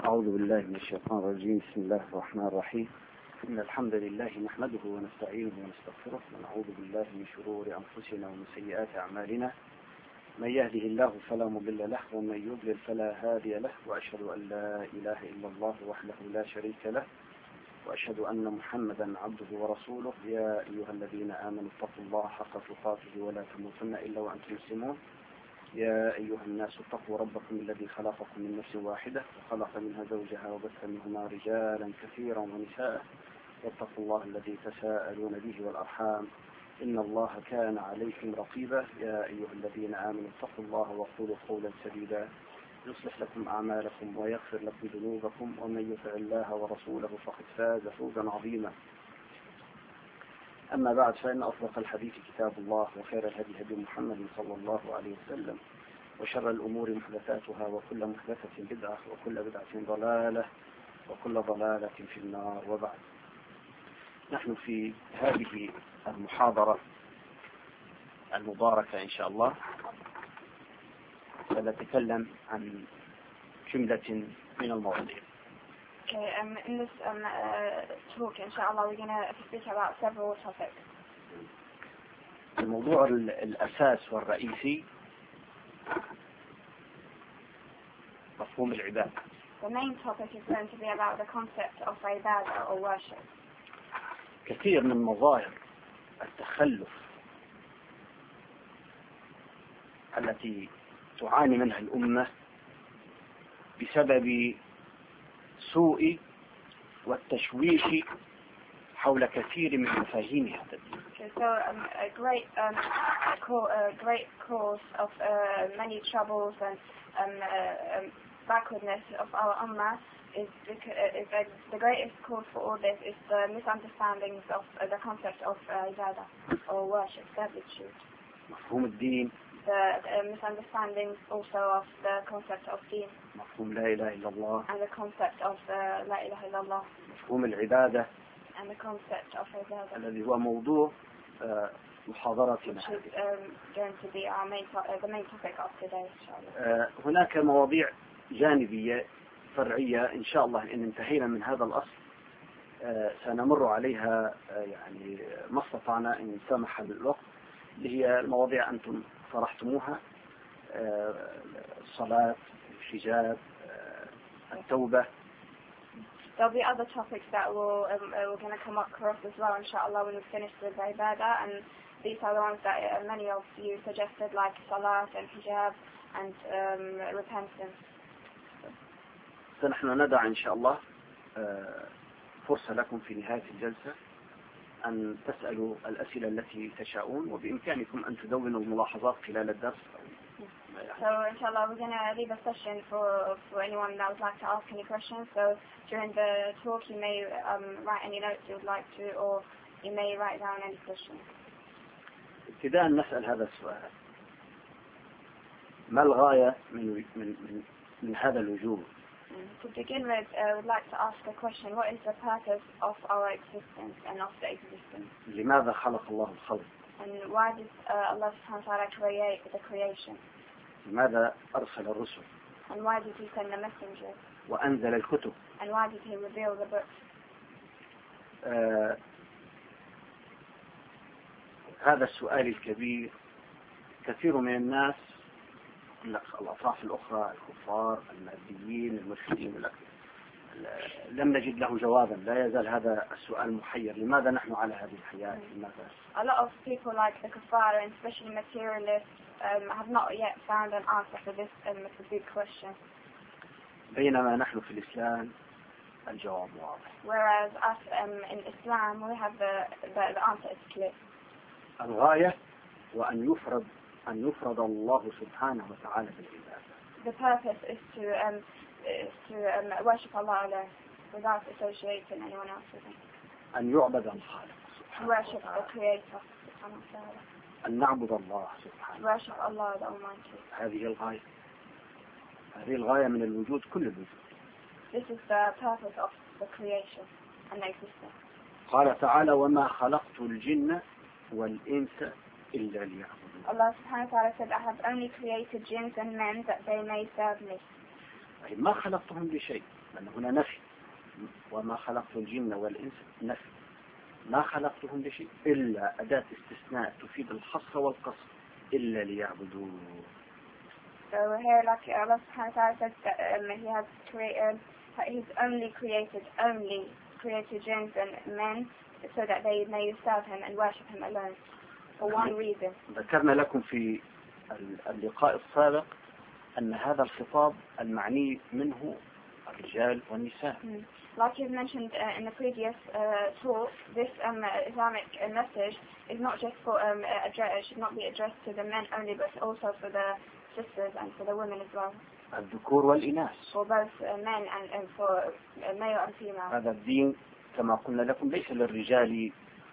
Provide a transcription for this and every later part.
أعوذ بالله من الشيطان الرجيم. بسم الله الرحمن الرحيم. إن الحمد لله نحمده ونستعينه ونستغفره ونعوذ بالله من شرور أنفسنا ومن سيئات أعمالنا. من يهده الله فلا مضل له ومن يضلل فلا هادي له، وأشهد أن لا إله إلا الله وحده لا شريك له، وأشهد أن محمدا عبده ورسوله. يا أيها الذين آمنوا اتقوا الله حق تقاته ولا تموتن إلا وأنتم مسلمون. يا أيها الناس اتقوا ربكم الذي خلقكم من نفس واحدة وخلق منها زوجها وبث منهما رجالا كثيرا ونساء، واتقوا الله الذي تساءلون به والأرحام إن الله كان عليكم رقيبا. يا أيها الذين آمنوا اتقوا الله وقولوا قولا سديدا يصلح لكم أعمالكم ويغفر لكم ذنوبكم، ومن يطع الله ورسوله فقد فاز فوزا عظيما. أما بعد، فإن أصدق الحديث كتاب الله، وخير الهدي هدي محمد صلى الله عليه وسلم، وشر الأمور محدثاتها، وكل محدثة بدعة، وكل بدعة ضلالة، وكل ضلالة في النار. وبعد، نحن في هذه المحاضرة المباركة إن شاء الله سنتكلم عن جملة من المواضيع. In this talk, inshallah, we're going to speak about several topics. الموضوع الأساس والرئيسي مفهوم العبادة. The main topic is going to be about the concept of ibadah or worship. كثير من مظاهر التخلف التي تعاني منها الأمة بسبب سوء والتشويش حول كثير من مفاهيم هذا الدين. So a great cause of many troubles and backwardness of our ummah is the greatest cause for all this is the misunderstandings of the concept of ibadah or worship, servitude. مفهوم الدين. The misunderstandings also of the concept of deen. مفهوم لا إله إلا الله. And the concept of لا إله إلا الله. مفهوم العبادة. And the concept of ibadah. الذي هو موضوع محاضرتنا. Which is going to be our the main topic of today, inshallah. هناك مواضيع جانبية فرعية إن شاء الله إن انتهينا من هذا الأصل سنمر عليها يعني ما استطعنا إن سمح الوقت، اللي هي المواضيع أنتم طرحتموها: الصلاة، الحجاب، التوبة. There'll be other topics that we're going to come across as well, inshallah, when we finish with ibadah, and these are the ones that many of you suggested, like salat and hijab and repentance. فنحن ندع إن شاء الله فرصة لكم في نهاية الجلسة أن تسألوا الأسئلة التي تشاءون، وبإمكانكم أن تدونوا الملاحظات خلال الدرس. So inshallah we're going to leave a session for anyone that would like to ask any questions. So during the talk you may write any notes you would like to, or you may write down any questions. ابتداء نسأل هذا السؤال: ما الغاية من هذا الوجود؟ To begin with, I would like to ask a question: what is the purpose of our existence and of the existence? لماذا خلق الله الخلق؟ And why did Allah subhanahu wa ta'ala create the creation? لماذا أرسل الرسل؟ And why did He send the messengers? وأنزل الكتب؟ And why did He reveal the books? هذا السؤال الكبير كثير من الناس، الأطراف الأخرى، الكفار، الماديين، الملحدين، لم نجد له جوابا. لا يزال هذا السؤال محير: لماذا نحن على هذه الحياة؟ لماذا؟ A lot of people like the kuffar and especially materialists have not yet found an answer for this big question. بينما نحن في الإسلام الجواب واضح. Whereas us in Islam we have the answer is clear. الغاية وأن يفرد الله سبحانه وتعالى بالعبادة. The purpose is to worship Allah alone without associating anyone else with Him. أن يعبد الخالق سبحانه Worship وتعالى. the Creator سبحانه وتعالى. أن نعبد الله سبحانه. Worship Allah the Almighty. هذه الغاية. هذه الغاية من الوجود، كل الوجود. This is the purpose of the creation and the existence. قال تعالى: وما خلقت الجن والإنس إلا ليعبدون. Allah subhanahu wa ta'ala said, I have only created jinns and men that they may serve me. أي ما خلقتهم لشيء، لأن هنا نفي، وما خلقت الجن والإنس نفي، ما خلقتهم لشيء إلا أداة استثناء تفيد الحصر والقصر إلا ليعبدون. So here, like Allah subhanahu wa ta'ala says that He has created, He's only created jinns and men so that they may serve Him and worship Him alone for one reason. ذكرنا لكم في اللقاء السابق أن هذا الخطاب المعني منه الرجال والنساء. Like you've mentioned in the previous talk, this Islamic message is not just for should not be addressed to the men only, but also for the sisters and for the women as well. الذكور والإناث. For both men and for male and female. هذا الدين كما قلنا لكم ليس للرجال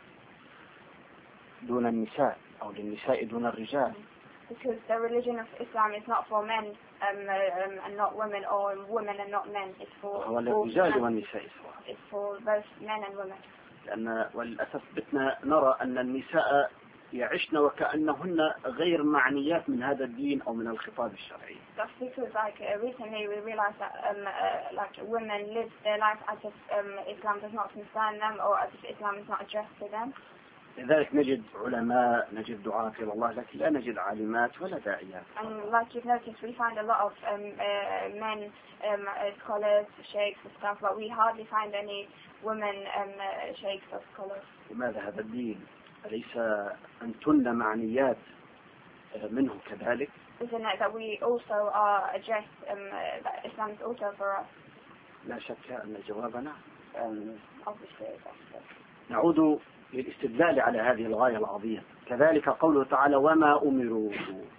دون النساء أو للنساء دون الرجال. Because the religion of Islam is not for men and not women, or women and not men. It's for الرجال والنساء سواء. It's for both men and women. لأن وللأسف بتنا نرى أن النساء يعشن وكأنهن غير معنيات من هذا الدين أو من الخطاب الشرعي. That's because recently we realized that women live their life as if Islam does not concern them, or as if Islam is not addressed to them. لذلك نجد علماء، نجد دعاة إلى الله، لكن لا نجد عالمات ولا داعيات. And like you've noticed, we find a lot of men, scholars, sheikhs and stuff, but we hardly find any women sheikhs or scholars. لماذا هذا الدين أليس أنتن معنيات منه كذلك؟ Isn't it that we also are addressed, that Islam is also for us? لا شك أن جوابنا Obviously, نعود للاستدلال على هذه الغاية العظيمة. كذلك قوله تعالى وما أمروا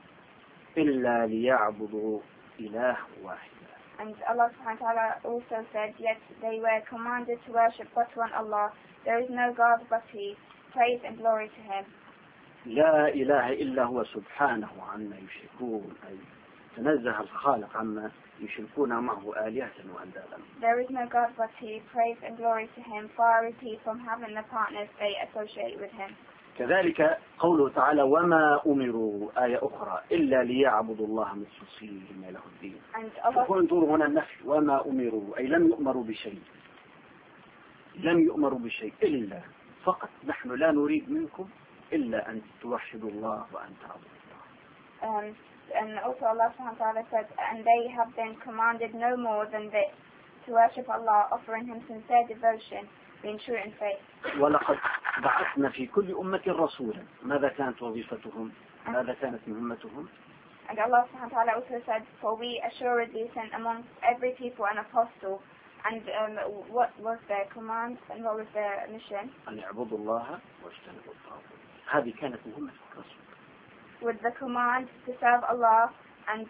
إلا ليعبدوا إله واحد. And Allah subhanahu wa ta'ala also said, yet they were commanded to worship but one Allah. There is no God but He. Praise and glory to Him. لا إله إلا هو سبحانه عما يشركون، أي تنزه الخالق عما يشركون معه آلهة وأندادا. There is no God but He. Praise and glory to Him. Far is He from having the partners they associate with Him. كذلك قوله تعالى وما أمروا آية أخرى إلا ليعبدوا الله مخلصين له الدين. فانظروا هنا النفي وما أمروا أي لم يؤمروا بشيء، لم يؤمروا بشيء إلا فقط نحن لا نريد منكم إلا أن توحدوا الله وأن تعبدوا الله. And also Allah subhanahu wa ta'ala said, and they have been commanded no more than this, to worship Allah, offering Him sincere devotion, being true in faith. ولقد بعثنا في كل أمة رسولا. ماذا كانت وظيفتهم؟ ماذا كانت مهمتهم؟ And Allah subhanahu wa ta'ala also said, for we assuredly sent amongst every people an apostle. And what was their command and what was their mission? أن يعبدوا الله واجتنبوا الطاغوت. هذه كانت مهمة الرسول. With the command to serve Allah and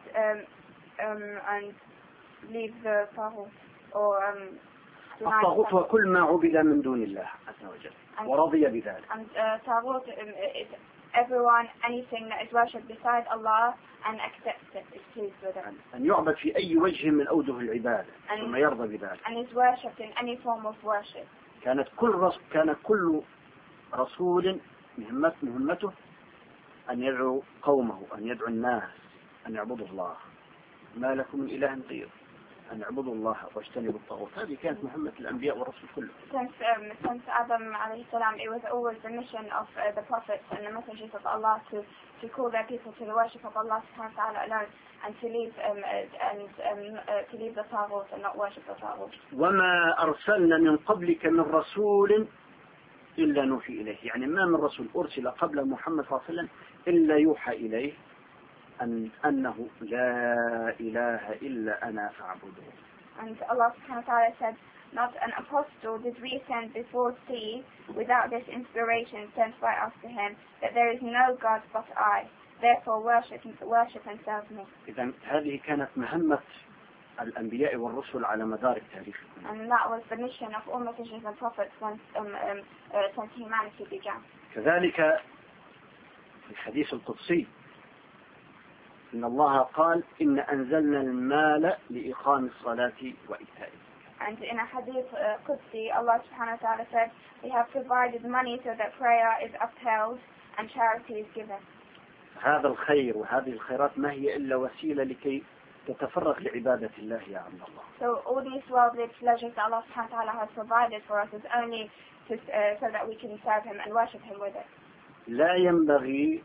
leave the taghut, or الطاغوت هو كل ما عبد من دون الله عز وجل ورضي بذلك. And taghut is everyone, anything that is worshipped beside Allah and accepts it, is pleased with it. أن يعبد في أي وجه من أوجه العبادة ثم يرضى بذلك. And is worshipped in any form of worship. كان كل رسول مهمته أن يدعو قومه، أن يدعو الناس أن يعبدوا الله. ما لكم من إله غيره، أن يعبدوا الله واجتنبوا الطاغوت. هذه كانت مهمة الأنبياء والرسل كلهم. Since Adam alayhi salam, it was always the mission of the prophets and the messengers of Allah to call their people to the worship of Allah subhanahu wa ta'ala alone, and to leave the taghut and not worship the taghut. وما أرسلنا من قبلك من رسول إلا نوحي إليه، يعني ما من رسول أرسل قبل محمد صلى الله عليه وسلم إلا يوحى إليه أنه لا إله إلا أنا فاعبدون. And Allah subhanahu wa ta'ala said, not an apostle did we send before thee without this inspiration sent by us to him, that there is no God but I, therefore worship and serve me. إذن هذه كانت مهمة الأنبياء والرسل على مدار التاريخ. And that was the mission of all messengers and prophets since humanity began. كذلك في الحديث القدسي إن الله قال إن أنزلنا المال لإقام الصلاة وإيتاء الزكاة. And in a hadith Qudsi, Allah subhanahu wa ta'ala said, we have provided money so that prayer is upheld and charity is given. هذا الخير وهذه الخيرات ما هي إلا وسيلة لكي تتفرغ لعبادة الله يا عبد الله. So all these worldly pleasures that Allah subhanahu wa ta'ala has provided for us is only to, so that we can serve Him and worship Him with it. لا ينبغي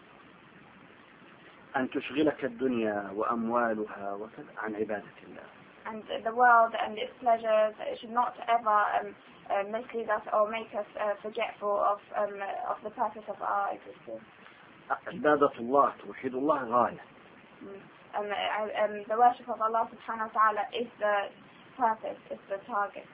أن تشغلك الدنيا وأموالها وكذا عن عبادة الله. And the world and its pleasures should not ever mislead us or make us forgetful of the purpose of our existence. عبادة الله توحيد الله غاية. The worship of Allah subhanahu wa ta'ala is the purpose, is the target.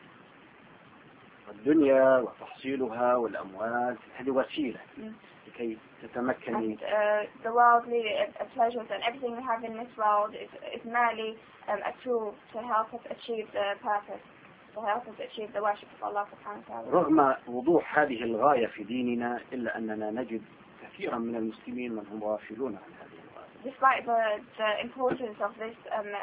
الدنيا وتحصيلها والأموال هذه وسيلة لكي تتمكني. The worldly pleasures and everything we have in this world is merely a tool to help us achieve the purpose, to help us achieve the worship of Allah subhanahu wa ta'ala. رغم وضوح هذه الغاية في ديننا إلا أننا نجد كثيرا من المسلمين من هم غافلون عن هذه الغاية. Despite the importance of this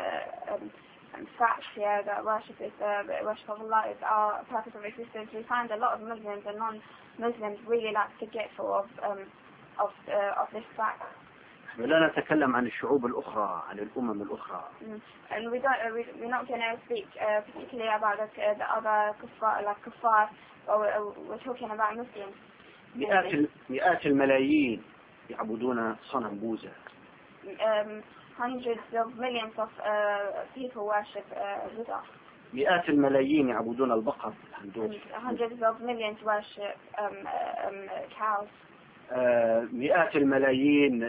fact here that worship of Allah is our purpose of existence, we find a lot of Muslims and non-Muslims really forgetful of this fact. لا نتكلم عن الشعوب الأخرى عن الأمم الأخرى. And we're not going to speak particularly about the other kuffar, we're talking about Muslims. مئات الملايين يعبدون صنم بوذا. Hundreds of millions of people worship Buddha. مئات الملايين يعبدون البقر. Hundreds of millions worship cows. مئات الملايين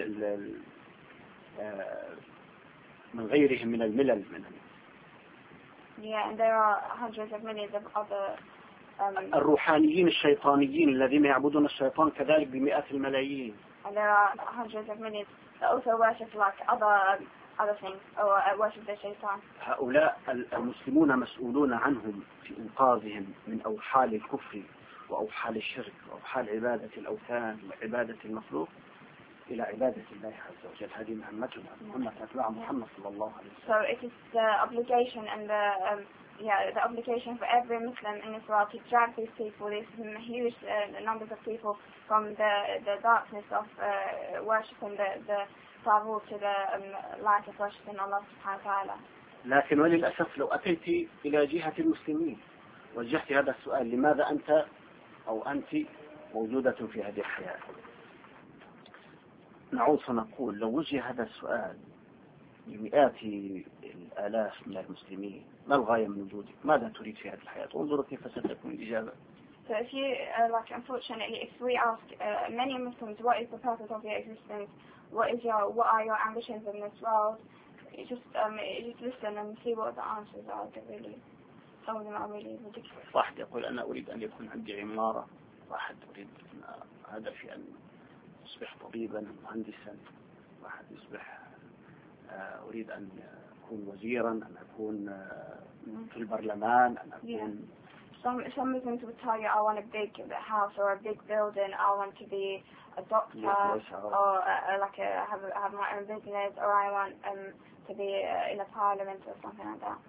من غيرهم من الملل Yeah, and there are hundreds of millions of other الروحانيين الشيطانيين الذين يعبدون الشيطان كذلك بمئات الملايين. And there are hundreds of millions that also worship other things or worship the shaitan. هؤلاء المسلمون مسؤولون عنهم في إنقاذهم من أوحال الكفر وأوحال الشرك وأوحال عبادة الأوثان وعبادة المخلوق إلى عبادة الله عز وجل. هذه مهمتنا مهمة أتباع محمد صلى الله عليه وسلم. So it is the obligation and the obligation for every Muslim in this world to drag these people, these huge numbers of people, from the darkness of worshiping the Tawhid to the light of worshiping Allah subhanahu wa ta'ala. لكن وللأسف لو أتيت إلى جهة المسلمين وجهت هذا السؤال: لماذا أنت أو أنت موجودة في هذه الحياة؟ نعود فنقول: لو وجه هذا السؤال لمئات الآلاف من المسلمين: ما الغاية من وجودك؟ ماذا تريد في هذه الحياة؟ انظروا كيف ستكون الإجابة. So if you, unfortunately, if we ask many Muslims, what is the purpose of your existence? What are your ambitions in this world? You just listen and see what the answers are. Some of them are really ridiculous. واحد يقول: أنا أريد أن يكون عندي عمارة. واحد أريد هدفي أن أصبح طبيبا مهندسا. واحد يصبح أريد أن أكون وزيرا، أن أكون في البرلمان، أن أكون. Some Muslims would tell you, I want a big house or a big building, I want to be a doctor, or have my own business, or I want to be in a parliament or something like that.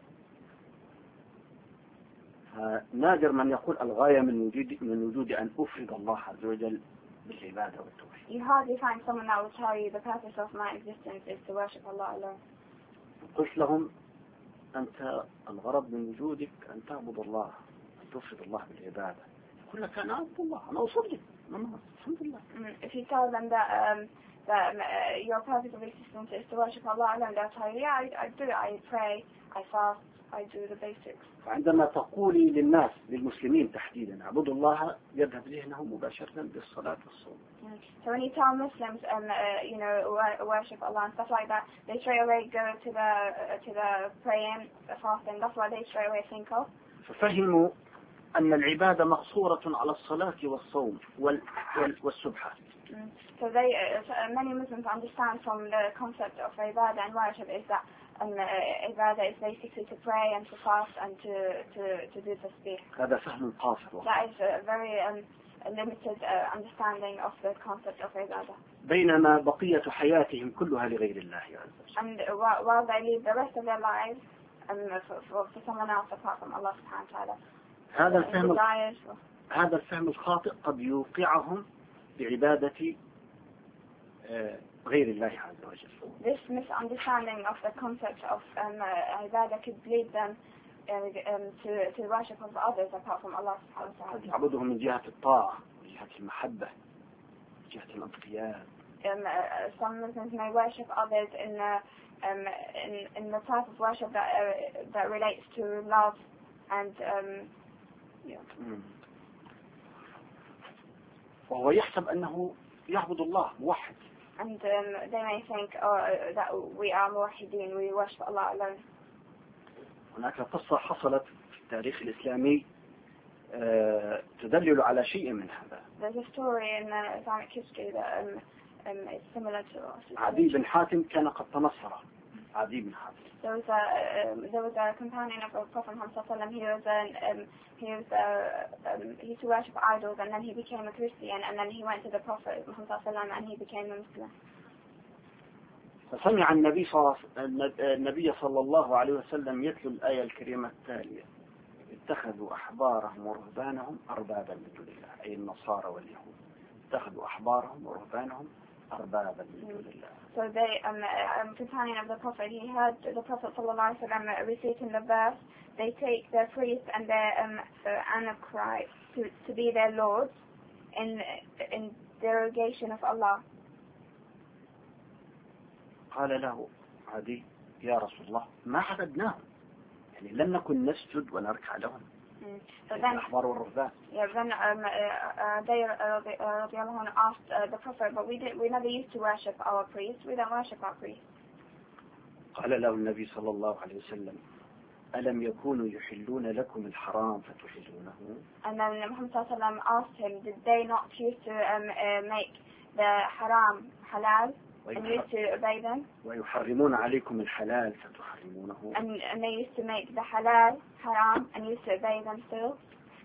نادر من يقول الغاية من وجود أن أفرد الله عز وجل بالعبادة والتوحيد. You hardly find someone that will tell you the purpose of my existence is to worship Allah alone. قلت لهم: أنت الغرض من وجودك أن تعبد الله، أن تفرد الله بالعبادة. يقول لك: أنا أعبد الله، أنا أصلي، الحمد لله. If you tell them that your purpose of existence is to worship Allah alone, they'll tell you, yeah, I do it, I pray, I fast, I do the basics. عندما تقولي للناس، للمسلمين تحديدا، اعبدوا الله، يذهب ذهنهم مباشرة بالصلاة والصوم. So when you tell Muslims, worship Allah and stuff like that, they straight away go to the praying, the fasting. That's what they straight away think of. ففهموا أن العبادة مقصورة على الصلاة والصوم والسبحة. So many Muslims understand from the concept of ibadah and worship is that ibadah is basically to pray and to fast and to do tasbih. هذا فهم قاصر. That is a very limited understanding of the concept of ibadah. بينما بقية حياتهم كلها لغير الله عز وجل. And while they live the rest of their lives for someone else apart from Allah subhanahu wa ta'ala. هذا الفهم الخاطئ قد يوقعهم بعبادة غير الله عز وجل. This misunderstanding of the concept of ibadah could lead them to worship of others apart from Allah subhanahu wa ta'ala. يعبدهم من جهة الطاعة، من جهة المحبة، من جهة الانقياد. Some Muslims may worship others in the type of worship that relates to love and وهو يحسب أنه يعبد الله موحد. And they may think that we are muwahideen, we worship Allah alone. هناك قصة حصلت في التاريخ الإسلامي تدلل على شيء من هذا. There's a story in Islamic history that is similar to us. عدي بن حاتم كان قد تنصر. عدي بن حاتم. There was a companion of the Prophet Muhammad. He used to worship idols, and then he became a Christian, and then he went to the Prophet Muhammad and he became a Muslim. فسمع النبي صلى الله عليه وسلم يتلو الآية الكريمة التالية: اتخذوا أحبارهم ورهبانهم أربابا من دون الله، أي النصارى واليهود اتخذوا أحبارهم ورهبانهم أربابا من دون الله. So they, companion of the Prophet, he heard the Prophet sallallahu alaihi wasallam reciting the verse. They take their priests and their antichrist to be their lords in derogation of Allah. قال له عدي: يا رسول الله ما عبدناهم، يعني لم نكن نسجد ونركع لهم. الأحبار والرهبان. Then they asked the Prophet, but we never used to worship our priests. We don't worship our priests. قال له النبي صلى الله عليه وسلم: ألم يكونوا يحلون لكم الحرام فتحلونه؟ And then Muhammad sallallahu alaihi wasallam asked him, did they not choose to make the haram halal and used to obey them? ويحرمون عليكم الحلال فتحرمونه. And they used to make the halal haram and used to obey them still.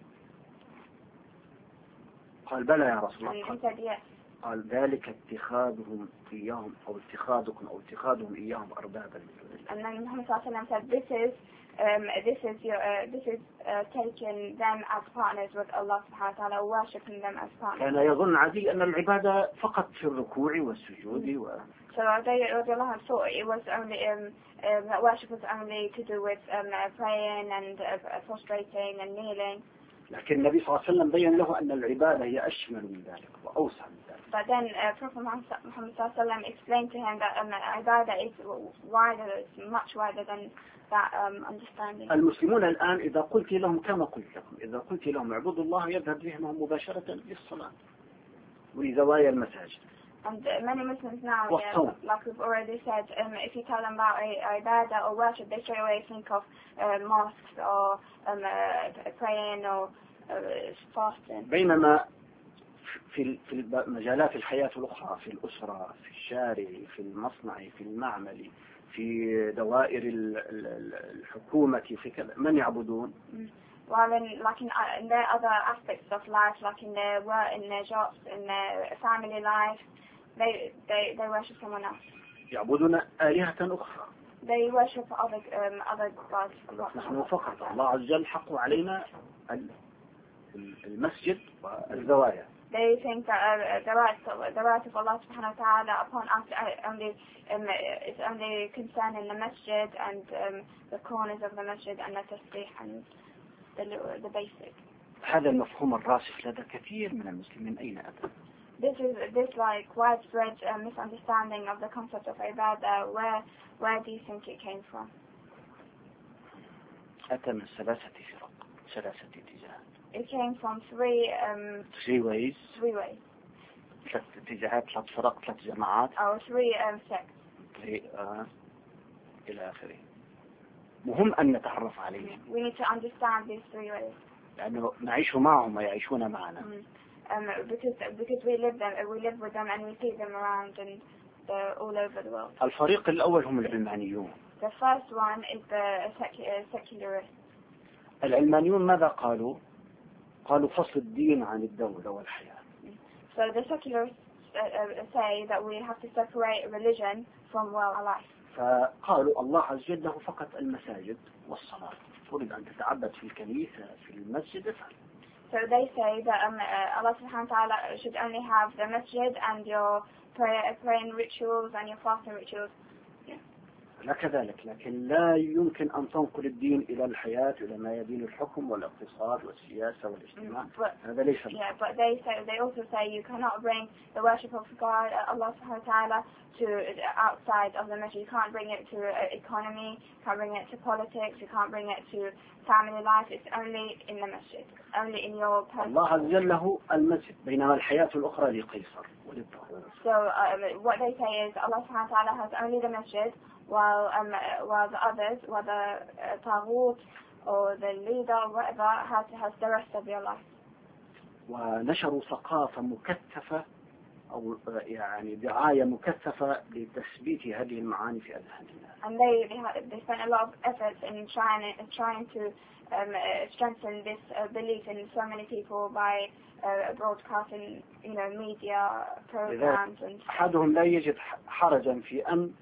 قال بلى يا رسول الله. And he said yes. قال ذلك اتخاذهم إياهم أو اتخاذكم أو اتخاذهم إياهم أربابا من دون الله. And then Muhammad sallallahu alaihi wasallam said, this is taking them as partners with Allah subhanahu wa ta'ala, worshipping them as partners. كان يظن عدي أن العبادة فقط في الركوع والسجود So they thought it was only that worship was only to do with praying and prostrating and kneeling. لكن النبي صلى الله عليه وسلم بين له أن العبادة هي أشمل من ذلك وأوسع من ذلك. But then Prophet Muhammad sallallahu alaihi wasallam explained to him that ibadah is wider, it's much wider than that understanding. المسلمون الآن إذا قلت لهم كما قلت لكم، إذا قلت لهم اعبدوا الله يذهب ذهنهم مباشرة للصلاة ولزوايا المساجد. And many Muslims now, like we've already said, if you tell them about ibadah or worship, they straight away think of mosques or praying or fasting. بينما في مجالات الحياة الأخرى، في الأسرة، في الشارع، في المصنع، في المعمل، في دوائر الحكومة، في كذا، من يعبدون؟ While in their other aspects of life, like in their work, in their jobs, in their family life, they worship someone else. يعبدون آلهة أخرى. They worship other gods. نحن فقط الله عز وجل حق علينا المسجد والزوايا. They think that the right of Allah subhanahu wa ta'ala upon us is only concerning the masjid and the corners of the masjid and the tasbih and the basic. هذا المفهوم الراسخ لدى كثير من المسلمين أين أتى؟ This like widespread misunderstanding of the concept of ibadah. Where do you think it came from? أتى من ثلاثة اتجاهات. It came from three ways. ثلاث اتجاهات، ثلاث فرق، ثلاث جماعات. Or three sects. إلى آخره. مهم أن نتعرف عليهم. We need to understand these three ways. لأنه نعيش معهم ويعيشون معنا. Because we live with them and we see them around and they're all over the world. الفريق الأول هم العلمانيون. The first one is the secularists. العلمانيون ماذا قالوا؟ قالوا فصل الدين عن الدولة والحياة. So the secularists say that we have to separate religion from life. فقالوا الله عز وجل له فقط المساجد والصلاة. تريد أن تتعبد في الكنيسة في المسجد افعل. So they say that Allah subhanahu wa ta'ala should only have the masjid and your praying rituals and your fasting rituals. لا كذلك، لكن لا يمكن أن تنقل الدين إلى الحياة إلى ما يدين الحكم والاقتصاد والسياسة والاجتماع. هذا ليس. Yeah, but they also say you cannot bring the worship of God, Allah subhanahu wa ta'ala, to outside of the masjid. You can't bring it to economy, you can't bring it to politics, you can't bring it to family life. It's only in the masjid, only in your personal. الله عز وجل له المسجد، بينما الحياة الأخرى لقيصر وللطاغوت. So what they say is Allah subhanahu wa ta'ala has only the masjid, while the others, whether Taghut or the leader or whatever, has the rest of your life. ونشروا ثقافة مكثفة أو يعني دعاية مكثفة لتثبيت هذه المعاني في أذهان الناس. And they spent a lot of efforts in trying to strengthen this belief in so many people by broadcasting, media programs and. أحدهم لا يجد حرجا في أن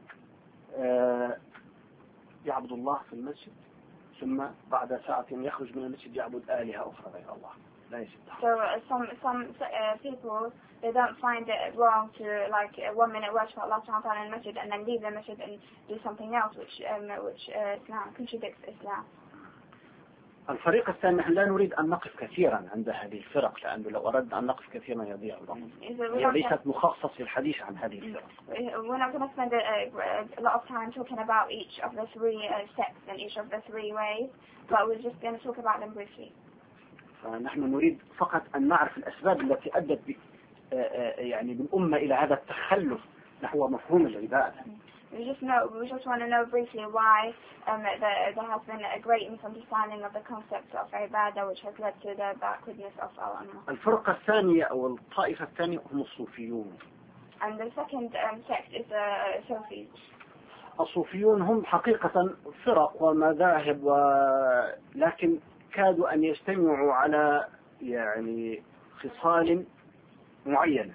يعبد الله في المسجد ثم بعد ساعة يخرج من المسجد يعبد آلهة أخرى غير الله. لا يجد. So some people, they don't find it wrong to 1 minute worship Allah subhanahu wa ta'ala in the masjid and then leave the masjid and do something else which Islam contradicts Islam. الفريق الثاني نحن لا نريد أن نقف كثيرا عند هذه الفرق، لأنه لو أردنا أن نقف كثيرا يضيع الوقت. هي ليست مخصص للحديث عن هذه الفرق. We're not going to spend a lot of time talking about each of the three sects and each of the three ways, but we're just going to talk about them briefly. فنحن نريد فقط أن نعرف الأسباب التي أدت يعني بالأمة إلى هذا التخلف نحو مفهوم العبادة. We just want to know briefly why there has been a great misunderstanding of the concept of ibadah, which has led to the backwardness of our ummah. الفرقة الثانية أو الطائفة الثانية هم الصوفيون. And the second sect is Sufis. الصوفيون هم حقيقة فرق ومذاهب لكن كادوا أن يجتمعوا على يعني خصال معينة.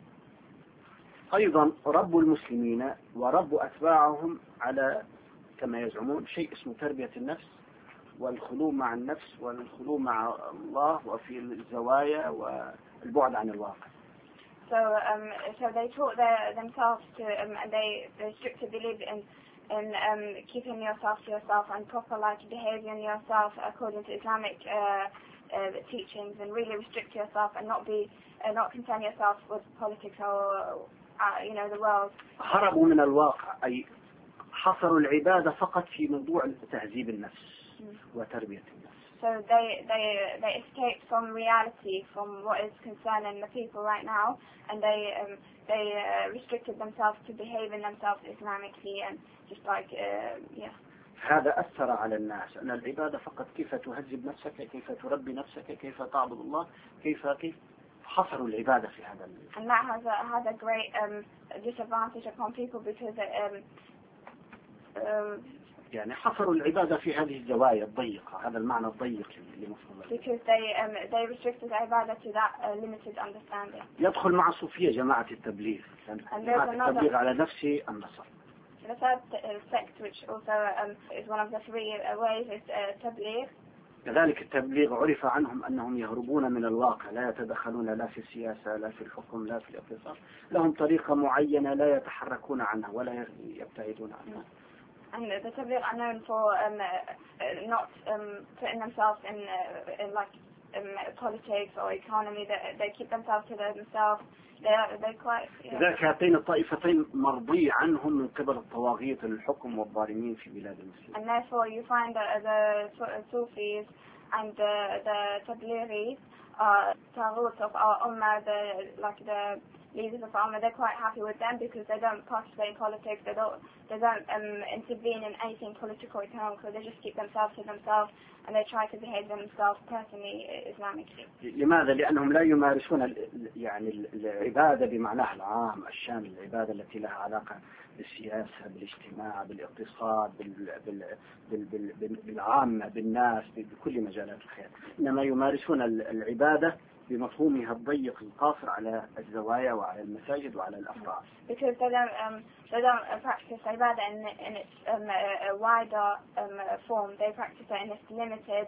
أيضا رب المسلمين ورب أتباعهم على كما يزعمون شيء اسمه تربية النفس والخلو مع النفس والخلو مع الله وفي الزوايا والبعد عن الواقع. So they taught themselves to they strictly believe in keeping yourself to yourself and proper behaving yourself according to Islamic teachings, and really restrict yourself and not concern yourself with politics or the world. هربوا من الواقع، أي حصروا العبادة فقط في موضوع تهذيب النفس وتربية النفس. So they escaped from reality, from what is concerning the people right now, and they restricted themselves to behaving themselves Islamically and just هذا أثر على الناس أن العبادة فقط كيف تهذب نفسك، كيف تربي نفسك، كيف تعبد الله، كيف حصروا العبادة في هذا. And that has a great disadvantage upon people because يعني حصروا العبادة في هذه الزوايا الضيقة، هذا المعنى الضيق لمفهوم. Because they restricted ibadah to that limited understanding. يدخل مع الصوفية جماعة التبليغ، جماعة التبليغ على نفسه النصر. The third sect, which also is one of the three ways, is tabligh. كذلك التبليغ عرف عنهم أنهم يهربون من الواقع، لا يتدخلون لا في السياسة لا في الحكم لا في الاقتصاد، لهم طريقة معينة لا يتحركون عنها ولا يبتعدون عنها. And the tabligh are known for not putting themselves in politics or economy. They keep themselves to themselves. They're quite. لذلك هاتين الطائفتين مرضي عنهم من قبل الطواغيت الحكم والظالمين في بلاد المسلمين. And therefore you find the Sufis and the Tablighis, Taghut of our Ummah, the leaders of our Ummah, they're quite happy with them because they don't participate in politics, they don't intervene in anything political or economic, so they just keep themselves to themselves and they try to behave themselves personally Islamically. لماذا؟ لأنهم لا يمارسون يعني العبادة بمعناها العام الشامل، العبادة التي لها علاقة بالسياسة بالاجتماع بالاقتصاد بالعامة بالناس بكل مجالات الحياة، إنما يمارسون العبادة بمفهومها الضيق القاصر على الزوايا وعلى المساجد وعلى الأفراد. Because they don't practice ibadah in its a wider form. They practice it in its limited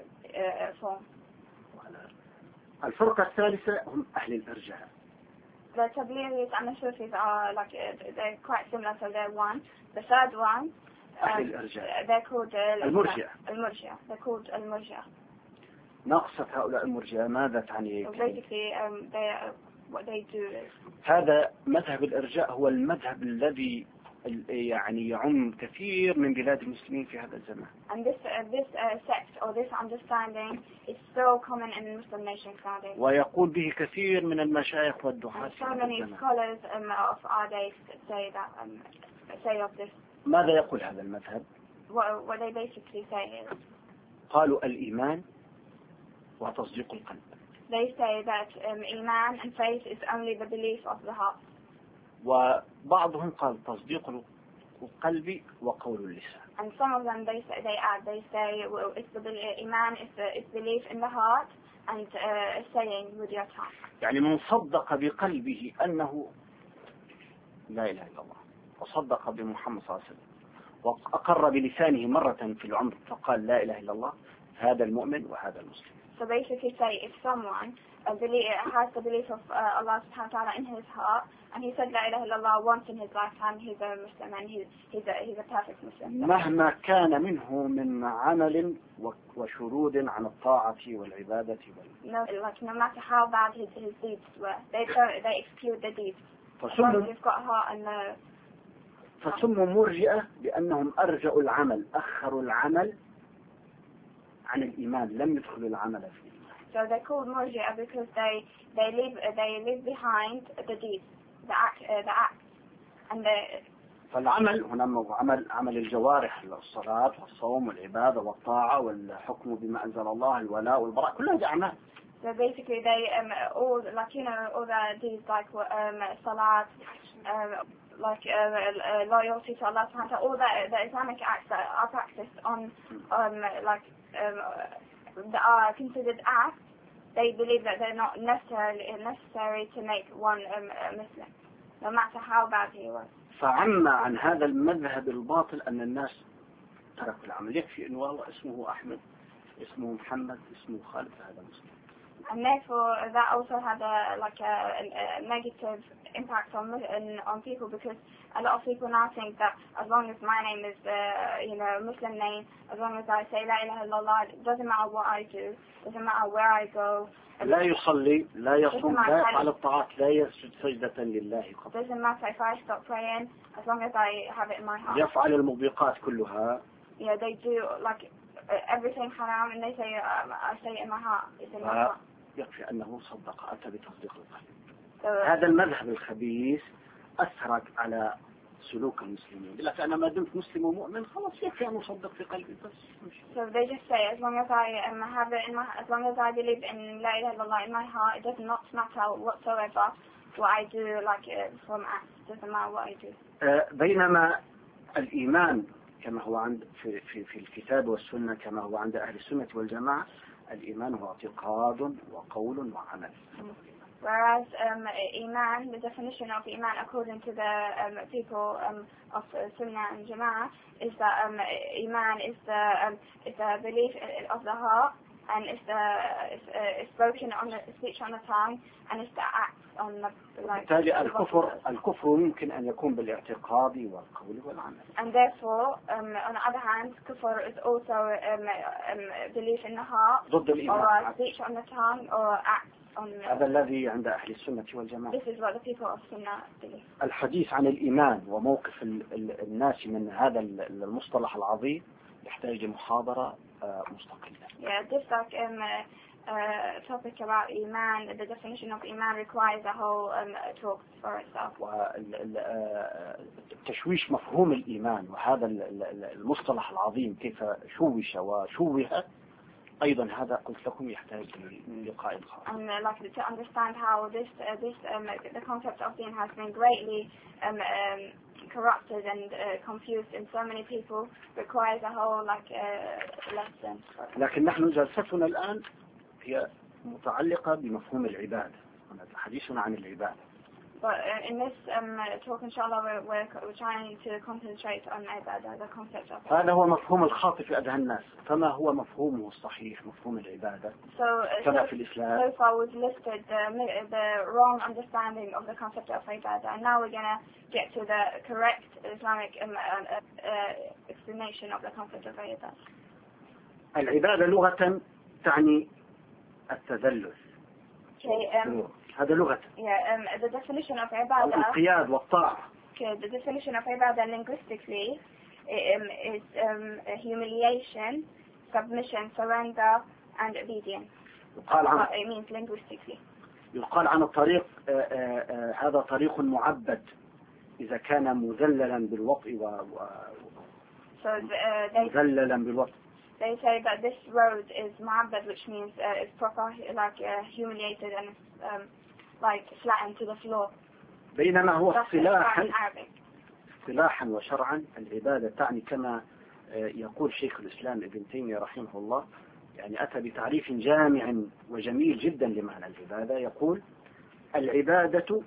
form. الفرقة الثالثة هم أهل الإرجاء. the Tablighi's and the Sufis are like they're quite similar, so they're one. The third one, they're called المرجئة. They're called المرجئة. ناقصة هؤلاء المرجئة ماذا تعني؟ So basically, what they do is. هذا مذهب الإرجاء هو المذهب الذي يعني يعم كثير من بلاد المسلمين في هذا الزمان. And this sect or this understanding is so common in Muslim nations nowadays. ويقول به كثير من المشايخ والدعاة في So هذا many الزمان. scholars of our days say of this. ماذا يقول هذا المذهب؟ What they basically say is. قالوا الإيمان وتصديق القلب. They say that iman and faith is only the belief of the heart. وبعضهم قال تصديق القلب وقول اللسان. And some of them they say well, it's the iman is belief in the heart and saying with your tongue. يعني من صدق بقلبه أنه لا إله إلا الله وصدق بمحمد صلى الله عليه وسلم وأقر بلسانه مرة في العمر فقال لا إله إلا الله هذا المؤمن وهذا المسلم. So basically say if someone has the belief of Allah subhanahu wa ta'ala in his heart and he said la ilaha illallah once in his lifetime, he's a Muslim and he's a perfect Muslim. مهما كان منه من عمل وشرود عن الطاعة والعبادة no matter how bad his deeds were, they exclude the deeds. فسموا مرجئة بأنهم أرجأوا العمل أخروا العمل عن الإيمان لم يدخلوا العمل فيه. So they're called murji'ah because they leave behind the deeds, the act, and فالعمل هنا عمل الجوارح الصلاة والصوم والعبادة والطاعة والحكم بما أنزل الله الولاء والبراء كلها أعمال. So basically they all all the deeds like salat, loyalty to Allah subhanahu wa ta'ala, all the Islamic acts that are practiced on that are considered acts, they believe that they're not necessary to make one Muslim, no matter how bad he was. فعم عن هذا المذهب الباطل أن الناس تركوا العمل يكفي إنه والله اسمه أحمد اسمه محمد اسمه خالد هذا مسلم. And therefore that also had a negative impact on people because a lot of people now think that as long as my name is a Muslim name, as long as I say la ilaha illallah, it doesn't matter what I do, doesn't matter where I go. لا يصلي لا يصوم لا يفعل الطاعات لا يسجد سجدة لله قط. Doesn't matter if I stop praying as long as I have it in my heart. يفعل الموبقات كلها. Yeah, they do everything haram and they say I say it in my heart. It's in my heart. يكفي أنه صدق أتى بتصديق القلب. هذا المذهب الخبيث أثر على سلوك المسلمين. لكن أنا ما دمت مسلم ومؤمن خلاص يكفي أن أصدق في قلبي بس. So they just say as long as I have it in my, as long as I believe in la ilaha illallah in my heart, it does not matter whatsoever what I do from acts. It doesn't matter what I do. بينما الإيمان كما هو عند في الكتاب والسنة كما هو عند أهل السنة والجماعة الإيمان هو اعتقاد وقول وعمل. Whereas Iman, the definition of Iman according to the people of Sunnah and Jama'ah is that Iman is the belief of the heart and it's spoken on the speech on the tongue and it's the act on the بالتالي الكفر ممكن أن يكون بالاعتقاد والقول والعمل. And therefore, on the other hand, kufr is also belief in the heart ضد الإيمان or speech on the tongue or act. هذا الذي عند أهل السنة والجماعة. This is what the people of Sunnah believe. الحديث عن الإيمان وموقف الناس من هذا المصطلح العظيم يحتاج محاضرة مستقلة. Yeah, this topic about Iman, the definition of Iman requires a whole talk for itself. تشويش مفهوم الإيمان وهذا المصطلح العظيم كيف شوش وشوه أيضا هذا قلت لكم يحتاج للقاء خاص. And to understand how the concept of deen has been greatly corrupted and confused in so many people requires a whole lesson. لكن نحن جلستنا الآن هي متعلقة بمفهوم العبادة. حديثنا عن العبادة. But in this talk, inshallah, we're trying to concentrate on ibadah, the concept of هذا هو مفهوم الخاطئ في أذهان الناس. فما هو مفهومه الصحيح مفهوم العبادة كما في الإسلام؟ So far we've listed the wrong understanding of the concept of ibadah, and now we're going to get to the correct Islamic explanation of the concept of ibadah. العبادة لغة تعني التذلل. هذا لغة. The definition of ibadah. الانقياد والطاعة. The definition of ibadah linguistically is humiliation, submission, surrender, and obedience. It means linguistically. يقال عن الطريق هذا طريق معبد إذا كان مذللا بالوطء مذللا بالوطء. They say that this road is mu'abbad, which means it's proper, like humiliated and like flattened to the floor. بينما هو اصطلاحا وشرعا العبادة تعني كما يقول شيخ الإسلام ابن تيمية رحمه الله، يعني أتى بتعريف جامع وجميل جدا لمعنى العبادة. يقول: العبادة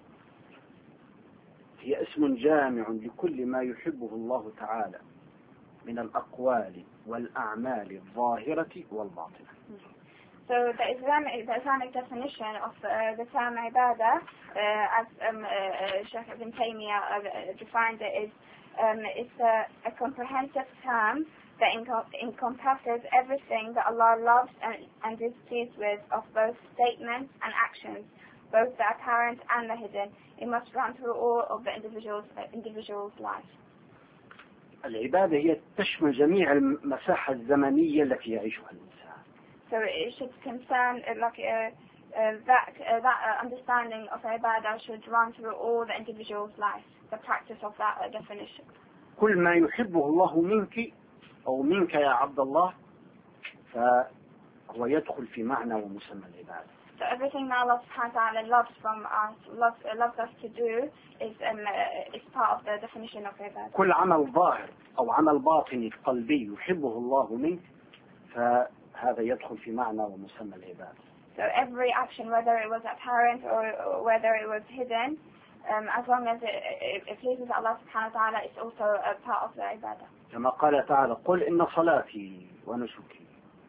هي اسم جامع لكل ما يحبه الله تعالى من الأقوال والأعمال الظاهرة والباطنة. So the Islamic definition of the term ibadah, as Sheikh Ibn Taymiyyah defined it, is it's a comprehensive term that encompasses everything that Allah loves and is pleased with of both statements and actions, both the apparent and the hidden. It must run through all of the individual's life. العبادة هي تشمل جميع المساحة الزمنية التي يعيشها الإنسان. So it should concern that understanding of ibadah should run through all the individual's life, the practice of that definition. كل ما يحبه الله منك أو منك يا عبد الله فهو يدخل في معنى ومسمى العبادة. So everything that Allah subhanahu wa ta'ala loves from us, loves us to do is part of the definition of ibadah. كل عمل ظاهر أو عمل باطني قلبي يحبه الله منك فهذا يدخل في معنى ومسمى العبادة. So every action, whether it was apparent or whether it was hidden, as long as it pleases Allah subhanahu wa ta'ala, it's also a part of the ibadah. كما قال تعالى: قل إن صلاتي ونسكي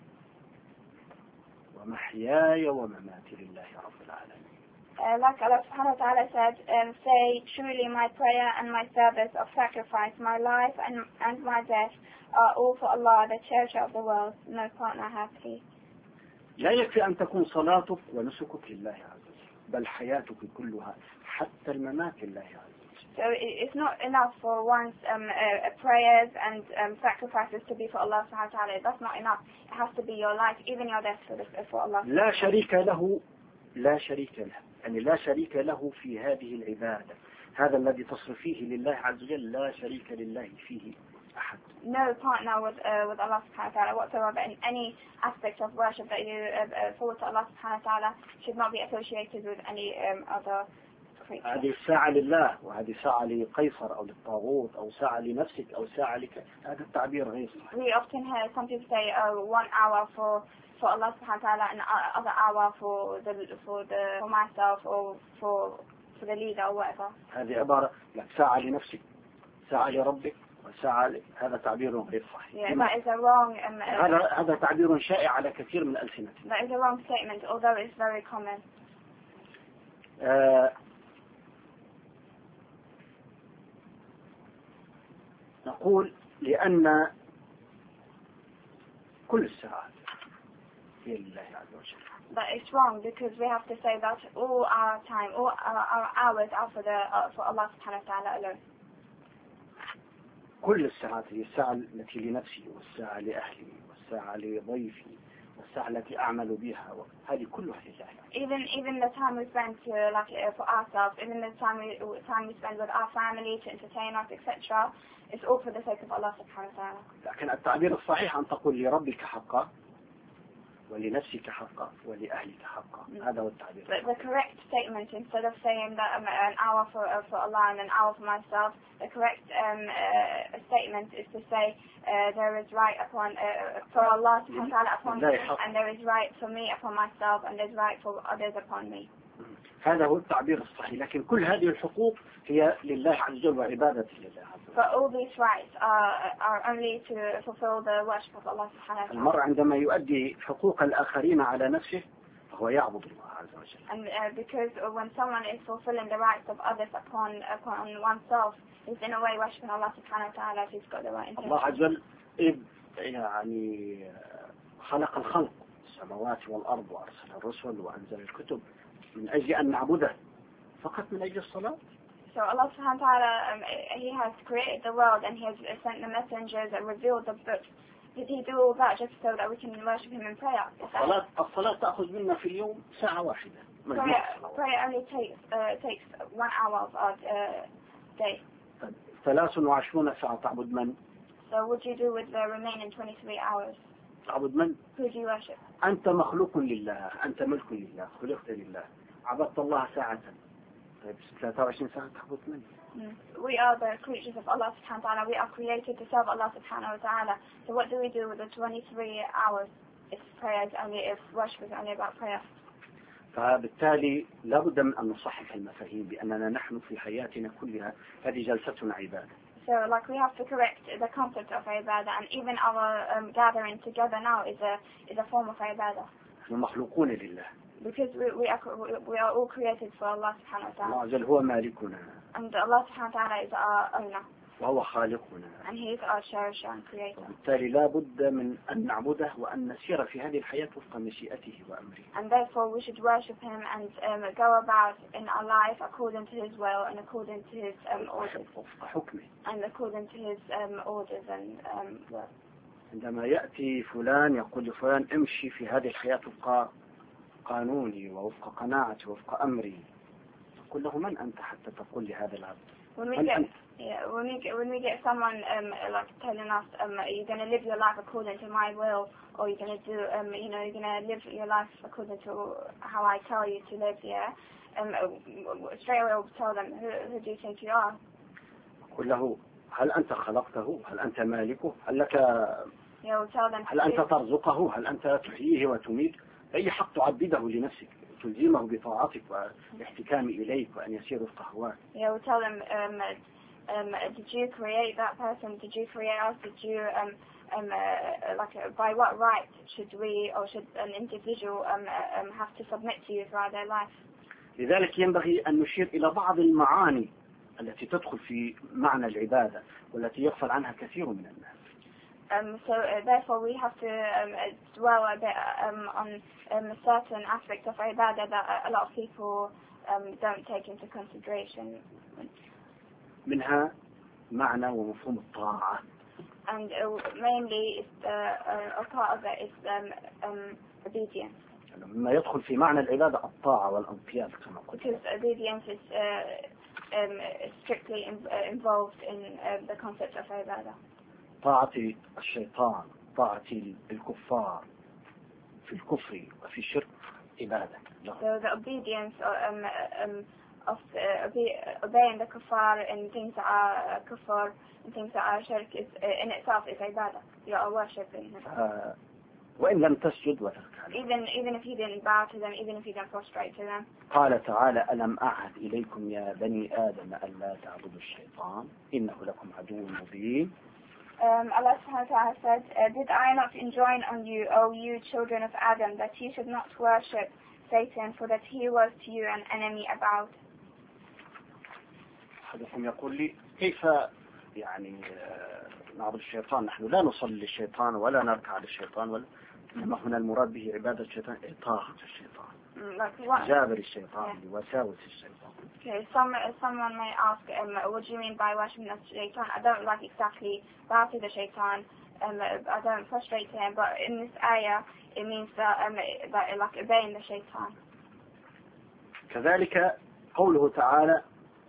ومحياي ومماتي لله رب العالمين. Like Allah subhanahu wa ta'ala said, say, truly my prayer and my service of sacrifice, my life and my death are all for Allah, the cherisher of the world, no partner have he. لا يكفي أن تكون صلاتك ونسكك لله عز وجل، بل حياتك كلها حتى الممات لله عز وجل. So it's not enough for one's prayers and sacrifices to be for Allah subhanahu wa ta'ala. That's not enough. It has to be your life, even your death for Allah. لا شريك له يعني لا شريك له في هذه العبادة. هذا الذي تصرفيه لله عز وجل لا شريك لله فيه أحد. No partner with Allah subhanahu wa ta'ala whatsoever in any aspect of worship that you forward to Allah subhanahu wa ta'ala should not be associated with any other creature. هذه الساعة لله وهذه ساعة لقيصر أو للطاغوت أو ساعة لنفسك أو ساعة لك. هذا التعبير غير صحيح. We often hear some people say 1 hour for Allah subhanahu wa ta'ala and other hour for myself or for the leader or whatever. هذه عبارة لك ساعة لنفسك ساعة لربك وساعة هذا تعبير غير صحيح. Yeah, that is a wrong. هذا تعبير شائع على كثير من ألسنتنا. That is a wrong statement, although it's very common. نقول لأن كل الساعات هي لله عز وجل. But it's wrong because we have to say that all our time, all our hours are for Allah subhanahu wa ta'ala alone. كل الساعات هي الساعة التي لنفسي والساعة لأهلي والساعة لضيفي والساعة التي أعمل بها هذه كلها لله. Even the time we spend for ourselves, even the time we spend with our family to entertain us, etc. It's all for the sake of Allah subhanahu wa ta'ala. لكن التعبير الصحيح أن تقول لربك حقا ولنفسك حقا ولأهلك حقا. هذا هو التعبير. The correct statement, instead of saying that an hour for Allah and an hour for myself, the correct statement is to say there is right upon for Allah subhanahu wa ta'ala upon me, and there is right for me upon myself, and there's right for others upon me. هذا هو التعبير الصحيح، لكن كل هذه الحقوق هي لله عز وجل وعبادته لله عز وجل. But all these rights are only to fulfill the worship of Allah subhanahu wa ta'ala. المرء عندما يؤدي حقوق الآخرين على نفسه فهو يعبد الله عز وجل. And because when someone is fulfilling the rights of others upon oneself, he's in a way worshipping Allah subhanahu wa ta'ala if he's got the right intention. الله عز وجل يعني خلق الخلق السماوات والأرض وأرسل الرسل وأنزل الكتب من أجل أن نعبده فقط من أجل الصلاة. So Allah subhanahu wa ta'ala, He has created the world and He has sent the messengers and revealed the books. Did He do all that just so that we can worship Him in prayer? الصلاة تأخذ منا في اليوم ساعة واحدة. Prayer only takes 1 hour of our day. 23 ساعة تعبد من؟ So what do you do with the remaining 23 hours? تعبد من؟ Who do you worship? أنت مخلوق لله، أنت ملك لله، خلقت لله، عبدت الله ساعة. طيب 23 ساعة تعبد من؟ We are the creatures of Allah subhanahu wa ta'ala. We are created to serve Allah subhanahu wa ta'ala. So what do we do with the 23 hours if worship is only about prayer? فبالتالي لابد من أن نصحح المفاهيم بأننا نحن في حياتنا كلها هذه جلستنا عبادة. So like we have to correct the concept of ibadah, and even our gathering together now is a form of ibadah. نحن مخلوقون لله. Because we are all created for Allah subhanahu wa ta'ala. الله عز وجل هو مالكنا. And Allah subhanahu wa ta'ala is our owner. وهو خالقنا. And He is our cherisher and creator. وبالتالي لا بد من أن نعبده وأن نسير في هذه الحياة وفق مشيئته وأمره. And therefore we should worship Him and go about in our life according to His will and according to His orders. وفق حكمه. And according to His orders and عندما يأتي فلان يقول لفلان امشي في هذه الحياة وفق قانوني ووفق قناعتي ووفق أمري، قل له من أنت حتى تقول لهذا العبد؟ When we get someone like telling us you're going to live your life according to my will, or you're going to do you're going to live your life according to how I tell you to live, straight away we'll tell them who do you think you are? قل له هل أنت خلقته؟ هل أنت مالكه؟ هل لك هل أنت ترزقه؟ هل أنت تحييه وتميت؟ أي حق تعبده لنفسك تلزمه بطاعتك والاحتكام إليك وأن يسير وفق هواك. Yeah, we'll tell them, did you create that person? Did you create us? Did you by what right should we or should an individual have to submit to you throughout their life? لذلك ينبغي أن نشير إلى بعض المعاني التي تدخل في معنى العبادة والتي يغفل عنها كثير من الناس. So therefore we have to dwell a bit on certain aspects of ibadah that a lot of people don't take into consideration. منها معنى ومفهوم الطاعة. And mainly a part of it is obedience. مما يدخل في معنى العبادة الطاعة والانقياد كما قلت. Because obedience is strictly involved in the concept of ibadah. طاعة الشيطان، طاعة الكفار في الكفر وفي الشرك عبادة. So the obedience of obeying the kuffar and things that are kufar and things that are shirk is in itself is ibadah. You are worshipping Him. وإن لم تسجد وتركع. Even if you didn't bow to them, even if you didn't prostrate to them. قال تعالى ألم أعهد إليكم يا بني آدم ألا تعبدوا الشيطان إنه لكم عدو مبين. Allah subhanahu wa ta'ala said, did I not enjoin on you, O you children of Adam, that you should not worship Satan, for that he was to you an enemy about? أحدكم يقول لي كيف يعني نعبد الشيطان؟ نحن لا نصلي للشيطان ولا نركع للشيطان ولا إنما هنا المراد به عبادة الشيطان إطاعة الشيطان جابر الشيطان وساوس الشيطان. Okay, someone may ask, what do you mean by worshiping the shaitan? I don't like exactly bow to the shaitan, I don't prostrate to him, but in this ayah it means that like obeying the shaitan. كذلك قوله تعالى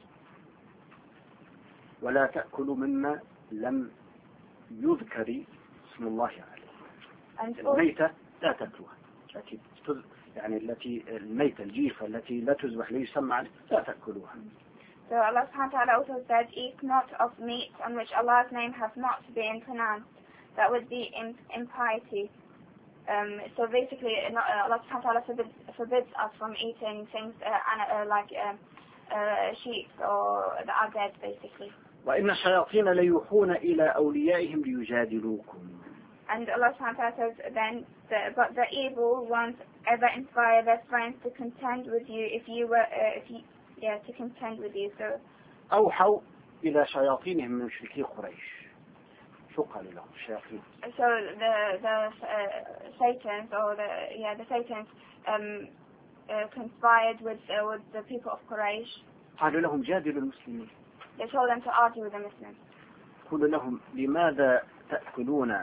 ولا تأكلوا مما لم يذكر اسم الله عليه. الميتة لا تأكلوها، يعني التي الميتة الجيفة التي لا تذبح لا يسمى عليه لا تأكلوها. So Allah subhanahu wa ta'ala also said, eat not of meat on which Allah's name has not been pronounced. That would be impiety. So basically, Allah subhanahu wa ta'ala forbids us from eating things like sheep or the are dead, basically. وإن الشياطين ليوحون إلى أوليائهم ليجادلوكم. And Allah subhanahu wa ta'ala says then, but the evil ones ever inspire their friends to contend with you to contend with you. So أوحوا إلى شياطينهم من مشركي قريش. شو قالوا لهم الشياطين؟ So the Satans or the Satans conspired with the people of Quraysh. قالوا لهم جادلوا المسلمين. They told them to argue with the Muslims. قالوا لهم لماذا تأكلون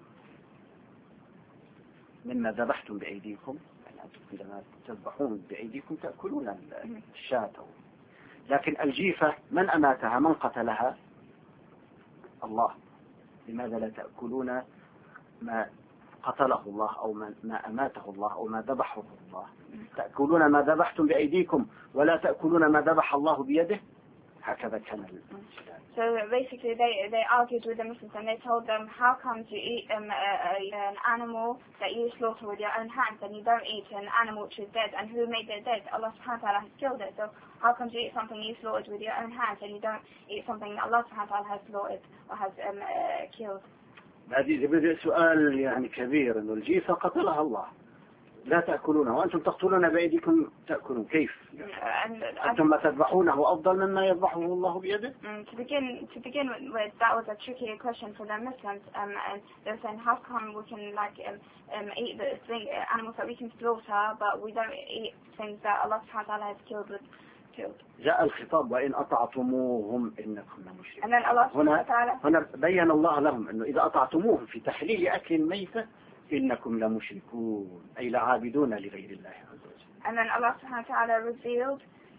مما ذبحتم بأيديكم؟ يعني عندما تذبحون بأيديكم تأكلون الشاة، لكن الجيفة من أماتها؟ من قتلها؟ الله. لماذا لا تأكلون ما قتله الله أو ما أماته الله أو ما ذبحه الله؟ تأكلون ما ذبحتم بأيديكم ولا تأكلون ما ذبح الله بيده. هكذا كان. So basically they argued with the Muslims and they told them, how come you eat an animal that you slaughter with your own hands and you don't eat an animal which is dead? And who made it dead? Allah subhanahu wa ta'ala has killed it. So how come you eat something you slaughtered with your own hands and you don't eat something that Allah subhanahu wa ta'ala has slaughtered or has killed? هذه بدأ سؤال يعني كبير، إنه الجيفة قتلها الله لا تأكلونه وأنتم تقتلون بأيديكم تأكلون، كيف؟ أنتم ما تذبحونه أفضل مما يذبحه الله بيده؟ To begin with, that was a tricky question for the Muslims, and they were saying, how come we can eat the animals that we can slaughter, but we don't eat things that Allah subhanahu wa ta'ala has killed. جاء الخطاب وإن أطعتموهم إنكم لمشركون. هنا بين الله لهم أنه إذا أطعتموهم في تحليل أكل الميتة إنكم لمشركون، أي لعابدون لغير الله عز وجل. And then Allah subhanahu wa ta'ala revealed,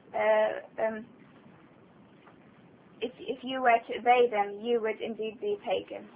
if you were to obey them, you would indeed be pagan.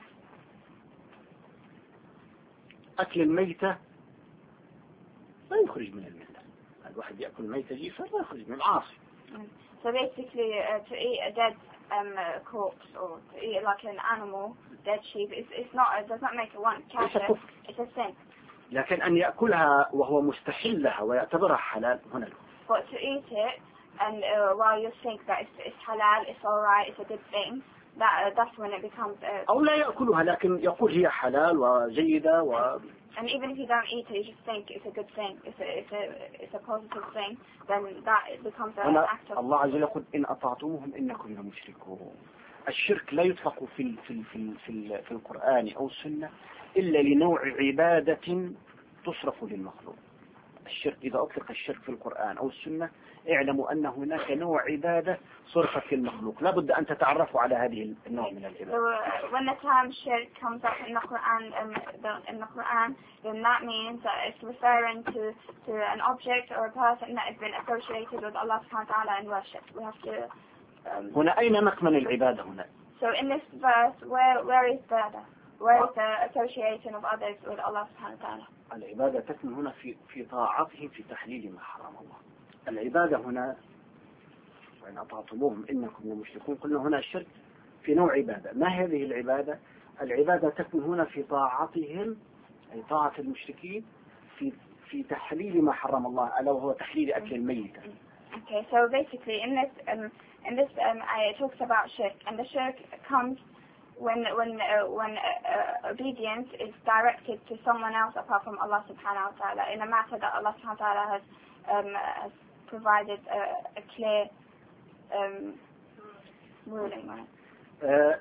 أكل الميتة لا يخرج من الملة. الواحد يأكل ميتة جيفة لا يخرج من العاصي. So basically, to eat a dead corpse or to eat like an animal, dead sheep, it does not make one kafir. It's a sin. لكن أن يأكلها وهو مستحل لها ويعتبرها حلال هنا له. But to eat it and while you think that it's halal, it's alright, it's a good thing, that's when it becomes. أو لا يأكلها لكن يقول هي حلال وجيدة و. And even if you don't eat it, you just think it's a good thing, it's a positive thing, then that becomes an act of. الله عز وجل يقول إن أطعتموهم إنكم لمشركون. الشرك لا يطلق في القرآن أو السنة إلا لنوع عبادة تصرف للمخلوق. الشرك إذا أطلق الشرك في القرآن أو السنة اعلموا أن هناك نوع عبادة صرفت للمخلوق، لا بد أن تتعرفوا على هذه النوع من العبادة. So when the term shirk comes up in the Quran, then that means that it's referring to an object or a person that has been associated with Allah subhanahu wa ta'ala in worship. We have to. هنا أين مكمن العبادة هنا؟ So in this verse, where is the association of others with Allah subhanahu wa ta'ala? العبادة تكمن هنا في طاعتهم في تحليل ما حرم الله. العبادة هنا وإن أطعتموهم إنكم لمشركون، قلنا هنا الشرك في نوع عبادة. ما هذه العبادة؟ العبادة تكمن هنا في طاعتهم، أي طاعة المشركين في تحليل ما حرم الله، ألا وهو تحليل أكل الميتة. Okay, so basically in this ayah it talks about shirk, and the shirk comes when obedience is directed to someone else apart from Allah subhanahu wa ta'ala in a matter that Allah subhanahu wa ta'ala has provided a clear ruling on it.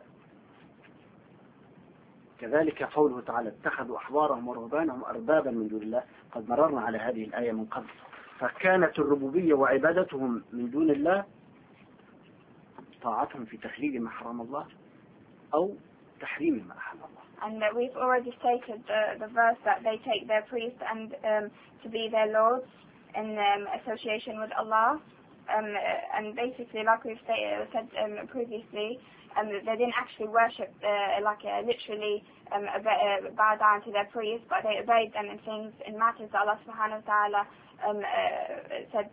كذلك قوله تعالى اتخذوا أحبارهم ورهبانهم أربابا من دون الله. قد مررنا على هذه الآية من قبل. فكانت الربوبية وعبادتهم من دون الله طاعتهم في تحليل ما حرم الله أو تحريم ما أحل الله. And we've already stated the verse that they take their priests and to be their lords in association with Allah, and basically, like we've said previously, they didn't actually worship literally bow down to their priests, but they obeyed them in things, in matters that Allah subhanahu wa ta'ala said,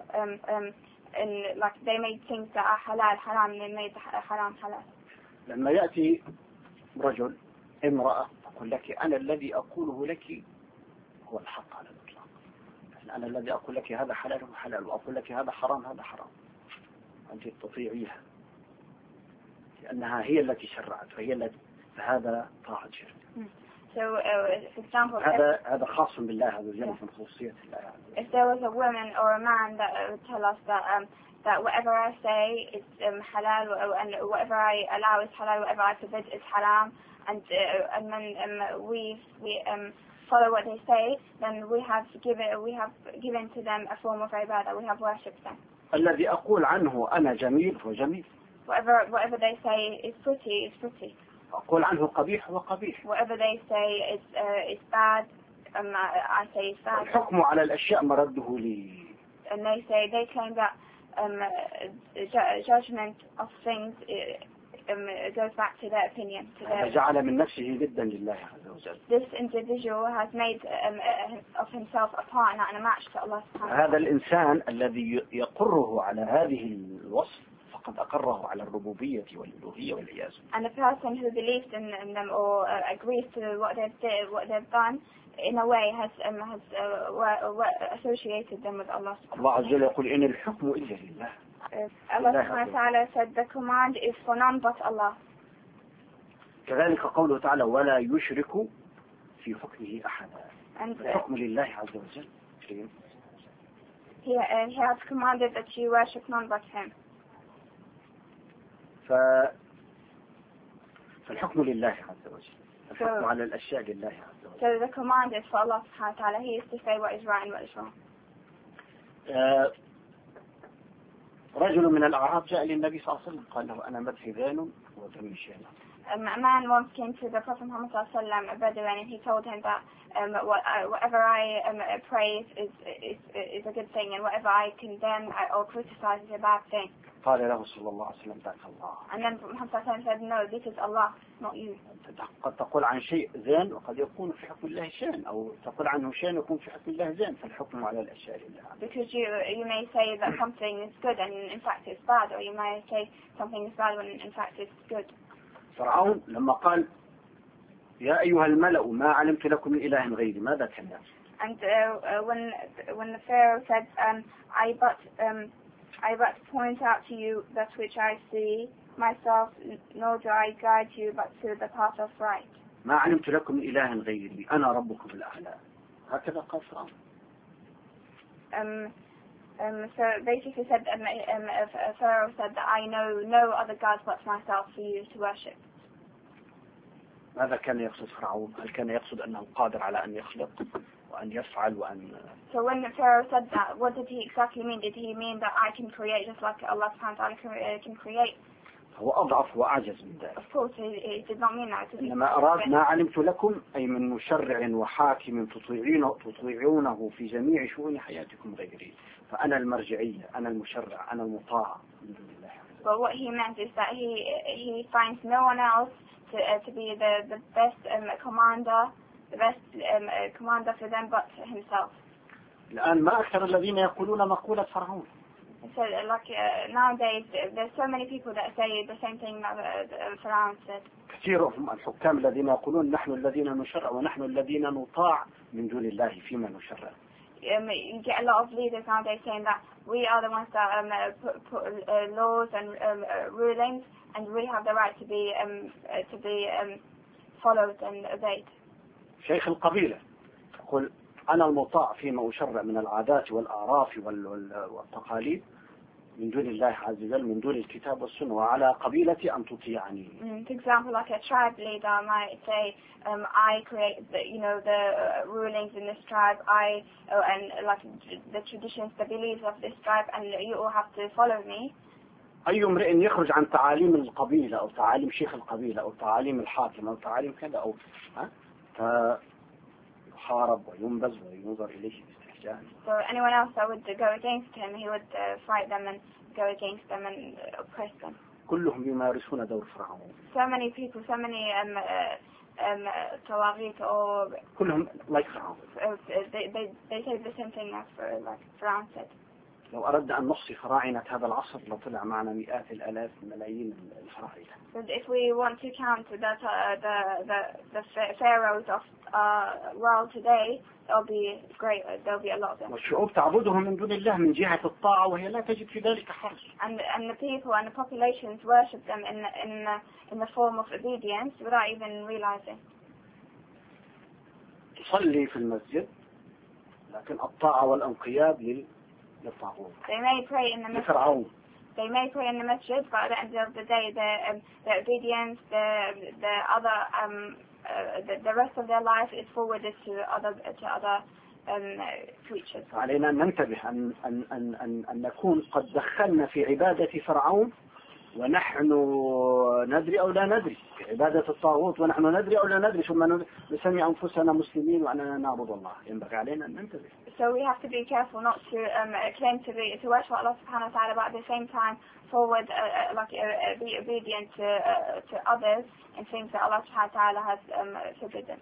like they made things that are halal haram, they made haram halal. لما يأتي رجل امرأة يقول لك أنا الذي أقوله لك هو الحق على الإطلاق، أنا الذي أقول لك هذا حلال وحلال، وأقول لك هذا حرام هذا حرام، أنت تطيعيها لأنها هي التي شرعت وهي التي، فهذا طاعة شرع. So, for example, هذا خاص بالله عز وجل من خصوصية الله عز وجل. If there was a woman or a man that would tell us that whatever I say is halal and whatever I allow is halal, whatever I forbid is haram, and then we follow what they say, then we have given to them a form of ibadah, we have worshipped them. الذي أقول عنه أنا جميل هو جميل. Whatever they say is pretty is pretty. أقول عنه قبيح هو قبيح. Whatever they say is bad, I say it's bad. الحكم على الأشياء مرده لي. And they claim that judgment of things goes back to their opinion. جعل من نفسه ضدا لله عز وجل. This individual has made of himself a partner and a match to Allah subhanahu wa ta'ala. هذا الإنسان الذي يقره على هذه الوصف فقد أقره على الربوبية والألوهية والعياذ. And the person who believes in them or agrees to what they've done, in a way has associated them with Allah. الله عز وجل يقول إن الحكم إلا لله. Allah subhanahu wa ta'ala said the command is for none but Allah. كذلك قوله تعالى ولا يشرك في حكمه أحدا. And الحكم لله عز وجل. He has commanded that you worship none but Him. فالحكم لله عز وجل. الحكم على الأشياء لله عز وجل. So the command is for Allah subhanahu wa ta'ala. He is to say what is right and what is wrong. رجل من الأعراب جاء للنبي صلى الله عليه وسلم قال له أنا مدحذان ودمي شينا. A man once came to the Prophet Muhammad sallallahu alaihi wasallam, a Bedouin, and he told him that whatever I praise is a good thing, and whatever I condemn or criticize is a bad thing. قال له صلى الله عليه وسلم ذاك الله. And then Muhammad sallallahu alaihi wasallam said, no, this is Allah, not you. قد تقول عن شيء زين وقد يكون في حكم الله شين، أو تقول عنه شين ويكون في حكم الله زين، فالحكم على الأشياء لله. Because you may say that something is good and in fact it's bad, or you may say something is bad when in fact it's good. فرعون لما قال يا أيها الملأ ما علمت لكم من إله غيري ماذا كان يفعل؟ And when the Pharaoh said, I but point out to you that which I see myself, nor do I guide you but to the path of right. ما علمت لكم من إله غيري أنا ربكم الأعلى. هكذا قال فرعون. So basically said, Pharaoh said that I know no other gods but myself for you to worship. ماذا كان يقصد فرعون؟ هل كان يقصد أنه قادر على أن يخلق وأن يفعل وأن؟ So when Pharaoh said that, what did he exactly mean? Did he mean that I can create just like Allah subhanahu wa ta'ala can create? هو أضعف وأعجز من ذلك. Of course, he did not mean that. إنما أراد ما علمت لكم أي من مشرع وحاكم تطيعونه في جميع شؤون حياتكم غيري، فأنا المرجعية أنا المشرع أنا المطاع من دون الله. But what he meant is that he finds no one else to be the best commander for them but himself. الآن ما أكثر الذين يقولون مقولة فرعون. So like nowadays there's so many people that say the same thing that Pharaoh said. كثيرهم الحكام الذين يقولون نحن الذين نشرع ونحن الذين نطاع من دون الله فيما نشرع. You get a lot of leaders nowadays saying that we are the ones that put laws and rulings, and we have the right to be followed and obeyed. شيخ القبيلة يقول أنا المطاع فيما أشرع من العادات والأعراف والتقاليد من دون الله عز وجل من دون الكتاب والسنة وعلى قبيلتي أن تطيعني. For example, like a tribe leader might say, I create the rulings in this tribe, and like the traditions, the beliefs of this tribe, and you all have to follow me. أي امرئ يخرج عن تعاليم القبيلة أو تعاليم شيخ القبيلة أو تعاليم الحاكم أو تعاليم كذا أو يحارب وينبذ وينظر إليه باستحجان. So anyone else that would go against him, he would fight them and go against them and oppress them. كلهم يمارسون دور فرعون. So many people, so many طواغيت or كلهم like فرعون. They say the same thing as like Pharaoh said. لو أردنا أن نحصي فراعنة هذا العصر لطلع معنا مئات الآلاف ملايين الفراعنة. But if we want to count the pharaohs of world today, there'll be great. There'll be a lot of them. والشعوب تعبدهم من دون الله من جهة الطاعة وهي لا تجد في ذلك حرج. And the people and the populations worship them in the form of obedience without even realizing. تصلي في المسجد لكن الطاعة والانقياد للطاغوت. They may pray in the masjid. لفرعون. They may pray in the masjid, but at the end of the day, their obedience, the rest of their life is forwarded to other creatures. علينا أن ننتبه أن نكون قد دخلنا في عبادة فرعون ونحن ندري أو لا ندري، في عبادة الطاغوت ونحن ندري أو لا ندري، ثم نسمي أنفسنا مسلمين وأننا نعبد الله. ينبغي علينا أن ننتبه. So we have to be careful not to claim to worship Allah subhanahu wa ta'ala, but at the same time forward be obedient to others in things that Allah subhanahu wa ta'ala has forbidden.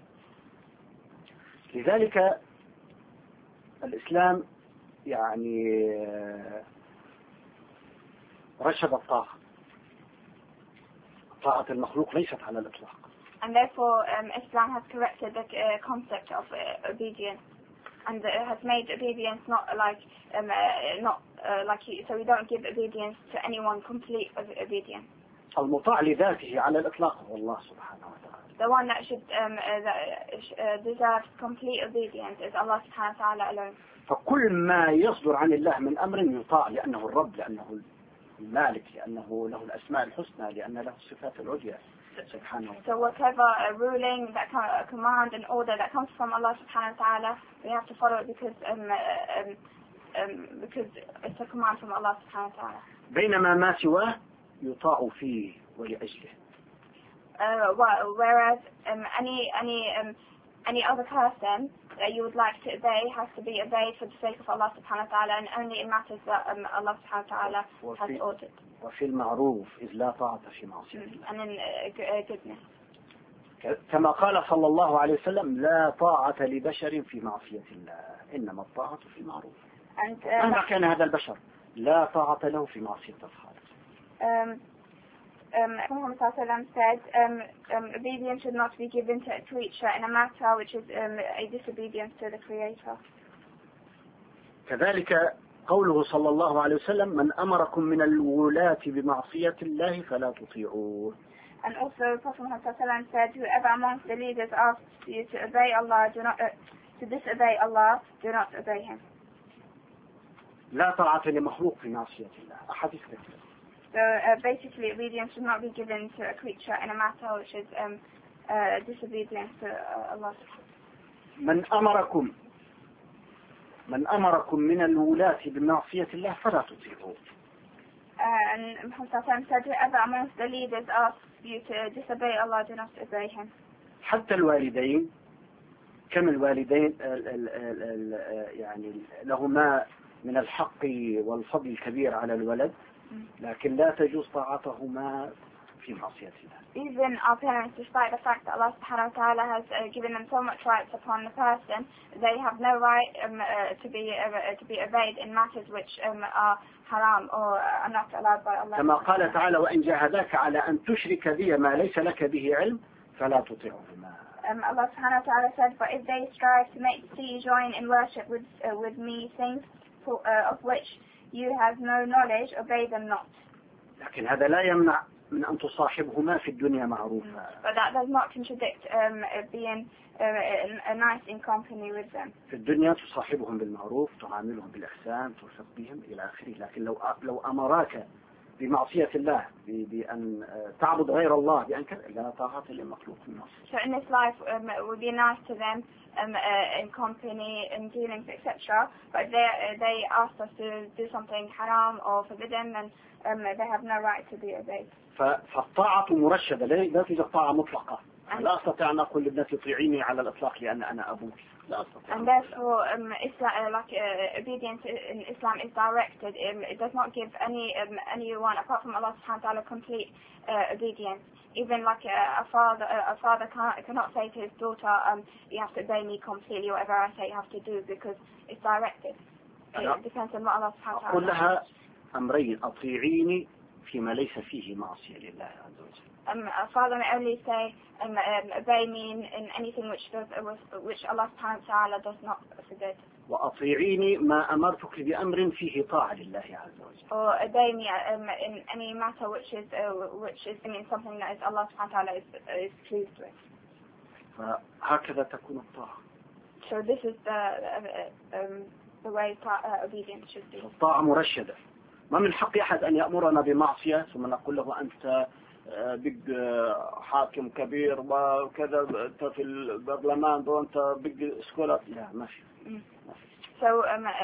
لذلك الإسلام يعني رشد الطاعة. طاعة المخلوق ليست على الإطلاق. And therefore Islam has corrected the concept of obedience. And it has made obedience not like so we don't give obedience to anyone complete obedience. المطاع لذاته على الإطلاق هو الله سبحانه وتعالى. The one that should deserve complete obedience is Allah subhanahu wa ta'ala alone. فكل ما يصدر عن الله من أمر يطاع لأنه الرب، لأنه المالك، لأنه له الأسماء الحسنى، لأن له الصفات العليا سبحانه وتعالى. So whatever ruling, that command and order that comes from Allah subhanahu wa ta'ala, we have to follow it because it's a command from Allah subhanahu wa ta'ala. بينما ما سواه يطاع فيه ولأجله. Whereas any other person that you would like to obey has to be obeyed for the sake of Allah subhanahu wa ta'ala, and only in matters that Allah subhanahu wa ta'ala has ordered. وفي المعروف إذ لا طاعة في معصية الله. And in goodness. كما قال صلى الله عليه وسلم لا طاعة لبشر في معصية الله إنما الطاعة في المعروف. مهما كان هذا البشر لا طاعة له في معصية الخالق. Muhammad said obedience should not be given to a creature in a matter which is a disobedience to the Creator. كذلك قوله صلى الله عليه وسلم من أمركم من الولاة بمعصية الله فلا تطيعوه. And also Prophet Muhammad said whoever amongst the leaders asks you to obey Allah, to disobey Allah, do not obey him. لا طاعة لمخلوق في معصية الله. أحاديث كثيرة. So basically obedience should not be given to a creature in a matter which is disobedience to Allah. من أمركم من الولاة بمعصية الله فلا تطيعوه. And Muhammad said whoever amongst the leaders asks you to disobey Allah, do not obey him. حتى الوالدين، كم الوالدين يعني لهما من الحق والفضل الكبير على الولد، لكن لا تجوز طاعتهما في معصية الله. Even our parents, despite the fact that Allah subhanahu wa ta'ala has given them so much rights upon the person, they have no right to be obeyed in matters which are haram or are not allowed by Allah. كما قال تعالى وإن جاهداك على أن تشرك بي ما ليس لك به علم فلا تطيعهما. Allah subhanahu wa ta'ala said, but if they strive to make you join in worship with me things of which you have no knowledge, obey them not. لكن هذا لا يمنع من أن تصاحبهما في الدنيا معروفا. But that does not contradict being nice in company with them. في الدنيا تصاحبهم بالمعروف، تعاملهم بالإحسان، ترفق بهم إلى آخره. لكن لو أمراك بمعصية الله بأن تعبد غير الله بأن لا طاعة للمخلوق في المعصية. So in this life we'll be nice to them in company, in dealings, etc. But they ask us to do something haram or forbidden, and they have no right to be obeyed. فالطاعة مرشدة، لا توجد طاعة مطلقة. لا أستطيع أن أقول لابنتي طيعيني على الإطلاق لأن أنا أبوك. لا أستطيع. And therefore, obedience in Islam is directed. It does not give anyone apart from Allah subhanahu wa ta'ala complete obedience. Even like a father cannot say to his daughter, you have to obey me completely. Whatever I say, you have to do, because it's directed. It depends on what Allah subhanahu wa أقول ta'ala. لها أمرين: أطيعيني فيما ليس فيه معصية لله عز وجل. A father may only say, obey me in anything which Allah subhanahu wa ta'ala does not forbid. وأطيعيني ما أمرتك بأمر فيه طاعة لله عز وجل. Or obey me in any matter which is in something that is Allah subhanahu wa ta'ala is pleased with. فهكذا تكون الطاعة. So this is the way obedience should be. الطاعة مرشدة. ما من حق أحد أن يأمرنا بمعصية ثم نقول له أنت بق حاكم كبير وكذا، أنت في البرلمان وأنت بق سكولر. لا، ما في. So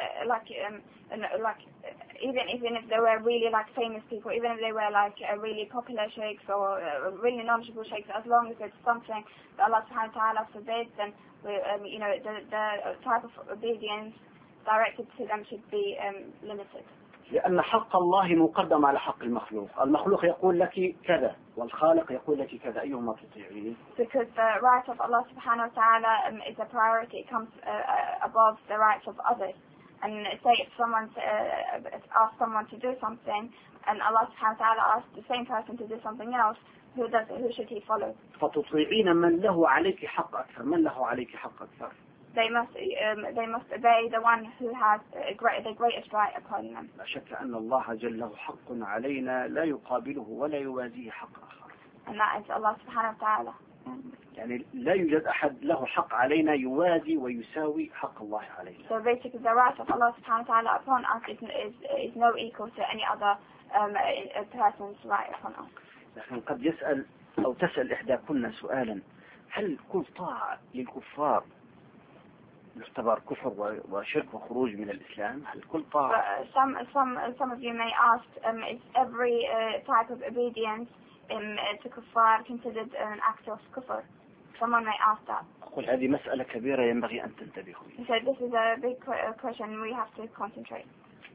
even if they were really like famous people, even if they were like really popular sheikhs or really knowledgeable sheikhs, as long as it's something that Allah subhanahu wa ta'ala forbids, then the type of obedience directed to them should be limited. لأن حق الله مقدم على حق المخلوق. المخلوق يقول لك كذا والخالق يقول لك كذا، أيهما تطيعين؟ Because the right of Allah subhanahu wa ta'ala is a priority. It comes above the rights of others. And say if someone asks someone to do something, and Allah subhanahu wa ta'ala asks the same person to do something else, who should he follow? فتطيعين من له عليك حق أكثر. من له عليك حق أكثر؟ They must obey the one who has the greatest right upon them. لا شك أن الله جل له حق علينا لا يقابله ولا يوازيه حق آخر. And that is Allah subhanahu wa ta'ala. يعني لا يوجد أحد له حق علينا يوازي ويساوي حق الله علينا. So basically the right of Allah subhanahu wa ta'ala upon us is no equal to any other person's right upon us. لكن قد يسأل أو تسأل إحداكن سؤالا: هل كل طاعة للكفار يعتبر كفر وشرك وخروج من الإسلام؟ هل كل طاعة؟ Some of you may ask, is every type of obedience to kuffar considered an act of kufr? Someone may ask that. أقول هذه مسألة كبيرة ينبغي أن تنتبهوا. So this is a big question. We have to concentrate.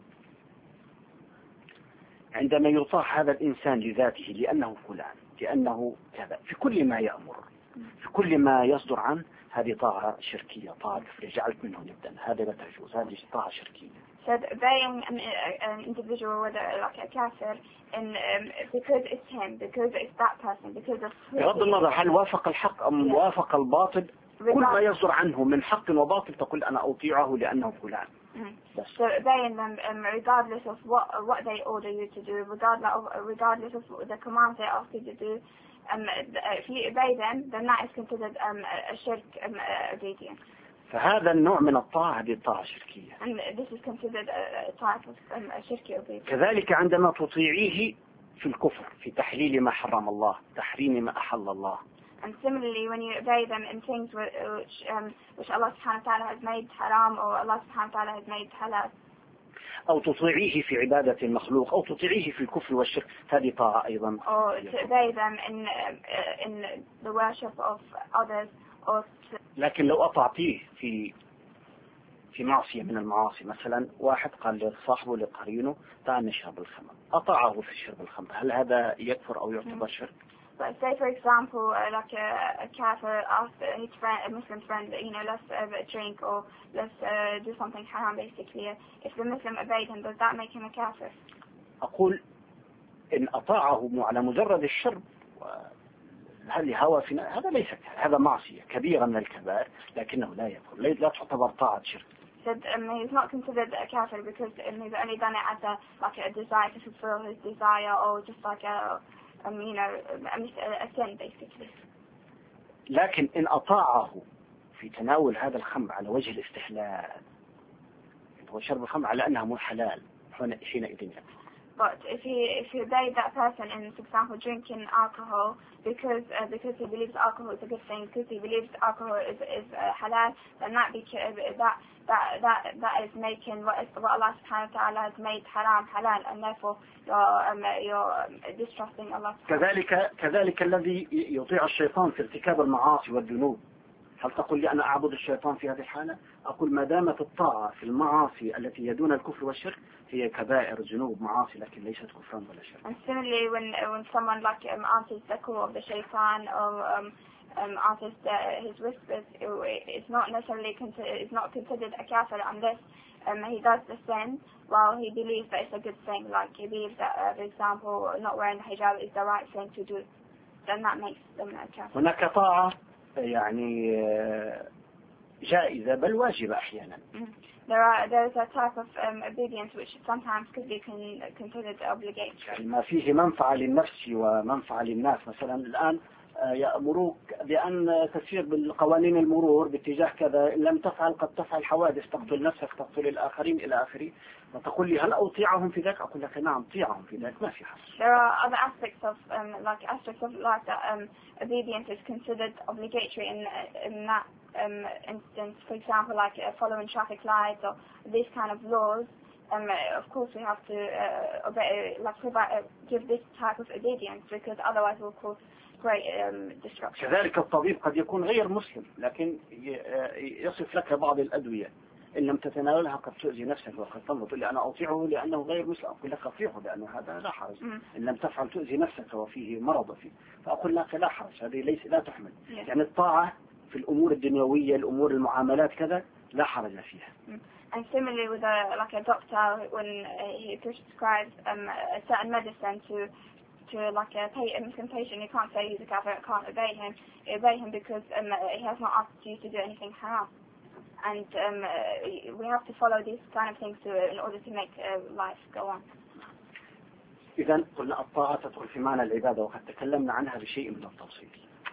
عندما يطاع هذا الإنسان لذاته لأنه فلان، لأنه كذا، في كل ما يأمر، في كل ما يصدر عنه، هذه طاعة شركية، طاعة كفرية، جعلت منه ندا، هذا لا تجوز، هذه طاعة شركية. So obeying an individual, whether like a kafir, because it's him, because it's that person, because of بغض النظر هل وافق الحق أم وافق الباطل، كل ما يصدر عنه من حق وباطل تقول أنا أطيعه لأنه فلان. So obeying them regardless of what they order you to do, regardless of the commands they ask you to do, if you obey them, then that is considered a shirk obedience. فهذا النوع من الطاعة هذه طاعة شركية. And this is considered a type of a shirk obedience. كذلك عندما تطيعيه في الكفر، في تحليل ما حرم الله، تحريم ما أحل الله. And similarly, when you obey them in things which Allah subhanahu wa ta'ala has made haram or Allah subhanahu wa ta'ala has made halal. أو تطيعيه في عبادة المخلوق، أو تطيعيه في الكفر والشرك، هذه طاعة أيضا. Or to obey them in the worship of others. Or لكن لو أطعتيه في معصية من المعاصي، مثلا واحد قال لصاحبه لقرينه تعال نشرب الخمر، أطاعه في شرب الخمر، هل هذا يكفر أو يعتبر شرك؟ But say for example, like a kafir asked his friend, a Muslim friend, let's have a drink or let's do something haram basically. If the Muslim obeyed him, does that make him a kafir? أقول إن أطاعه على مجرد الشرب هل هوى في هذا ليس، هذا معصية كبيرة من الكبائر، لكنه لا يكفر، لا تعتبر طاعة شرك. Said he's not considered a kafir because he's only done it as a desire to fulfill his desire or just like a sin basically. لكن إن أطاعه في تناول هذا الخمر على وجه الاستحلال، هو شرب الخمر على أنها حلال، حينئذ يكفر. But if you obey that person in, for example, drinking alcohol because he believes alcohol is a good thing, because he believes alcohol is halal, then that is making what Allah subhanahu wa ta'ala has made haram halal, and therefore you're distrusting Allah. كذلك الذي يطيع الشيطان في ارتكاب المعاصي والذنوب، هل تقول لي أنا أعبد الشيطان في هذه الحالة؟ أقول ما دامت الطاعة في المعاصي التي يدون الكفر والشرك هي كبائر ذنوب معاصي لكن ليست كفرا ولا شرك. And similarly, when someone like answers the call of the shaitan or artist, his whispers, it's not necessarily it's not considered a kafir on this. He does the sin while he believes that it's a good thing. Like he believes that, for example, not wearing the hijab is the right thing to do. Then that makes them a kafir. هناك طاعة يعني جائزة بل واجبة أحيانا. There is a type of obedience which sometimes could be considered obligatory. ما فيه منفعة للنفس ومنفعة للناس. مثلا الآن يأمروك بأن تسير بالقوانين المرور باتجاه كذا، إن لم تفعل قد تفعل حوادث، تقتل نفسك، تقتل الآخرين إلى آخره. وتقول لي هل أطيعهم في ذلك؟ أقول لك نعم طيعهم في ذلك، ما في حرج. There are other aspects of life that obedience is considered obligatory in that instance. For example, like following traffic lights or these kind of laws. Of course, we have to give this type of obedience because otherwise we'll cause great destruction. كذلك الطبيب قد يكون غير مسلم لكن يصف لك بعض الأدوية إن لم تتناولها قد تؤذي نفسك وقد تموت. تقول لي أنا أطيعه لأنه غير مسلم، أقول لك أطيعه لأنه هذا لا حرج. إن لم تفعل تؤذي نفسك وفيه مرض فيه، فأقول لك لا حرج، هذه لا تحمل. يعني الطاعة في الأمور الدنيوية، الأمور المعاملات كذا لا حرج فيها. And similarly with a doctor, when he prescribes a certain medicine to a Muslim patient, you can't say he's a kafir, can't obey him. You obey him because he has not asked you to do anything haram. And we have to follow these kind of things in order to make life go on. إذا قلنا الطاعة تدخل في معنى العبادة وقد تكلمنا عنها بشيء من التفصيل.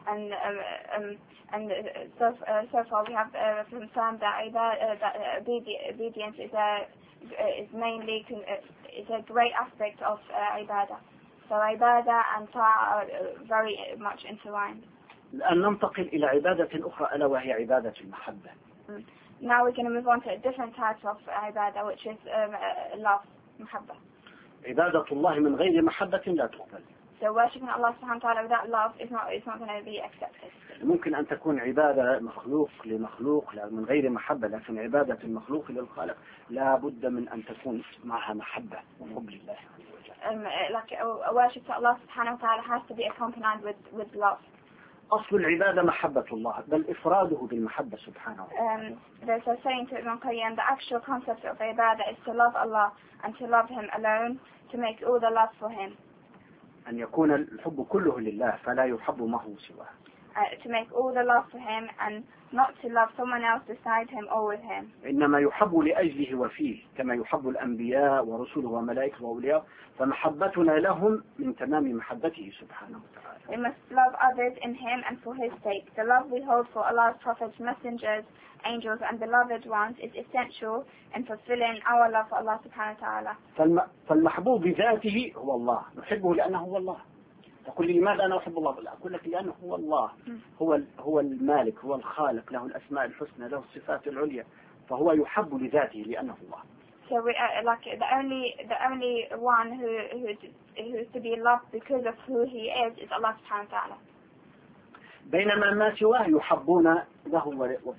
And so far we have confirmed that obedience is mainly a great aspect of ibadah. So ibadah and ta'a are very much intertwined. الآن ننتقل إلى عبادة أخرى ألا وهي عبادة المحبة. Now we're going to move on to a different type of ibadah, which is love, محبة. عبادة الله من غير محبة لا تقبل. So worshipping Allah subhanahu wa ta'ala without love is not going to be accepted. ممكن أن تكون عبادة مخلوق لمخلوق من غير محبة، لكن عبادة المخلوق للخالق لا بد من أن تكون معها محبة وحب لله عز وجل. Like a worship to Allah subhanahu wa ta'ala has to be accompanied with love. أصل العبادة محبة الله بل إفراده بالمحبة سبحانه. There's a saying to Ibn Qayyim, the actual concept of ibadah is to love Allah and to love Him alone, to make all the love for Him. أن يكون الحب كله لله فلا يحب معه سواه. To make all the love for Him and not to love someone else beside Him or with Him. إنما يحب لأجله وفيه كما يحب الأنبياء ورسله وملائكته وأولياء، فمحبتنا لهم من تمام محبته سبحانه وتعالى. We must love others in Him and for His sake. The love we hold for Allah's prophets, messengers, angels and beloved ones is essential in fulfilling our love for Allah subhanahu wa ta'ala. فالمحبوب بذاته هو الله، نحبه لأنه هو الله. تقول لي لماذا أنا أحب الله؟ لا أقول لك لأنه هو الله، هو المالك، هو الخالق، له الأسماء الحسنى، له الصفات العليا، فهو يحب لذاته لأنه الله. So we like the only one who is to be loved because of who He is Allah subhanahu wa ta'ala. بينما ما سواه يحبون له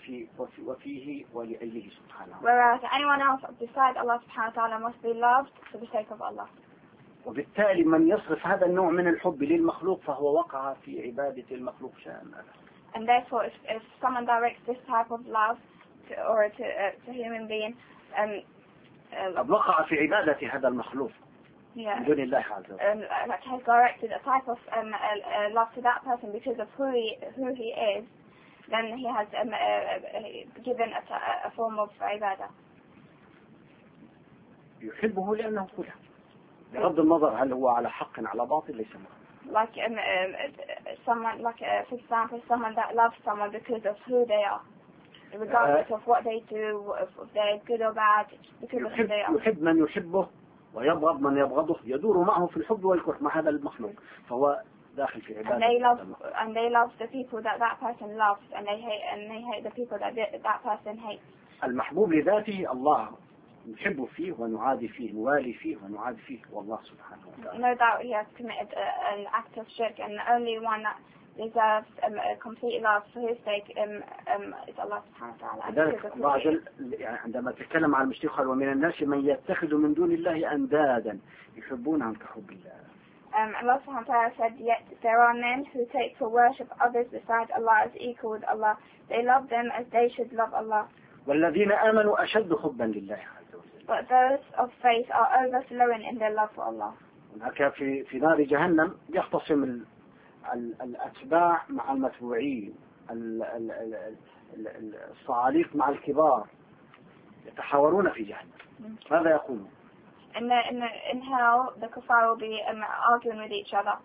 وفيه ولأجله سبحانه. Whereas anyone else besides Allah subhanahu wa ta'ala must be loved for the sake of Allah. وبالتالي من يصرف هذا النوع من الحب للمخلوق فهو وقع في عبادة المخلوق شاملا. And therefore, if someone directs this type of love to human being, وقع في عبادة هذا المخلوق. من دون الله عز وجل. Like has directed a type of love to that person because of who he is, then he has given a form of ibadah. يحبه لأنه كله. بغض النظر هل هو على حق على باطل ليس مهم. Like someone, for example, someone that loves someone because of who they are, regardless of what they do, if they're good or bad, because of who they are. يحب من يحبه ويبغض من يبغضه، يدور معه في الحب والكره مع هذا المخلوق، فهو داخل في عبادة. And they love the people that person loves, and they hate the people that person hates. المحبوب لذاته الله، نحب فيه ونعادي فيه، نوالي فيه ونعادي فيه، والله سبحانه وتعالى. No doubt he has committed an act of shirk, and the only one that deserves a complete love for his sake is Allah subhanahu wa ta'ala. لذلك يعني عندما تكلم عن المشرك قال ومن الناس من يتخذ من دون الله أندادا يحبونهم كحب الله. Allah subhanahu wa ta'ala said, yet there are men who take for worship others besides Allah as equal with Allah. They love them as they should love Allah. والذين آمنوا أشد حبا لله عز وجل. But those of faith are overflowing in their love for Allah. هناك في نار جهنم يختصم الأتباع مع المتبوعين، الصعاليق مع الكبار، يتحاورون في جهنم. ماذا يقولون؟ In hell, the kuffar will be arguing with each other.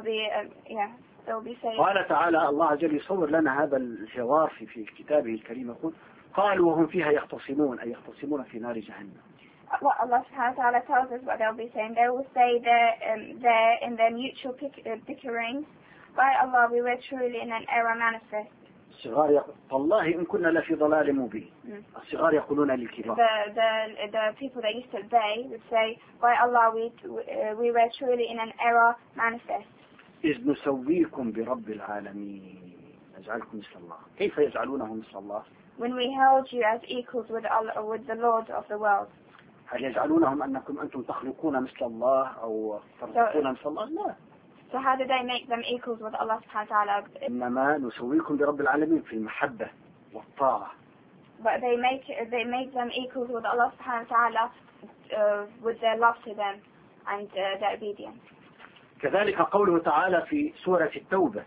They'll be saying. قال تعالى الله عز وجل يصور لنا هذا الحوار في كتابه الكريم، يقول قالوا وهم فيها يختصمون، أي يختصمون في نار جهنم. What Allah subhanahu wa ta'ala tells us what they'll be saying. They will say there in their mutual bickerings, by Allah we were truly in an error manifest. الصغار والله إن كنا لفي ضلال مبين. الصغار يقولون للكبار. The people that used to they would say, by Allah we were truly in an error manifest. إذ نسويكم برب العالمين نجعلكم مثل الله. كيف يجعلونه مثل الله؟ When we held you as equals with Allah, with the Lord of the world. هل يجعلونهم أنكم أنتم تخلقون مثل الله أو ترزقون مثل الله؟ لا. So how do they make them equals with Allah subhanahu wa ta'ala? إنما نسويكم برب العالمين في المحبة والطاعة. But they make them equals with Allah subhanahu wa ta'ala with their love to them and their obedience. كذلك قوله تعالى في سورة التوبة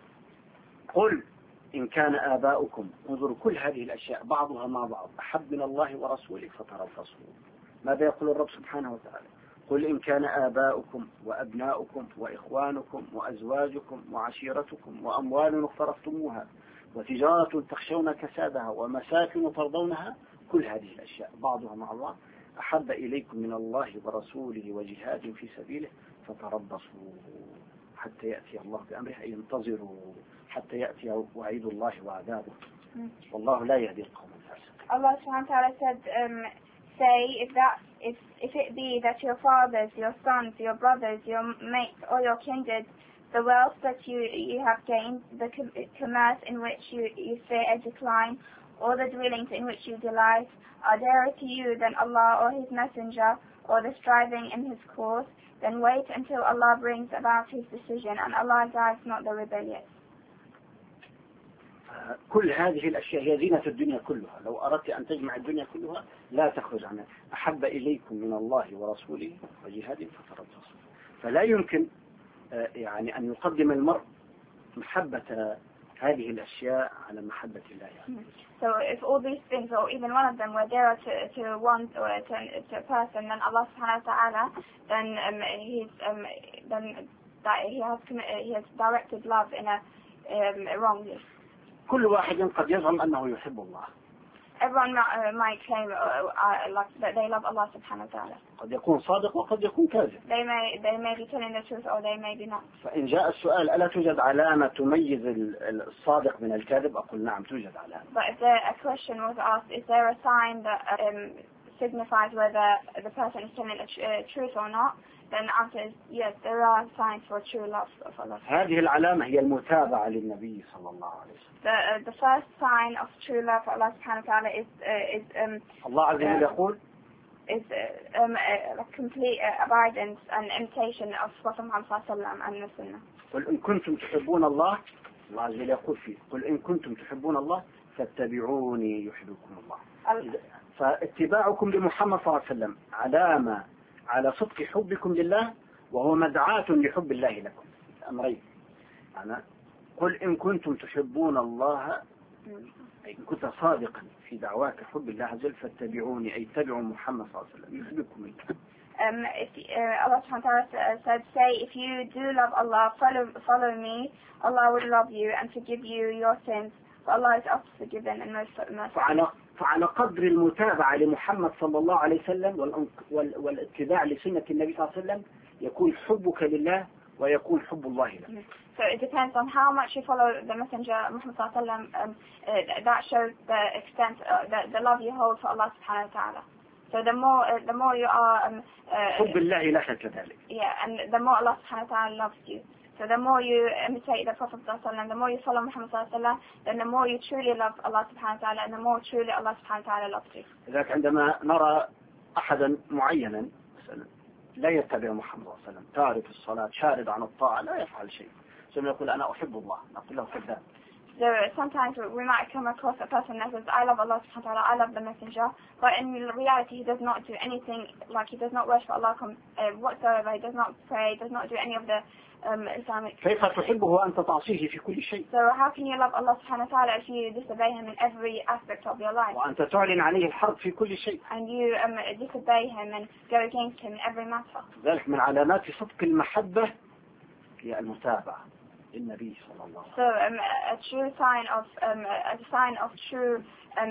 قل إن كان آباؤكم، انظروا كل هذه الأشياء بعضها مع بعض، أحب من الله ورسوله فتربصوا. ماذا يقول الرب سبحانه وتعالى؟ قل إن كان آباؤكم وأبناؤكم وإخوانكم وأزواجكم وعشيرتكم وأموال اقترفتموها وتجارة تخشون كسادها ومساكن ترضونها، كل هذه الأشياء بعضها مع بعض، أحب إليكم من الله ورسوله وجهاد في سبيله فتربصوا حتى يأتي الله بأمره، أي انتظروا حتى يأتي وعيد الله وعذابه، والله لا يهدي القوم الفاسقين. Allah subhanahu wa ta'ala said, say if it be that your fathers, your sons, your brothers, your mates, or your kindred, the wealth that you have gained, the commerce in which you fear a decline, or the dwellings in which you delight, are dearer to you than Allah or His Messenger, or the striving in His cause, then wait until Allah brings about His decision, and Allah guides not the rebellious. كل هذه الأشياء هي زينة الدنيا كلها، لو أردت أن تجمع الدنيا كلها لا تخرج عنها. أحب إليكم من الله ورسوله وجهاد فتربصوا. فلا يمكن يعني أن يقدم المرء محبة هذه الأشياء على محبة الله. So if all these things, or even one of them, were dearer to one or to a person than Allah subhanahu wa ta'ala, then he has directed love in a wrongly. كل واحد قد يزعم أنه يحب الله. Everyone might claim that they love Allah subhanahu wa ta'ala. قد يكون صادق وقد يكون كاذب. They may be telling the truth or they may be not. فإن جاء السؤال ألا توجد علامة تميز الصادق من الكاذب؟ أقول نعم توجد علامة. But if a question was asked, is there a sign that signifies whether the person is telling the truth or not? Then the answer is yes, there are signs for true love of Allah. هذه العلامة هي المتابعة للنبي صلى الله عليه وسلم. The first sign of true love for Allah subhanahu wa ta'ala is الله عز وجل يقول is complete abidance and imitation of Prophet Muhammad sallallahu alaihi wasallam and the Sunnah. قل إن كنتم تحبون الله، الله عز وجل يقول فيه قل إن كنتم تحبون الله فاتبعوني يحببكم الله. فاتباعكم لمحمد صلى الله عليه وسلم علامة على صدق حبكم لله، وهو مدعاة لحب الله لكم. أمرين، أنا قل إن كنتم تحبون الله، أي إن كنت صادقا في دعواك حب الله عز وجل فاتبعوني، أي اتبعوا محمد صلى الله عليه وسلم يحببكم الله. Allah subhanahu wa ta'ala said, say, if you do love Allah, follow me, Allah will love you and forgive you your sins. For Allah is oft forgiven and most merciful. فعلى قدر المتابعة لمحمد صلى الله عليه وسلم والاتباع لسنة النبي صلى الله عليه وسلم يكون حبك لله ويكون حب الله لك. So it depends on how much you follow the Messenger Muhammad صلى الله عليه وسلم. That shows the extent, the love you hold for Allah subhanahu wa ta'ala. So the more you are حب الله لك كذلك. Yeah, and the more Allah subhanahu wa ta'ala loves you. So the more you imitate the Prophet sallallahu alaihi wasallam, the more you follow Muhammad sallallahu alaihi wasallam, then the more you truly love Allah subhanahu wa ta'ala, and the more truly Allah subhanahu wa ta'ala loves you. لذلك عندما نرى أحدا معينا مثلا لا يتبع محمد صلى الله عليه وسلم، تعرف الصلاة، شارد عن الطاعة، لا يفعل شيء. ثم يقول أنا أحب الله، نقول له كذاب. So sometimes we might come across a person that says, I love Allah subhanahu wa ta'ala, I love the messenger, but in reality he does not do anything, like he does not worship Allah whatsoever, he does not pray, does not do any of the Islamic. كيف تحبه وأنت تعصيه في كل شيء؟ So how can you love Allah subhanahu wa ta'ala if you disobey him in every aspect of your life? وأنت تعلن عليه الحرب في كل شيء. And you disobey him and go against him in every matter. ذلك من علامات صدق المحبة هي المتابعة للنبي صلى الله عليه وسلم. So a true sign of true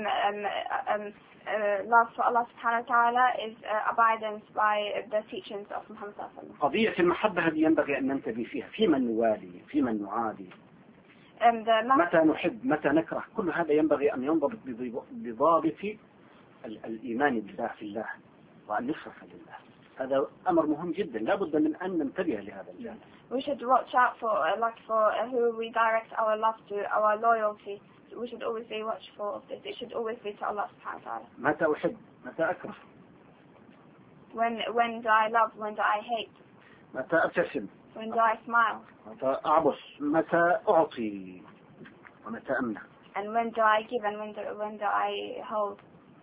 love for Allah subhanahu wa ta'ala is abidance by the teachings of Muhammad sallallahu alaihi wasallam. قضية المحبة هذه ينبغي أن ننتبه فيها، في من نوالي، في من نعادي، متى نحب، متى نكره، كل هذا ينبغي أن ينضبط بضابط الإيمان بالله في الله وأن يصرف لله. هذا أمر مهم جدا، لا بد من أن ننتبه لهذا الجانب. We should watch out for who we direct our love to, our loyalty. We should always be watchful of this. It should always be to Allah subhanahu wa ta'ala. متى أحب، متى أكره. When do I love, when do I hate. متى أبتسم. When do I smile. متى أعبس، متى أعطي، ومتى أمنع. And when do I give and when do I hold.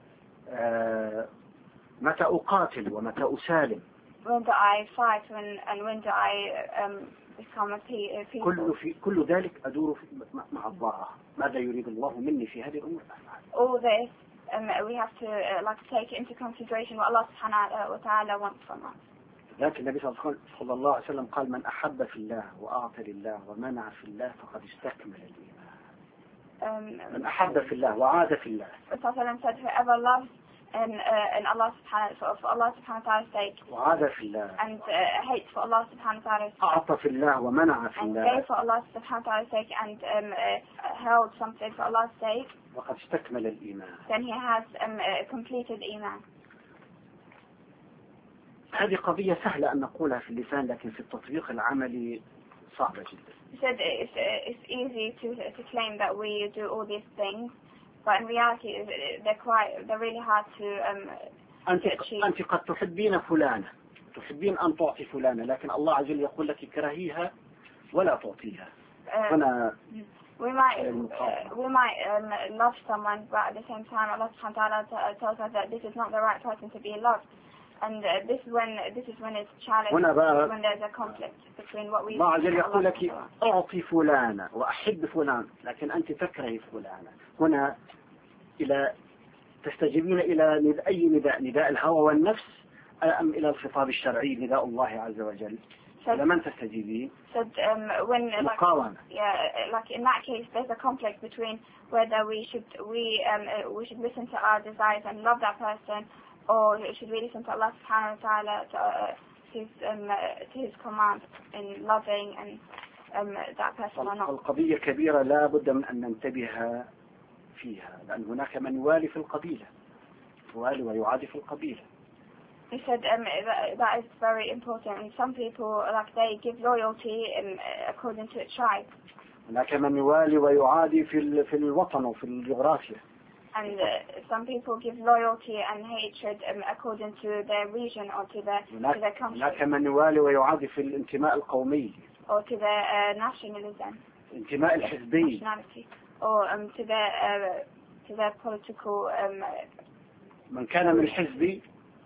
متى أقاتل ومتى أسالم. When do I fight and when do I become a peaceful. كل ذلك أدور مع الله، ماذا يريد الله مني في هذه الأمور. All this we have to take into consideration what Allah subhanahu wa ta'ala wants from us. لكن النبي صلى الله عليه وسلم قال من أحب في الله وأعطى لله ومنع في الله فقد استكمل الإيمان. من أحب في الله وعاد في الله. Rasulullah said whoever loves in Allah subhanahu wa ta'ala's sake وعاد في الله and hates for Allah subhanahu wa ta'ala's sake أعطى في الله ومنع في and الله gave for Allah subhanahu wa ta'ala's sake and held something for Allah's sake, وقد استكمل الإيمان. then he has completed iman. هذه قضية سهلة أن نقولها في اللسان، لكن في التطبيق العملي صعبة جدا. He said it's easy to claim that we do all these things, but in reality they're really hard to achieve. أنت قد تحبين فلانة، تحبين أن تعطي فلانة، لكن الله عز وجل يقول لك كرهيها ولا تعطيها. هنا we might love someone, but at the same time Allah subhanahu wa ta'ala tells us that this is not the right person to be loved. And this is when it's challenged, when there's a conflict between what we. الله عز وجل يقول لك أعطي فلانة وأحب فلان، لكن أنت تكرهي فلانة. هنا تستجيبين إلى أي نداء الهوى والنفس أم إلى الخطاب الشرعي نداء الله عز وجل؟ لمن تستجيبين؟ مقاومة. In that case, there's a conflict between whether we should listen to our desires and love that person, or should we listen to Allah subhanahu wa ta'ala to his command in loving and that person or not. القضية كبيرة لا بد من أن ننتبه فيها، لأن هناك من يوالي في القبيلة، يوالي ويعادي في القبيلة. He said that is very important, and some people they give loyalty according to a tribe. هناك من يوالي ويعادي في الوطن وفي الجغرافيا. And some people give loyalty and hatred according to their region or to their country. هناك من يوالي ويعادي في الانتماء القومي. Or to their nationalism. الانتماء الحزبي. Nationality. Or to their political. من كان من حزبي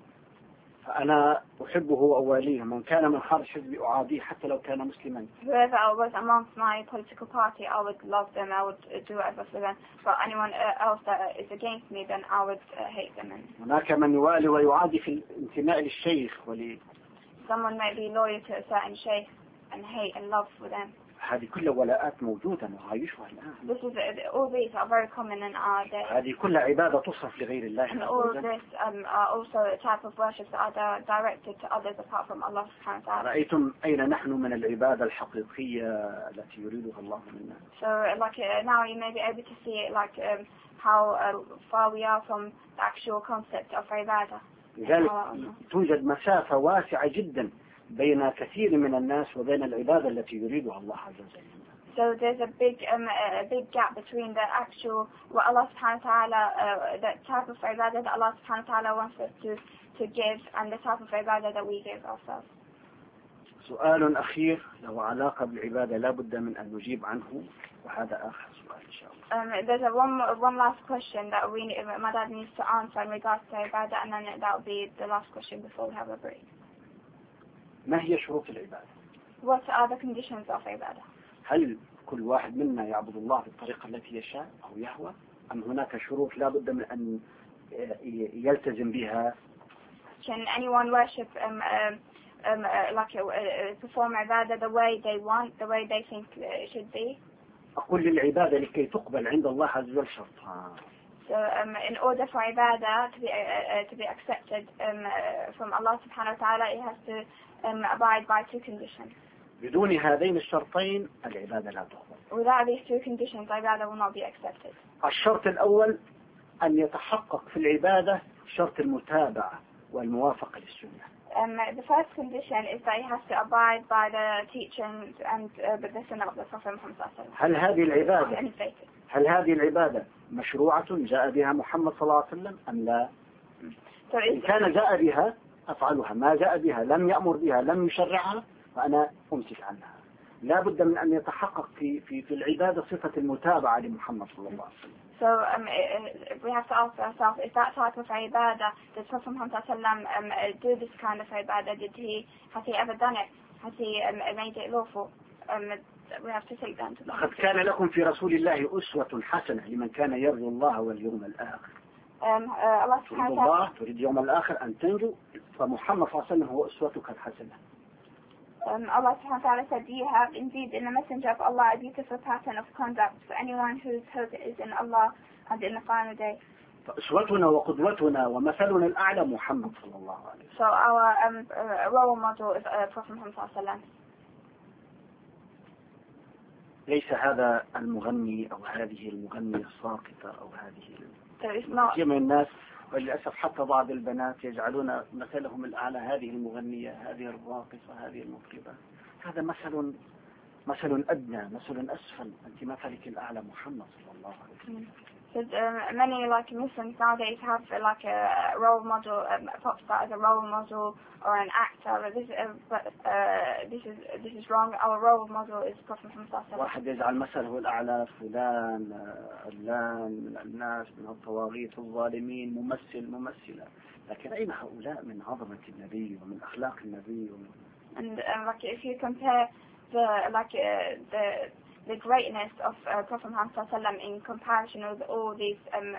فأنا أحبه وأواليه، من كان من خارج حزبي أعاديه حتى لو كان مسلما. Whoever was amongst my political party, I would love them, I would do whatever for them. But anyone else that is against me, then I would hate them. هناك من يوالي ويعادي في الانتماء للشيخ Someone may be loyal to a certain sheikh and hate and love for them. هذه كل ولاءات موجودة نعايشها الآن. All these are very common in our day. هذه كل عبادة تصرف لغير الله. And all this are also a type of worship that are directed to others apart from Allah subhanahu wa ta'ala. رأيتم أين نحن من العبادة الحقيقية التي يريدها الله منا. So now you may be able to see how far we are from the actual concept of ibadah. لذلك توجد مسافة واسعة جدا بين كثير من الناس وبين العبادة التي يريدها الله عز وجل. So there's a big gap between the actual, what Allah subhanahu wa ta'ala, the type of ibadah that Allah subhanahu wa ta'ala wants us to give, and the type of ibadah that we give ourselves. سؤال أخير له علاقة بالعبادة لا بد من أن نجيب عنه، وهذا آخر سؤال إن شاء الله. There's one last question that my dad needs to answer in regards to ibadah, and then that will be the last question before we have a break. ما هي شروط العبادة؟ What are the conditions of ibadah? هل كل واحد منا يعبد الله بالطريقة التي يشاء أو يهوى، أم هناك شروط لا بد من أن يلتزم بها؟ Can anyone worship perform ibadah the way they want, the way they think it should be? أقول للعبادة لكي تقبل عند الله عز وجل شرطان. So in order for ibadah to be accepted from Allah subhanahu wa ta'ala, it has to abide by two conditions. بدون هذين الشرطين العبادة لا تقبل. Without these two conditions, ibadah will not be accepted. الشرط الأول أن يتحقق في العبادة شرط المتابعة والموافقة للسنة. The first condition is that he has to abide by the teachings and the sunnah of the Prophet Muhammad sallallahu alaihi wasallam. هل هذه العبادة مشروعة جاء بها محمد صلى الله عليه وسلم أم لا؟ إن كان جاء بها أفعلها، ما جاء بها لم يأمر بها لم يشرعها فأنا أمسك عنها. لا بد من أن يتحقق في العبادة صفة المتابعة لمحمد صلى الله عليه وسلم. So we have to ask ourselves, is that type of ibadah, did Prophet Muhammad sallallahu alaihi wasallam do this kind of ibadah? Has he ever done it? Has he made it lawful? We have to take that into لقد كان لكم في رسول الله أسوة حسنة لمن كان يرجو الله واليوم الآخر. تريد يوم الآخر أن تنجو، فمحمد صلى الله عليه وسلم هو أسوتك الحسنة. Allah subhanahu wa ta'ala said, you have indeed in the messenger of Allah a beautiful pattern of conduct for anyone whose hope is in Allah and in the final day. فأسوتنا وقدوتنا ومثلنا الأعلى محمد صلى الله عليه وسلم. So our role model is Prophet Muhammad صلى الله عليه وسلم. ليس هذا المغني أو هذه المغنية الساقطة أو هذه كثير من الناس، وللأسف حتى بعض البنات يجعلون مثلهم الأعلى هذه المغنية، هذه الراقصة، هذه المطربة. هذا مثل أدنى، مثل أسفل. أنت مثلك الأعلى محمد صلى الله عليه وسلم. So many Muslims nowadays have a role model, a pop star as a role model or an actor. This is wrong. Our role model is Prophet Muhammad sallallahu alaihi wasallam. واحد يجعل مثله الأعلى فلان علان من الناس من الطواغيت الظالمين، ممثلة. لكن أين هؤلاء من عظمة النبي ومن أخلاق النبي And if you compare the greatness of Prophet Muhammad sallallahu alaihi wasallam in comparison with all these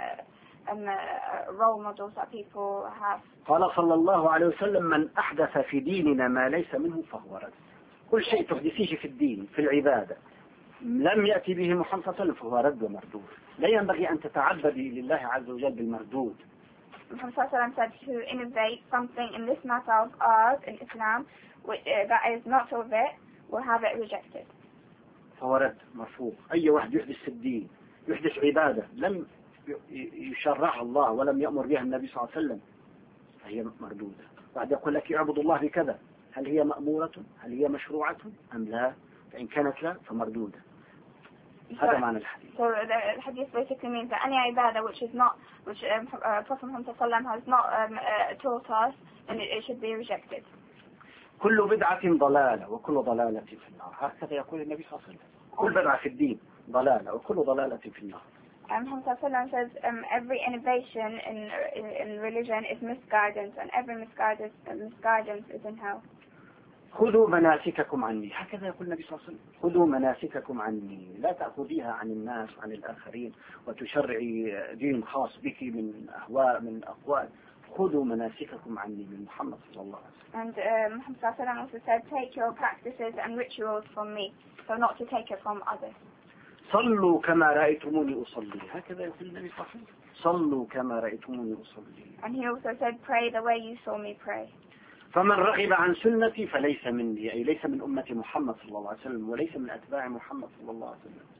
role models that people have. قال صلى الله عليه وسلم من أحدث في ديننا ما ليس منه فهو رد. كل شيء تحدثيه في الدين في العبادة لم يأتي به محمد صلى الله عليه وسلم فهو رد ومردود. لا ينبغي أن تتعبدي لله عز وجل بالمردود. Muhammad sallallahu alaihi wasallam said to innovate something in this matter of ours in Islam that is not of it will have it rejected. فهو رد مرفوض. أي واحد يحدث في الدين يحدث عبادة لم يشرعها الله ولم يأمر بها النبي صلى الله عليه وسلم فهي مردودة. بعد يقول لك يعبد الله بكذا، هل هي مأمورة؟ هل هي مشروعة أم لا؟ فإن كانت لا فمردودة. هذا معنى الحديث. So the hadith basically means that any ibadah which Prophet Muhammad sallallahu alaihi wasallam has not taught us, and it should be rejected. كل بدعة ضلالة وكل ضلالة في النار. هكذا يقول النبي صلى الله عليه وسلم. كل بدعة في الدين ضلالة وكل ضلالة في النار. Muhammad sallallahu alaihi wasallam says every innovation in religion is misguidance, and every misguidance is in hell. خذوا مناسككم عني. هكذا يقول النبي صلى الله عليه وسلم. خذوا مناسككم عني، لا تأخذيها عن الناس وعن الآخرين وتشرعي دين خاص بك من أهواء من أقوال. خذوا مناسككم عني من محمد صلى الله عليه وسلم. And Muhammad sallallahu alaihi wasallam also said, take your practices and rituals from me, so not to take it from others. صلوا كما رأيتموني أصلي. هكذا يقول النبي صلى الله عليه وسلم. صلوا كما رأيتموني أصلي. And he also said, pray the way you saw me pray. فمن رغب عن سنتي فليس مني، أي ليس من أمة محمد صلى الله عليه وسلم وليس من أتباع محمد صلى الله عليه وسلم.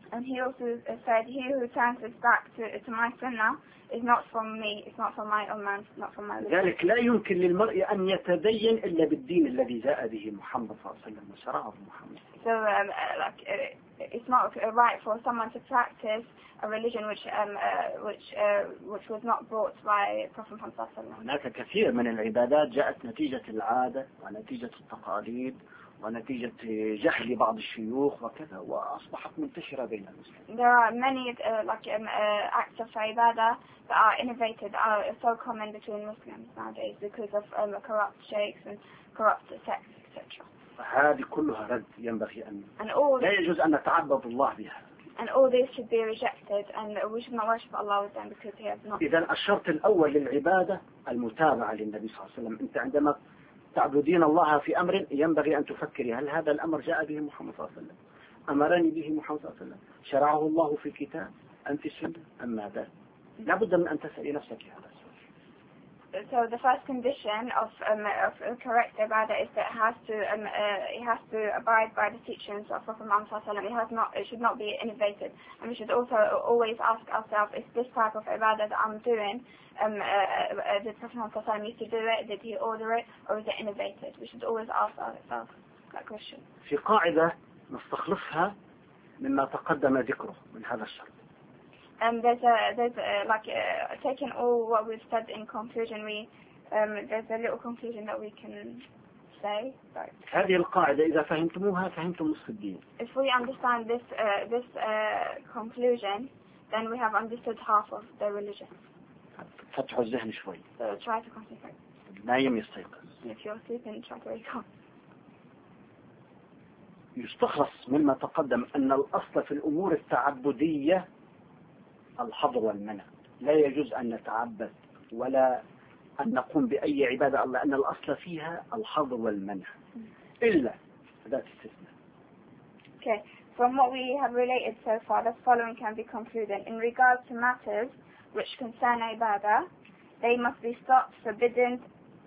And he also said, he who turns his back to my sunnah is not from me, it's not from my own man, it's not from my religion. ذلك لا يمكن للمرء أن يتدين إلا بالدين الذي جاء به محمد صلى الله عليه وسلم وشرعه محمد. So it's not right for someone to practice a religion which was not brought by Prophet Muhammad صلى الله عليه وسلم. هناك كثير من العبادات جاءت نتيجة العادة ونتيجة التقاليد ونتيجة جهل بعض الشيوخ وكذا وأصبحت منتشرة بين المسلمين. There are many acts of ibadah that are innovated, are so common between Muslims nowadays because of corrupt sheikhs and corrupt sects, etc. هذه كلها رد ينبغي أن لا all يجوز أن نتعبد الله بها. and all these should be rejected, and we should not worship Allah with them because He has not. إذا الشرط الأول للعبادة المتابعة للنبي صلى الله عليه وسلم. أنت عندما تعبدين الله في أمر ينبغي أن تفكري هل هذا الأمر جاء به محمد صلى الله عليه وسلم، أمرني به محمد صلى الله عليه وسلم، شرعه الله في الكتاب أم في السنة أم ماذا؟ لا بد من أن تسألي نفسك هذا السؤال. So the first condition of correct ibadah is that it has to abide by the teachings of Prophet Muhammad sallallahu alaihi wasallam. It should not be innovated, and we should also always ask ourselves: is this type of ibadah that I'm doing, did Prophet Muhammad sallallahu alaihi wasallam used to do it? Did he order it, or is it innovated? We should always ask ourselves that question. في قاعدة نستخلصها مما تقدم ذكره من هذا الشرط. There's taking all what we've said in conclusion, there's a little conclusion that we can say. هذه القاعدة إذا فهمتموها فهمتم نصف الدين. If we understand this conclusion, then we have understood half of the religion. فتحوا الذهن شوي. So try to concentrate. نايم يستيقظ. If you're sleeping, try to wake up. يستخلص مما تقدم أن الأصل في الأمور التعبدية الحظر والمنع. لا يجوز أن نتعبد ولا أن نقوم بأي عبادة الله أن الأصل فيها الحظر والمنع إلا ذات استثناء. Okay, from what we have related so far, the following can be concluded. In regards to matters which concern ibadah, they must be stopped, forbidden.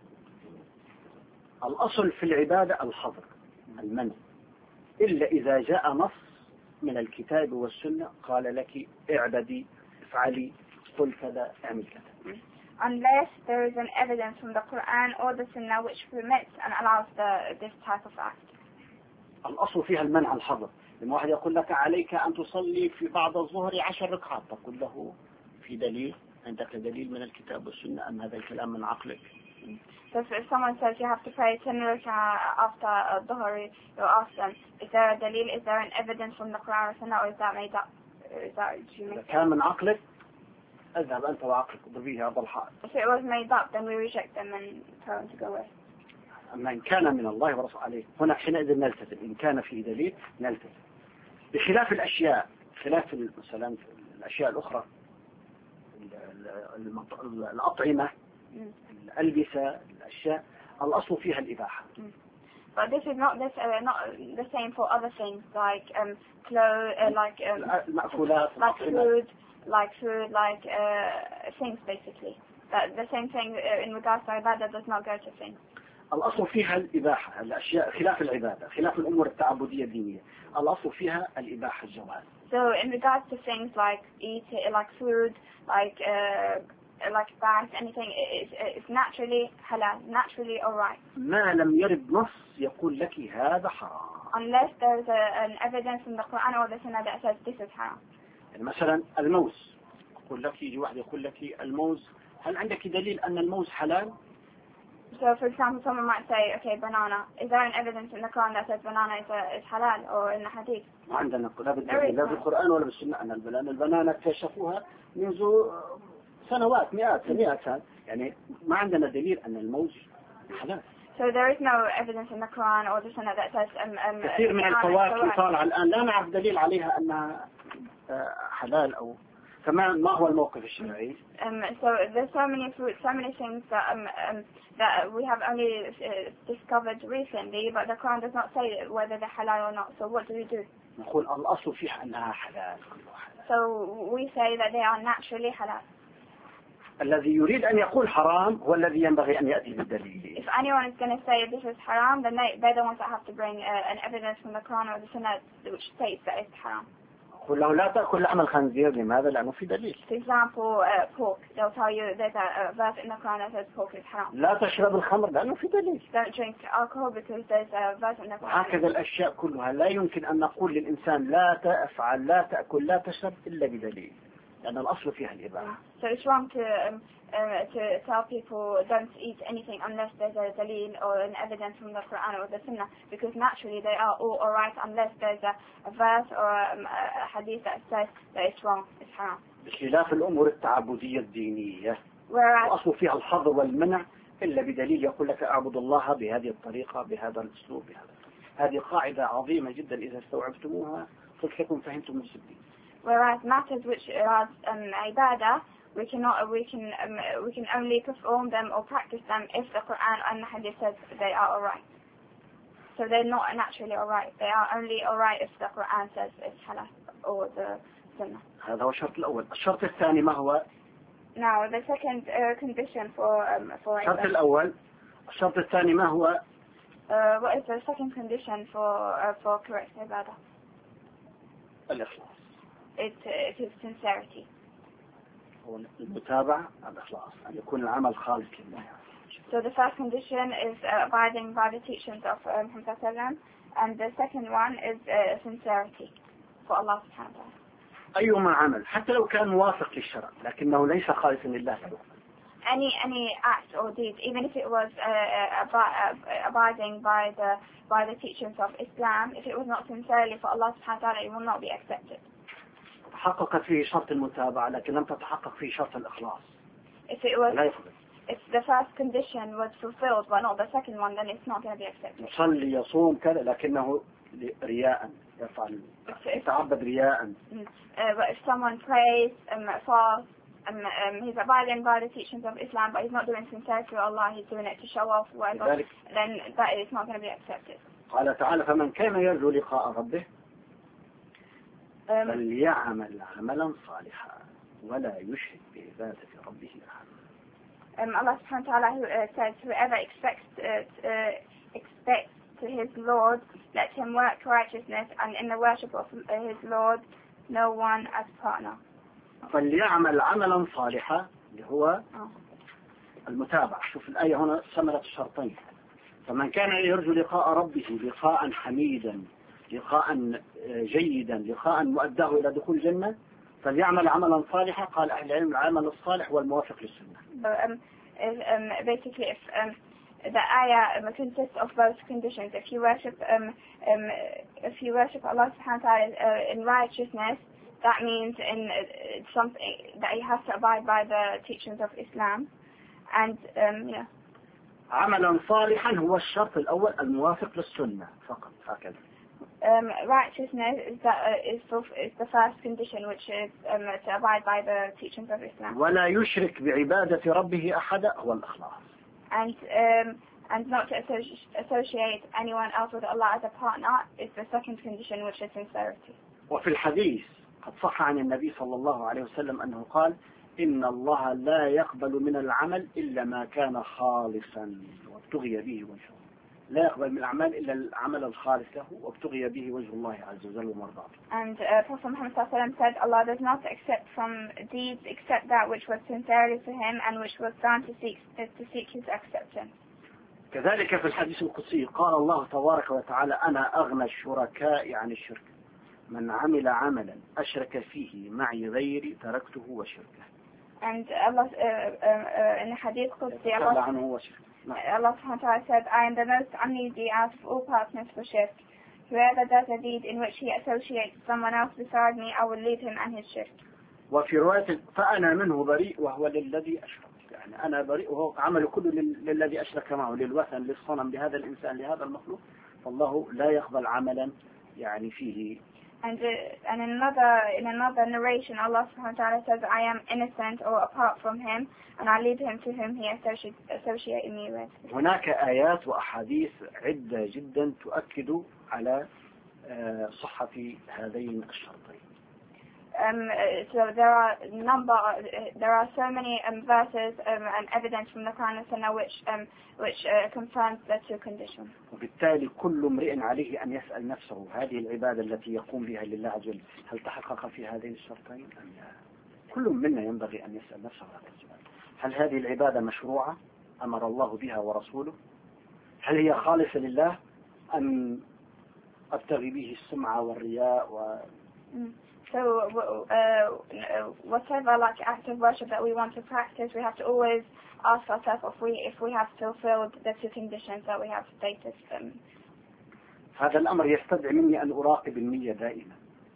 الأصل في العبادة الحظر المنع إلا إذا جاء نص من الكتاب والسنة قال لك اعبدي افعلي قل كذا اعمل كذا. Unless there is an evidence from the Quran or the Sunnah which permits and allows this type of act. الأصل فيها المنع الحظر. لما واحد يقول لك عليك أن تصلي في بعد الظهر 10 ركعات تقول له في دليل عندك دليل من الكتاب والسنة أم هذا الكلام من عقلك؟ So if someone says you have to pray 10 rak'ah after Dhuhr, you ask them, is there a dalil, is there an evidence from the Quran or Sunnah, or is that made up? إذا كان من عقلك اذهب أنت وعقلك اضربيه هذا الحائط. If it was made up, then we reject them and tell them to go away. أما إن كان من الله ورسوله عليه هنا حينئذ نلتزم. إن كان فيه دليل نلتزم. بخلاف الأشياء، خلاف مثلا الأشياء الأخرى الأطعمة الألبسة الأشياء الأصل فيها الإباحة. But this is not the same for other things like clothes, like food, like things basically. That the same thing in regards to ibadah does not go to things. الأصل فيها الإباحة الأشياء خلاف العبادة خلاف الأمور التعبدية الدينية الأصل فيها الإباحة الجواز. So in regards to things like like food, like bags, anything, it's naturally halal, naturally alright. ما لم يرد نص يقول لك هذا حرام. Unless there's an evidence from the Quran or the Sunnah that says this is haram. يعني مثلا الموز يقول لك يجي واحد يقول لك الموز هل عندك دليل أن الموز حلال؟ So for example, someone might say, okay, banana. Is there an evidence in the Quran that says banana is halal or in the hadith? ما عندنا لا في القرآن ولا بالسنة أن البنانة اكتشفوها منذ سنوات مئات سنة يعني ما عندنا دليل أن الموز حلال. So there is no evidence in the Quran or the Sunnah that says كثير من الفواكه طالعة الآن لا نعرف دليل عليها أنها حلال أو كمان ما هو الموقف الشرعي. So there's so many fruits, so many things that we have only discovered recently, but the Quran does not say whether they're halal or not. So what do we do? نقول الأصل فيها أنها حلال. So we say that they are naturally halal. الذي يريد أن يقول حرام هو الذي ينبغي أن يأتي بالدليل. If anyone is going to say this is haram, then they're the ones that have to bring an evidence from the Quran or the Sunnah which states that it's haram. قل له لا تأكل لحم الخنزير. لماذا؟ لأنه في دليل. For example, pork. They'll tell you there's a verse in the Quran that says pork is haram. لا تشرب الخمر لأنه في دليل. Don't drink alcohol because there's a verse in the Quran. وهكذا الأشياء كلها لا يمكن أن نقول للإنسان لا تفعل لا تأكل لا تشرب إلا بدليل، لأن الأصل فيها الإباحة. So it's wrong to tell people don't eat anything unless there's a dalil or an evidence from the Quran or the Sunnah, because naturally they are all alright unless there's a verse or a hadith that says that it's wrong, it's haram. بخلاف الأمور التعبدية الدينية Whereas وأصل فيها الحظر والمنع إلا بدليل يقول لك أعبد الله بهذه الطريقة بهذا الأسلوب بهذا. هذه قاعدة عظيمة جدا إذا استوعبتموها قلت لكم فهمتم السبيل. Whereas matters which are ibadah, we can only perform them or practice them if the Quran and the Hadith says they are alright. So they're not naturally alright. They are only alright if the Quran says it's halal or the Sunnah. هذا هو الشرط الأول. الشرط الثاني ما هو؟ Now the second condition for الشرط الأول. الشرط الثاني ما هو؟ what is the second condition for correct ibadah? الإخلاص. It is sincerity. هو المتابعة الإخلاص أن يكون العمل خالص لله. So the first condition is abiding by the teachings of Muhammad sallallahu alaihi wasallam, and the second one is sincerity for Allah subhanahu wa ta'ala. أيما عمل حتى لو كان موافق للشرع لكنه ليس خالصا لله. Any act or deed, even if it was abiding by the teachings of Islam, if it was not sincerely for Allah subhanahu wa ta'ala, it will not be accepted. تحققت فيه شرط المتابعة لكن لم تتحقق فيه شرط الإخلاص. If the first condition was fulfilled but not the second one, then it's not going to be accepted. يصلي يصوم كذا لكنه رياء يفعل يتعبد رياء. But if someone prays fasts, he's abiding by the teachings of Islam, but he's not doing sincerity to Allah, he's doing it to show off whatever, then that is not going to be accepted. قال تعالى فمن كان يرجو لقاء ربه فليعمل عملا صالحا ولا يشرك بعبادة ربه أحدا. Allah subhanahu wa ta'ala says whoever expects to his Lord, let him work righteousness, and in the worship of his Lord no one as partner. فليعمل عملا صالحا اللي هو المتابعة. شوف الآية هنا ثمرت الشرطين. فمن كان يرجو لقاء ربه لقاء حميدا لقاء جيدا لقاء مؤداه إلى دخول الجنة فليعمل عملا صالحا. قال أهل العلم العمل الصالح والموافق للسنة. Basically, if the ayah consists of both conditions. If you worship Allah subhanahu wa ta'ala in righteousness, that means in something that he has to abide by the teachings of Islam. And yeah. عملا صالحا هو الشرط الأول الموافق للسنة فقط هكذا. Righteousness is the first condition, which is to abide by the teachings of Islam. ولا يشرك بعبادة ربه أحدا هو الإخلاص. And not to associate anyone else with Allah as a partner is the second condition, which is sincerity. وفي الحديث قد صح عن النبي صلى الله عليه وسلم أنه قال إن الله لا يقبل من العمل إلا ما كان خالصا وابتغي به وجهه. لا يقبل من الأعمال إلا العمل الخالص له وابتغي به وجه الله عز وجل ومرضاته. And Prophet Muhammad sallallahu alaihi wasallam said, Allah does not accept from deeds except that which was sincerely to him and which was done to seek his acceptance. كذلك في الحديث القدسي قال الله تبارك وتعالى أنا أغنى الشركاء عن الشرك من عمل عملا أشرك فيه معي غيري تركته وشركه. And Allah in the hadith Qudsi, Allah subhanahu wa ta'ala said, I am the most uneasy out of all partners for shirk. Whoever does a deed in which he associates someone else beside me, I will leave him and his shirk. وفي رواية فأنا منه بريء وهو للذي أشرك. يعني أنا بريء وهو عمل كله للذي أشرك معه للوثن للصنم لهذا الإنسان لهذا المخلوق فالله لا يقبل عملا يعني فيه. And in another narration, Allah subhanahu wa ta'ala says, I am innocent or apart from him, and I leave him to whom he associated me with. هناك آيات وأحاديث عدة جدا تؤكد على صحة هذين الشرطين. So there are so many verses and evidence from the Quran and Sunnah which confirms the two conditions. وبالتالي كل امرئ عليه أن يسأل نفسه هذه العبادة التي يقوم بها لله عز وجل هل تحقق في هذين الشرطين أم لا؟ كل منا ينبغي أن يسأل نفسه هذا السؤال. هل هذه العبادة مشروعة أمر الله بها ورسوله؟ هل هي خالصة لله أم أبتغي به السمعة والرياء So whatever like act of worship that we want to practice, we have to always ask ourselves if we have fulfilled the two conditions that we have stated. هذا الأمر يستدعي مني أن أراقب النية دائما.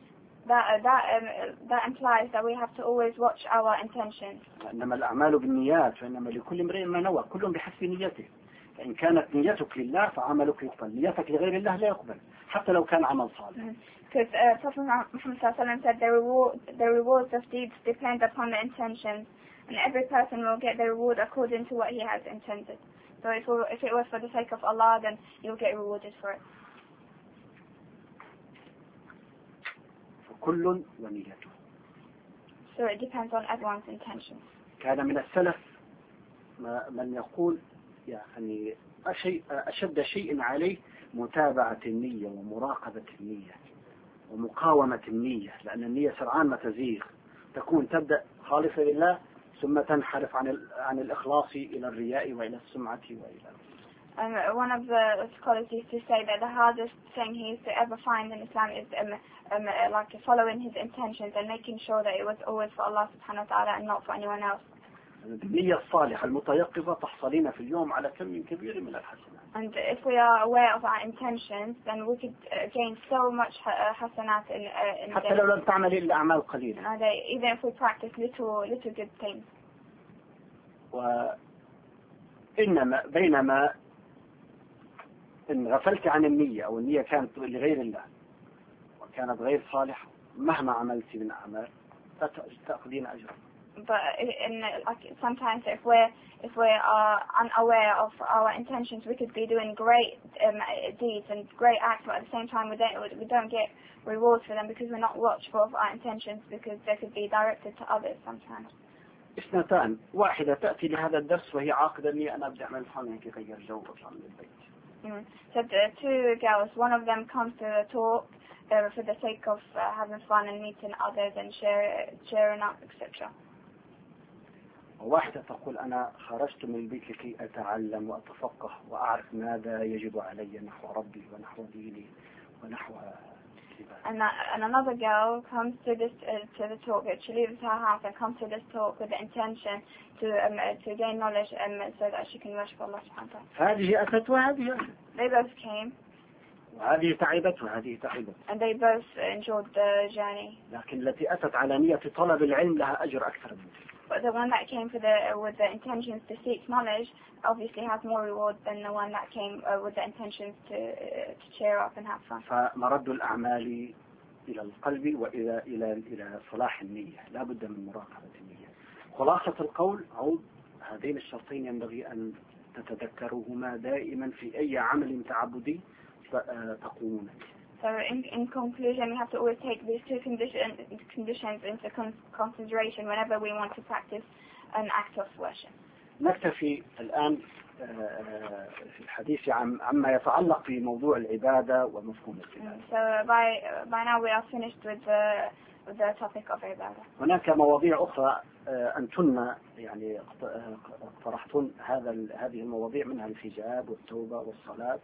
That implies that we have to always watch our intentions. إنما الأعمال بالنيات وإنما لكل امرئ ما نوى كل بحسب نيته. فإن كانت نيتك لله فعملك يقبل، نيتك لغير الله لا يقبل حتى لو كان عمل صالح. Because Prophet Muhammad said the rewards of deeds depend upon the intentions, and every person will get the reward according to what he has intended. So if it was for the sake of Allah, then you'll get rewarded for it. كل ونيته. So it depends on everyone's intentions. كان من السلف من يقول يعني أشد شيء عليه متابعة النية ومراقبة النية ومقاومة النية، لأن النية سرعان ما تزيغ، تكون تبدأ خالصة لله ثم تنحرف عن الإخلاص إلى الرياء وإلى السمعة وإلى. One of the scholars used to say that the hardest thing he used to ever find in Islam is like following his intentions and making sure that it was always for Allah subhanahu wa ta'ala and not for anyone else. النية الصالحة المتيقظة تحصلين في اليوم على كم كبير من الحسنات. And if we are aware of our intentions, then we could gain so much hasanat in حتى لو لم تعمل إلا أعمال قليلة. Even if we practice little good things. وإنما بينما إن غفلت عن النية أو النية كانت لغير الله وكانت غير صالحة مهما عملت من أعمال لا تأخذين أجرا. But sometimes if we are unaware of our intentions, we could be doing great deeds and great acts, but at the same time we don't get rewards for them because we're not watchful of our intentions, because they could be directed to others sometimes. اثنتان، واحدة تأتي لهذا الدرس وهي عاقدة لي أنا أبدأ أعمل فن كي غير جو وأطلع من البيت. So the two girls, one of them comes to the talk for the sake of having fun and meeting others and cheering up, etc. وواحدة تقول أنا خرجت من البيت لكي أتعلم وأتفقه وأعرف ماذا يجب علي نحو ربي ونحو ديني ونحو. And another girl comes to the talk. She leaves her house and comes to this talk with the intention to gain knowledge so that she can worship Allah subhanahu wa ta'ala. هذه أتت وهذه أتت. They both came. وهذه تعبت وهذه تعبت. And they both enjoyed the journey. لكن التي أتت على نية طلب العلم لها أجر أكثر منه. But the one that came with the intentions to seek knowledge obviously has more reward than the one that came with the intentions to cheer up and have fun. فمرد الأعمال إلى القلب إلى صلاح النية، لا بد من مراقبة النية. خلاصة القول عود هذين الشرطين ينبغي أن تتذكروهما دائما في أي عمل تعبدي تقومون به. So in conclusion, we have to always take these two conditions into consideration whenever we want to practice an act of worship. نكتفي الآن في الحديث عما يتعلق بموضوع العبادة ومفهوم العبادة. So by now we are finished with the topic of ibadah. هناك مواضيع أخرى أنتن يعني طرحتن هذه المواضيع منها الحجاب والتوبة والصلاة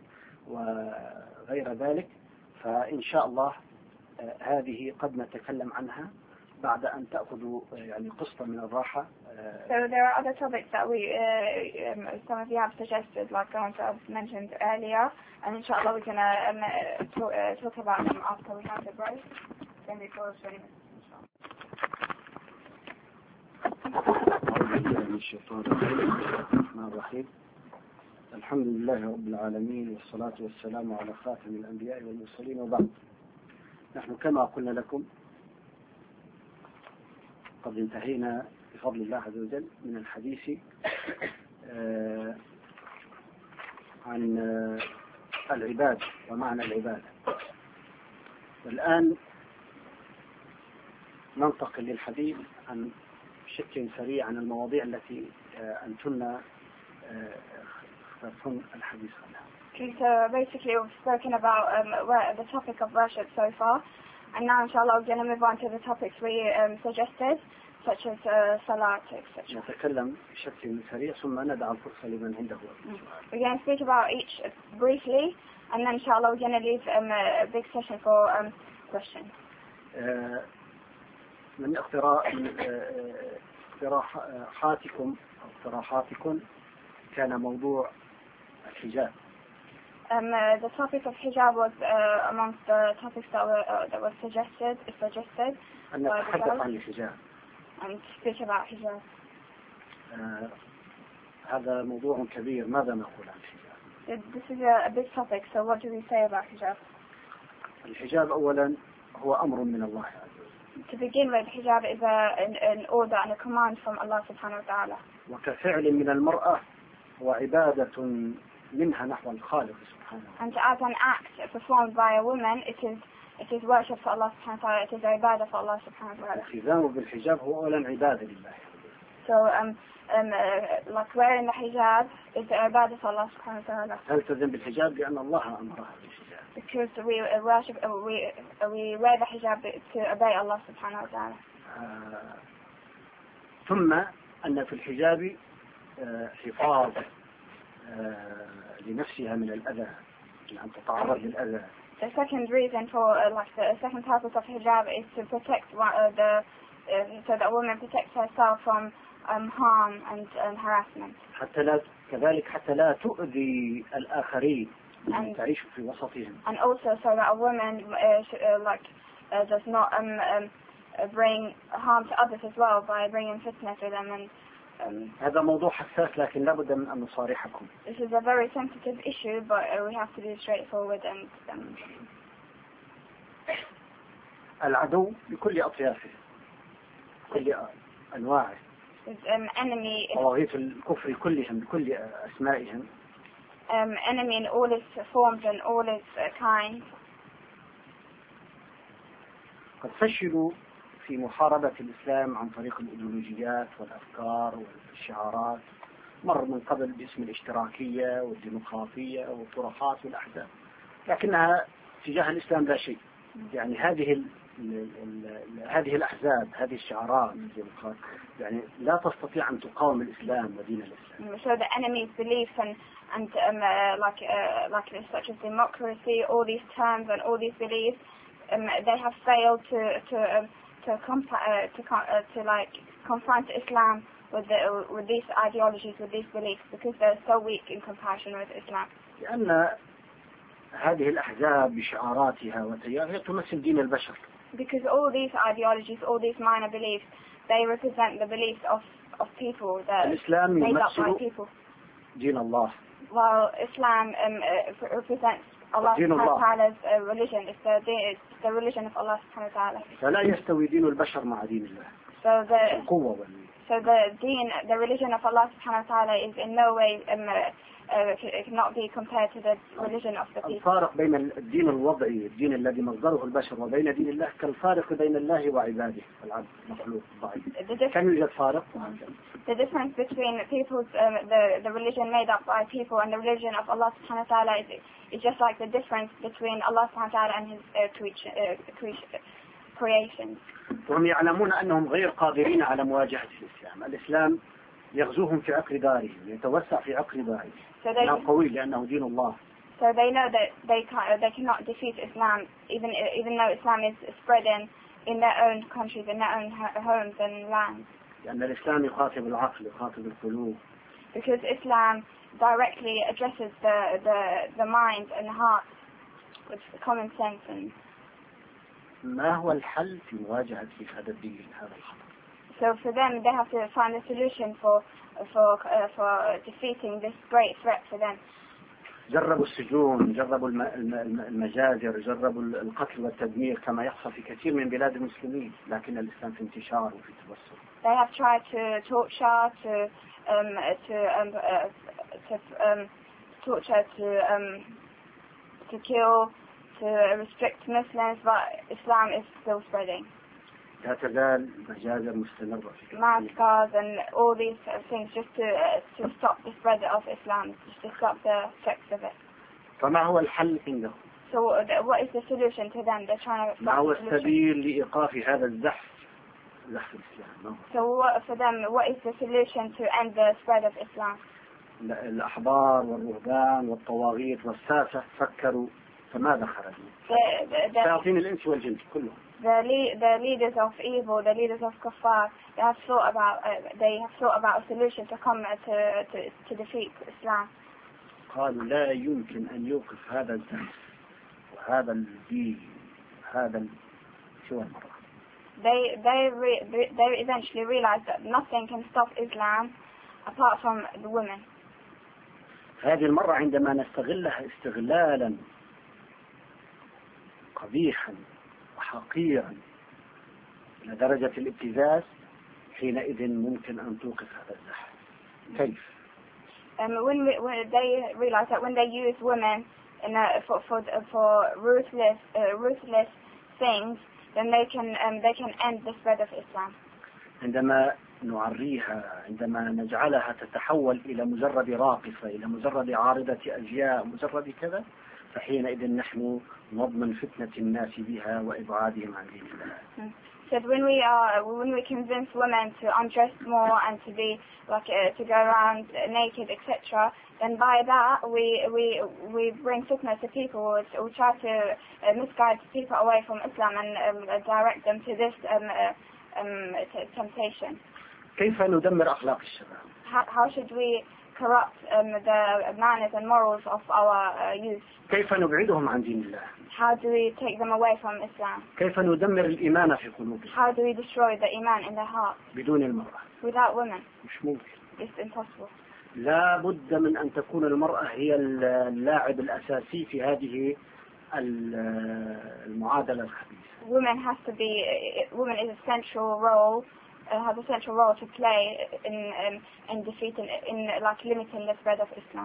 وغير ذلك، فإن شاء الله هذه قد نتكلم عنها بعد أن تأخذوا يعني قسطا من الراحة. So there are other topics that some of you have suggested, like the ones I've mentioned earlier, and inshallah we're going to talk about them after we have the break. Then before the training. الحمد لله رب العالمين والصلاة والسلام على خاتم الأنبياء والمرسلين وبعد. نحن كما قلنا لكم قد انتهينا بفضل الله عز وجل من الحديث عن العبادة ومعنى العبادة، والآن ننتقل للحديث عن بشكل سريع عن المواضيع التي أنتن اخترتن الحديث عنها. Okay, so basically we've spoken about the topic of worship so far, and now inshallah we're going to move on to the topics we suggested, such as salat, etc. نتكلم بشكل سريع ثم ندع الفرصة لمن عنده سؤال. We're going to speak about each briefly, and then inshallah we're going to leave a big session for questions. من اقتراحاتكم كان موضوع الحجاب. The topic of hijab was amongst the topics that were suggested. أن نتحدث عن الحجاب. And speak about hijab. هذا موضوع كبير. ماذا نقول عن الحجاب؟ This is a big topic. So what do we say about hijab? الحجاب أولا هو أمر من الله عز وجل. To begin with, hijab is an order and a command from Allah subhanahu wa ta'ala. وكفعل من المرأة هو عبادة منها نحو الخالق سبحانه. And as an act performed by a woman, it is worship for Allah subhanahu wa ta'ala. It is ibadah for Allah subhanahu wa ta'ala. الالتزام بالحجاب هو أولا عبادة لله. So like wearing the hijab is the ibadah for Allah subhanahu wa ta'ala. تلتزم بالحجاب لأن الله أمرها بالحجاب. Because we worship, we wear the hijab to obey Allah subhanahu wa ta'ala. ثم أن في الحجاب حفاظ لنفسها من الأذى، أن تتعرض للأذى. The second reason for the second purpose of hijab is to protect so that a woman protects herself from harm and harassment. حتى لا تؤذي الآخرين and تعيش في وسطهم. And also so that a woman does not bring harm to others as well by bringing fitna to them. And هذا موضوع حساس لكن لابد من أن نصارحكم. This is a very sensitive issue, but we have to be straightforward and. العدو بكل أطيافه، كل أنواعه. Enemy. طواغيت الكفر كلهم بكل أسمائهم. Enemy in all its forms and all its kinds. قد فشلوا في محاربة الإسلام عن طريق الإيديولوجيات والأفكار والشعارات. مر من قبل باسم الاشتراكية والديمقراطية والطرقات والأحزاب، لكنها تجاه الإسلام لا شيء. يعني هذه الأحزاب، هذه الشعارات يعني لا تستطيع أن تقاوم الإسلام ودين الإسلام. So the enemy's beliefs and like such as democracy, all these terms and all these beliefs, they have failed to confront Islam with these ideologies, with these beliefs, because they're so weak in comparison with Islam. لأن هذه الأحزاب بشعاراتها وتيارها تمثل دين البشر. Because all these ideologies, all these minor beliefs, they represent the beliefs of people that made up by people. دين الله. While Islam represents Allah subhanahu wa ta'ala's religion. It's the religion of Allah subhanahu wa ta'ala. فلا يستوي دين البشر مع دين الله. So the religion of Allah subhanahu wa ta'ala is in no way it cannot be compared to the religion of the people. الفارق بين الدين الوضعي، الدين الذي مصدره البشر، وبين دين الله كالفارق بين الله وعباده العبد مخلوق ضعيف. كم يوجد فارق؟ The difference between people's the religion made up by people and the religion of Allah subhanahu wa ta'ala is just like the difference between Allah subhanahu wa ta'ala and his creations. وهم يعلمون أنهم غير قادرين على مواجهة الإسلام. الإسلام يغزوهم في عقر دارهم، يتوسع في عقر دارهم. لأنه قوي، لأنه دين الله. So they know that they cannot defeat Islam, even though Islam is spreading in their own countries, in their own homes and lands. لأن الإسلام يخاطب العقل، يخاطب القلوب. Because Islam directly addresses the mind and the heart with common sense. And ما هو الحل في مواجهة هذا الدين، هذا الخطر؟ So for them, they have to find a solution for defeating this great threat for them. جربوا السجون، جربوا المجازر، جربوا القتل والتدمير كما يحصل في كثير من بلاد المسلمين، لكن الإسلام في انتشار وفي توسع. They have tried to torture, to kill, to restrict Muslims, but Islam is still spreading. لا تزال مجازر مستمرة في massacres and all these things just to stop the spread of Islam, just to stop the effects of it. فما هو الحل عندهم؟ So what is the solution to them? They're trying to ما هو stop the solution. السبيل لإيقاف هذا الزحف الإسلام؟ So for them, what is the solution to end the spread of Islam? الأحبار والرهبان والطواغيت والساسة فكروا فماذا خرجوا؟ شياطين الإنس والجن كلهم. The leaders of evil, the leaders of Kuffar, they have thought about a solution to come to defeat Islam. قالوا لا يمكن أن يوقف هذا الزحف وهذا الدين هذا سوى المرأة. They eventually realized that nothing can stop Islam apart from the women. هذه المرة عندما نستغلها استغلالا قبيحا وحقيرا إلى درجة الابتزاز حينئذ ممكن أن توقف هذا الزحف. كيف؟ When they realize that when they use women for ruthless things, then they can end the spread of Islam. عندما نعريها، عندما نجعلها تتحول إلى مجرد راقصة، إلى مجرد عارضة أزياء، مجرد كذا، فحينئذ نحن نضمن فتنة الناس بها وإبعادهم عن دين الله. So when we convince women to undress more and to be like to go around naked, etc., then by that we bring fitna to people. We try to misguide people away from Islam and direct them to this temptation. كيف ندمر أخلاق الشباب؟ How should we corrupt the manners and morals of our youth? كيف نبعدهم عن دين الله؟ How do we take them away from Islam? كيف ندمر الإيمان في قلوبهم؟ How do we destroy the iman in their heart? بدون المرأة. Without women. مش ممكن. It's impossible. لا بد من أن تكون المرأة هي اللاعب الأساسي في هذه المعادلة الخبيثة. Women is a central role, has a central role to play in defeating, in like limiting the spread of Islam.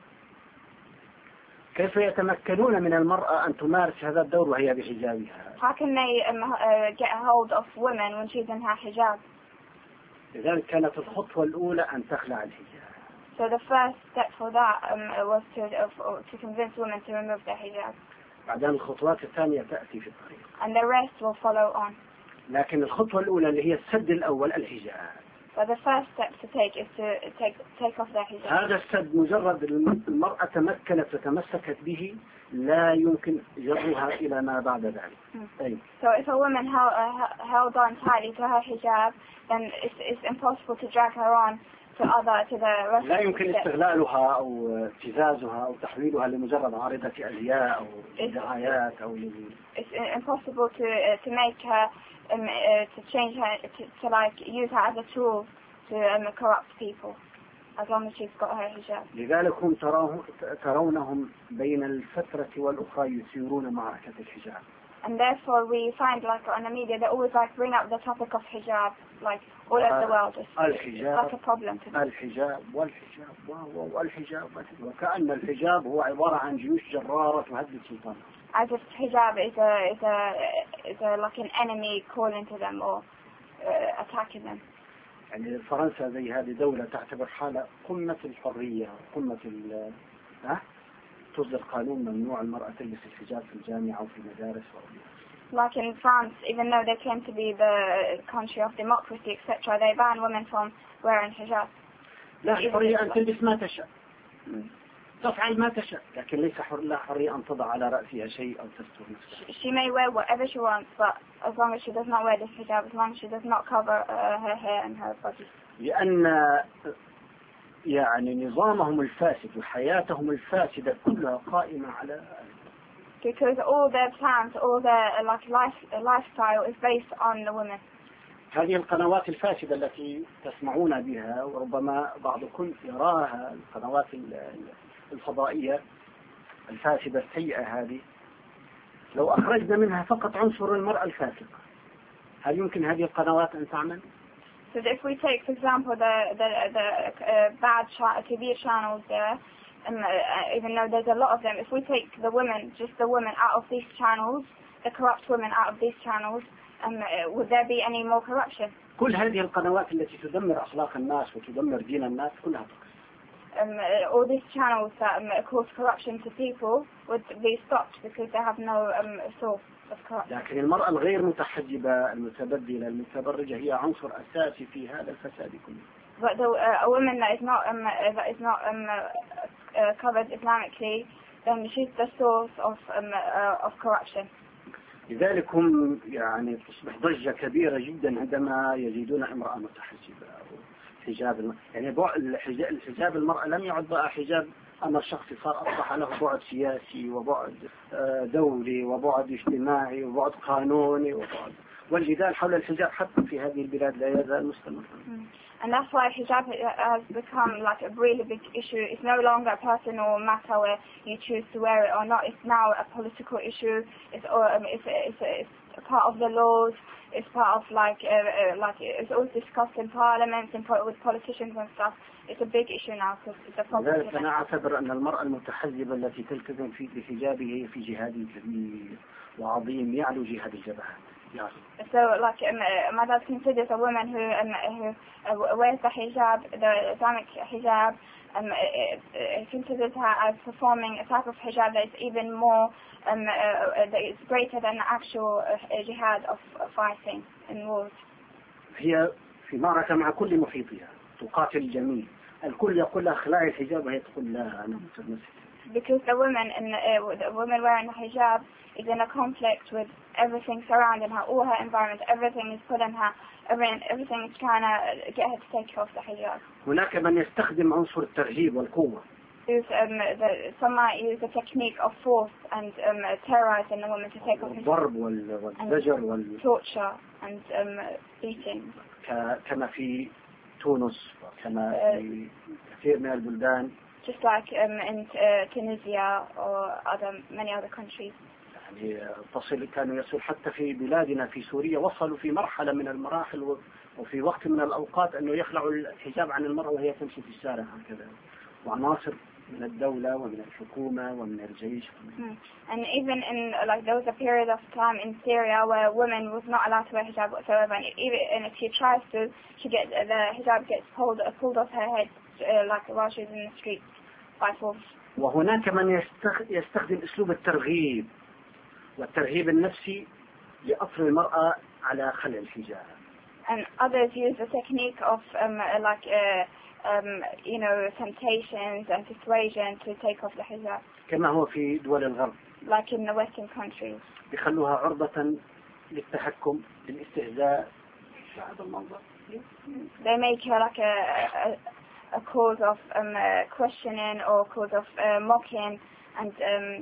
كيف يتمكنون من المرأة أن تمارس هذا الدور وهي بحجابها؟ How can they get a hold of women when she's in her hijab? لذلك كانت الخطوة الأولى أن تخلع الحجاب. So the first step for that was to convince women to remove their hijab. بعدين الخطوات الثانية تأتي في الطريق. And the rest will follow on. لكن الخطوة الأولى اللي هي السد الأول الحجاب. So the first step to take is to take off their hijab. هذا السد مجرد المرأة تمكنت وتمسكت به لا يمكن جرها إلى ما بعد ذلك. So if a woman held on tightly to her hijab, then it's impossible to drag her on to the rest. لا يمكن استغلالها أو ابتزازها أو تحويلها لمجرد عارضة أزياء أو دعايات أو. It's impossible to make her to change her to like use her as a tool to corrupt people, as long as she's got her hijab. لذلك هم ترونهم بين الفترة والأخرى يثيرون معركة الحجاب. And therefore we find like on the media they always like bring up the topic of hijab like all over the world. It's like a problem to them. الحجاب والحجاب وكأن الحجاب هو عبارة عن جيوش جرارة تهدد سلطانهم. As if hijab is like an enemy calling to them or attacking them. يعني فرنسا زي هذه دولة تعتبر حالة قمة الحرية قمة تصدر قانون ممنوع المرأة تلبس الحجاب في الجامعة وفي المدارس. Like in France, even though they claim to be the country of democracy, etc., they ban women from wearing hijab. لا حرية أن تلبس ما تشاء. تفعل ما تشاء، لكن ليس لا حرية أن تضع على رأسها شيء أو تستر نفسها. She may wear whatever she wants, but as long as she does not wear this hijab, as long as she does not cover her hair and her body. لأن يعني نظامهم الفاسد وحياتهم الفاسدة كلها قائمة على. Because all their plans, all their lifestyle is based on the women. هذه القنوات الفاسدة التي تسمعون بها وربما بعضكم يراها، القنوات الفضائية الفاسدة السيئة هذه، لو أخرجنا منها فقط عنصر المرأة الفاسقة، هل يمكن هذه القنوات أن تعمل؟ So if we take, for example, the bad TV channels there, even though there's a lot of them, if we take the women, just the women out of these channels, the corrupt women out of these channels, would there be any more corruption? كل هذه القنوات التي تدمر أخلاق الناس وتدمر دين الناس كلها تقف. All these channels that cause corruption to people would be stopped because they have no source of corruption. لكن المرأة الغير متحجبة المتبدلة المتبرجة هي عنصر أساسي في هذا الفساد كله. But a woman that is not covered Islamically, then she's the source of corruption. لذلك هم يعني تصبح ضجة كبيرة جدا عندما يجدون امرأة متحجبة أو حجاب يعني الحجاب المرأة لم يعد بقى حجاب أمر شخصي، صار أصبح له بعد سياسي وبعد دولي وبعد اجتماعي وبعد قانوني والجدال حول الحجاب حتى في هذه البلاد لا يزال مستمرا. And that's why hijab has become like a really big issue. It's no longer a personal matter where you choose to wear it or not. It's now a political issue. It's a part of the laws. It's part of like it's always discussed in parliaments and with politicians and stuff. It's a big issue now because it's a problem. لذلك أنا أعتبر أن المرأة المتحجبة التي تلتزم في حجابه في جهاد كبير وعظيم يعلو جهاد الجبهات. So like my dad considers a woman who wears the hijab, the Islamic hijab, he considers her as performing a type of hijab that is even more that is greater than the actual jihad of fighting in wars. هي في معركة مع كل محيطها تقاتل الجميع. الكل يقول لها اخلعي الحجاب وهي تقول لا أنا متمسك. Because the woman wearing the hijab is in a conflict with everything surrounding her, all her environment, everything is pulling her, everything is trying to get her to take off the hijab. هناك من يستخدم عنصر الترهيب والقوة. Some might use the technique of force and terrorizing the woman to take off hijab. الضرب والزجر torture and beating. كما في تونس وكما في كثير من البلدان. Just like in Tunisia or many other countries. يعني كانوا يصل حتى في بلادنا في سوريا وصلوا في مرحلة من المراحل وفي وقت من الأوقات أنه يخلعوا الحجاب عن المرأة وهي تمشي في الشارع هكذا وعناصر من الدولة ومن الحكومة ومن الجيش. And even in like there was a period of time in Syria where a woman was not allowed to wear hijab whatsoever, and if she tries to, the hijab gets pulled off her head like while she's in the street by force. وهناك من يستخدم أسلوب الترغيب والترهيب النفسي لأصر المرأة على خلع الحجاب. And others use the technique of temptations and persuasion to take off the hijab. كما هو في دول الغرب. Like in the Western countries. يخلوها عرضة للتحكم للاستهزاء. هذا المنظر. They make her like a cause of questioning or cause of mocking and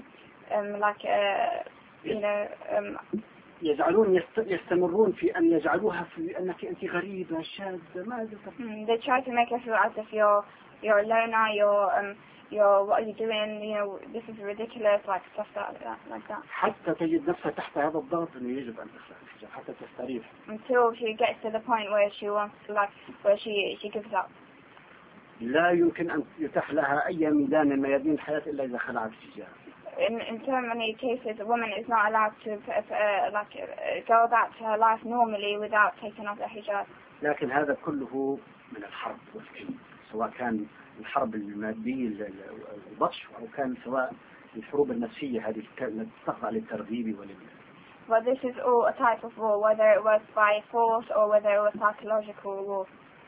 يستمرون في أن يجعلوها في أنك أنت غريبة شاذة ماذا تفعل. They try to make her feel as if you're a loner, you're what are you doing, this is ridiculous, like stuff like that. حتى تجد نفسها تحت هذا الضغط إنه يجب أن تخلع الحجاب حتى تستريح. Until she gets to the point where she wants to where she gives up. لا يمكن أن يتاح لها أي ميدان من ميادين الحياة إلا إذا خلعت الحجاب. In so many cases, a woman is not allowed to go about her life normally without taking off the hijab. لكن هذا كله من الحرب والكيد، سواء كان الحرب المادية البطش أو كان سواء الحروب النفسية هذه تخضع للترغيب But this is all a type of war, whether it was by force or whether it was psychological war.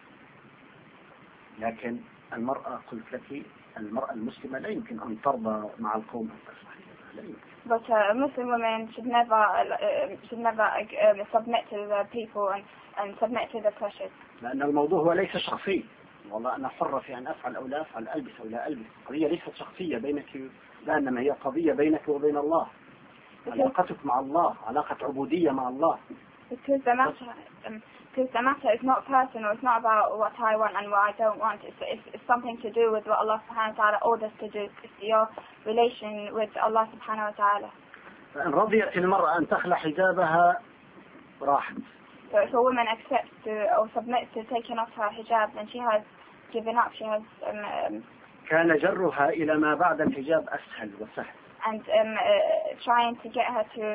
لكن المرأة قلت لك المرأة المسلمة لا يمكن أن ترضى مع القوم. But a Muslim woman should never submit to the people and submit to the pressures. لأن الموضوع هو ليس شخصي. والله أنا حرة في أن أفعل أو لا أفعل، ألبس أو لا ألبس. قضية ليست شخصية بينك لأنما هي قضية بينك وبين الله. علاقتك مع الله علاقة عبودية مع الله. Because the matter is not personal. It's not about what I want and what I don't want. It's something to do with what Allah subhanahu wa ta'ala orders to do. It's your relation with Allah subhanahu wa ta'ala. فإن رضيت المرأة أن تخلع حجابها راحت. So if a woman accepts or submits to taking off her hijab, then she has given up. She has كان جرها إلى ما بعد الحجاب أسهل وسهل. And trying to get her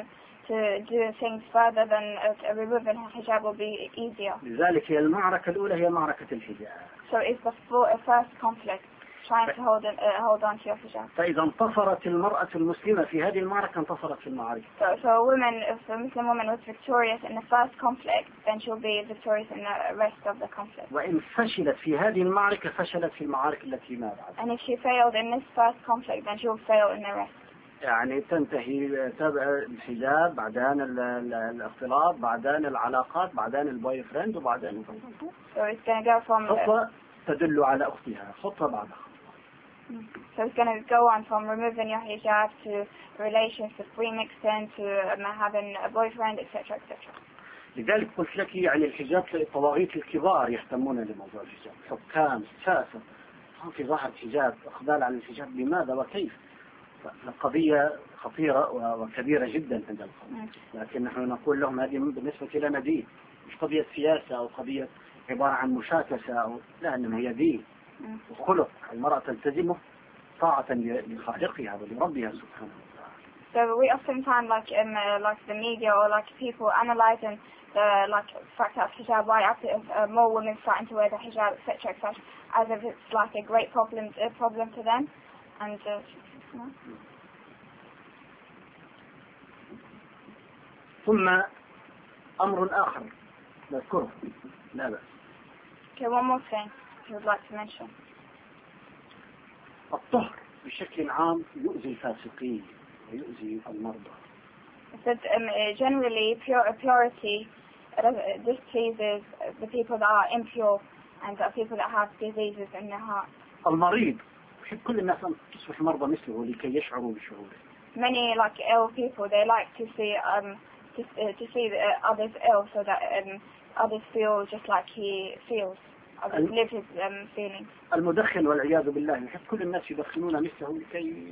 to do things further, then removing her hijab will be easier. لذلك هي المعركة الأولى هي معركة الحجاب. So it's the first conflict, trying to hold on to your hijab. فإذا انتصرت المرأة المسلمة في هذه المعركة انتصرت في المعارك. So if a Muslim woman was victorious in the first conflict, then she'll be victorious in the rest of the conflict. وإن فشلت في هذه المعركة فشلت في المعارك التي ما بعد. And if she failed in this first conflict, then she'll fail in the rest. يعني تنتهي تبع الحجاب، بعدين الاختلاط، بعدين العلاقات، بعدين البوي فريند، وبعدين So it's going to go from خطوة تدل على أختها، خطوة بعد خطوة. So it's going to go on from removing your hijab to relations, to free mixing, to having a boyfriend, etc., etc. لذلك قلت لك يعني الحجاب الطواغيت الكبار يهتمون بموضوع الحجاب، حكام، ساسة، في ظاهر حجاب، إقبال على الحجاب، لماذا وكيف؟ قضية خطيرة وكبيرة جدا عند القوم. لكن نحن نقول لهم هذه بالنسبة لنا دين، مش قضية سياسة أو قضية عبارة عن مشاكسة أو لا، إنما هي دين وخلق المرأة تلتزمه طاعة لخالقها ولربها سبحانه وتعالى. So we oftentimes like the media or like people analyzing the fact of hijab, why after more women starting to wear the hijab, etc., etc., as if it's like a great problem to them, and ثم أمر آخر نذكره لا بأس. Okay, one more thing you would like to mention. الطهر بشكل عام يؤذي الفاسقين ويؤذي المرضى. But generally purity displeases the people that are impure and the people that have diseases in their heart. المريض يحب كل الناس أن تصبح مرضى مثله لكي يشعروا بشعوره. Many like ill people, they like to see others ill so that others feel just like he feels. Others live his feelings. المدخن والعياذ بالله يحب كل الناس يدخنون مثله لكي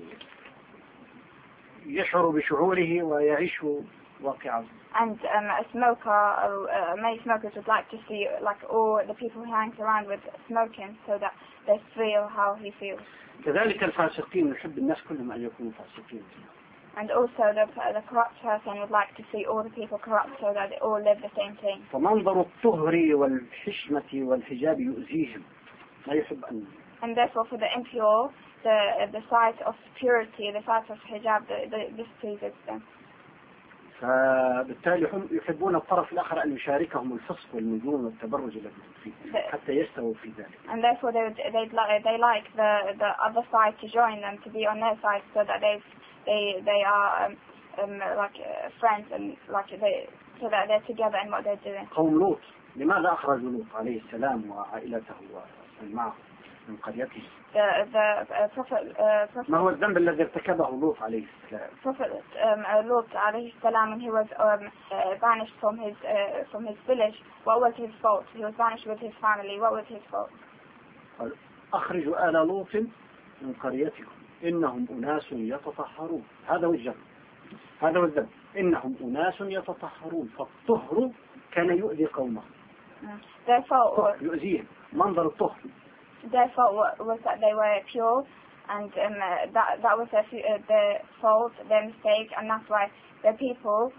يشعروا بشعوره ويعيشوا واقعه. And a smoker, many smokers would like to see like all the people who hangs around with smoking so that they feel how he feels. كذلك الفاسقين يحب الناس كلهم أن يكونوا فاسقين. And also the corrupt person would like to see all the people corrupt so that they all live the same thing. فمنظر الطهر والحشمة والحجاب يؤذيهم لا يحب أن. And therefore for the impure, the sight of purity, the sight of hijab, this pleases them. فبالتالي هم يحبون الطرف الآخر أن يشاركهم الفسق والنجوم والتبرج الذي فيه حتى يستووا في ذلك. And therefore they like the other side to join them, to be on their side, so that they are like friends and like so that they're together in what they're doing. قوم لوط لماذا أخرجوا لوط عليه السلام وعائلته ومن معه من قريته؟ Prophet ما هو الذنب الذي ارتكبه لوط عليه السلام؟ Prophet Lot عليه السلام, when he was banished from his village, what was his fault? He was banished with his family. What was his fault? أخرجوا آل لوط من قريتكم إنهم أناس يتطهرون. هذا هو الجرم، هذا هو الذنب، إنهم أناس يتطهرون. فالطهر كان يؤذي قومه. Therefore يؤذيهم منظر الطهر. Therefore was that they were pure, and that was their fault, their mistake, and that's why the people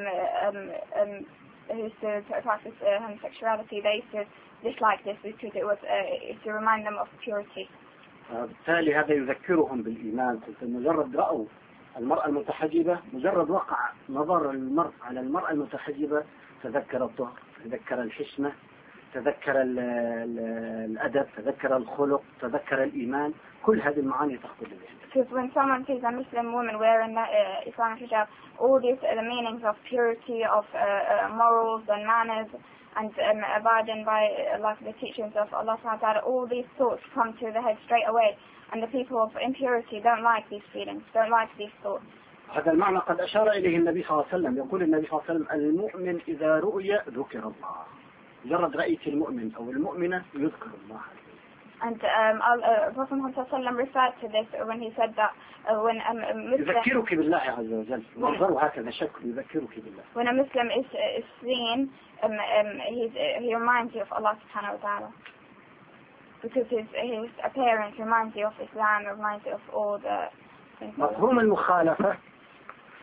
who used to practice homosexuality, they used to dislike this because it was to remind them of purity. بالتالي هذا يذكرهم بالإيمان. مجرد رأوا المرأة المتحجبة، مجرد وقع نظر المرء على المرأة المتحجبة تذكر الطهر، تذكر الحشمة، تذكر الأدب، تذكر الخلق، تذكر الإيمان. كل هذه المعاني تخطر للذهن. Because when someone sees a Muslim woman wearing Islamic hijab, all these the meanings of purity, of morals and manners, and abiding by like the teachings of Allah subhanahu wa ta'ala, all these thoughts come to the head straight away. And the people of impurity don't like these feelings, don't like these thoughts. هذا المعنى قد أشار إليه النبي صلى الله عليه وسلم. يقول النبي صلى الله عليه وسلم: المؤمن إذا رؤي ذكر الله. مجرد رأيت المؤمن أو المؤمنة يذكر الله. And Prophet Muhammad referred to this when he said that when a Muslim يذكرك بالله عز وجل. منظره هكذا شكل يذكرك بالله. When a Muslim is seen, he reminds you of Allah subhanahu wa ta'ala. Because his appearance reminds you of Islam, reminds you of all the things. مفهوم المخالفة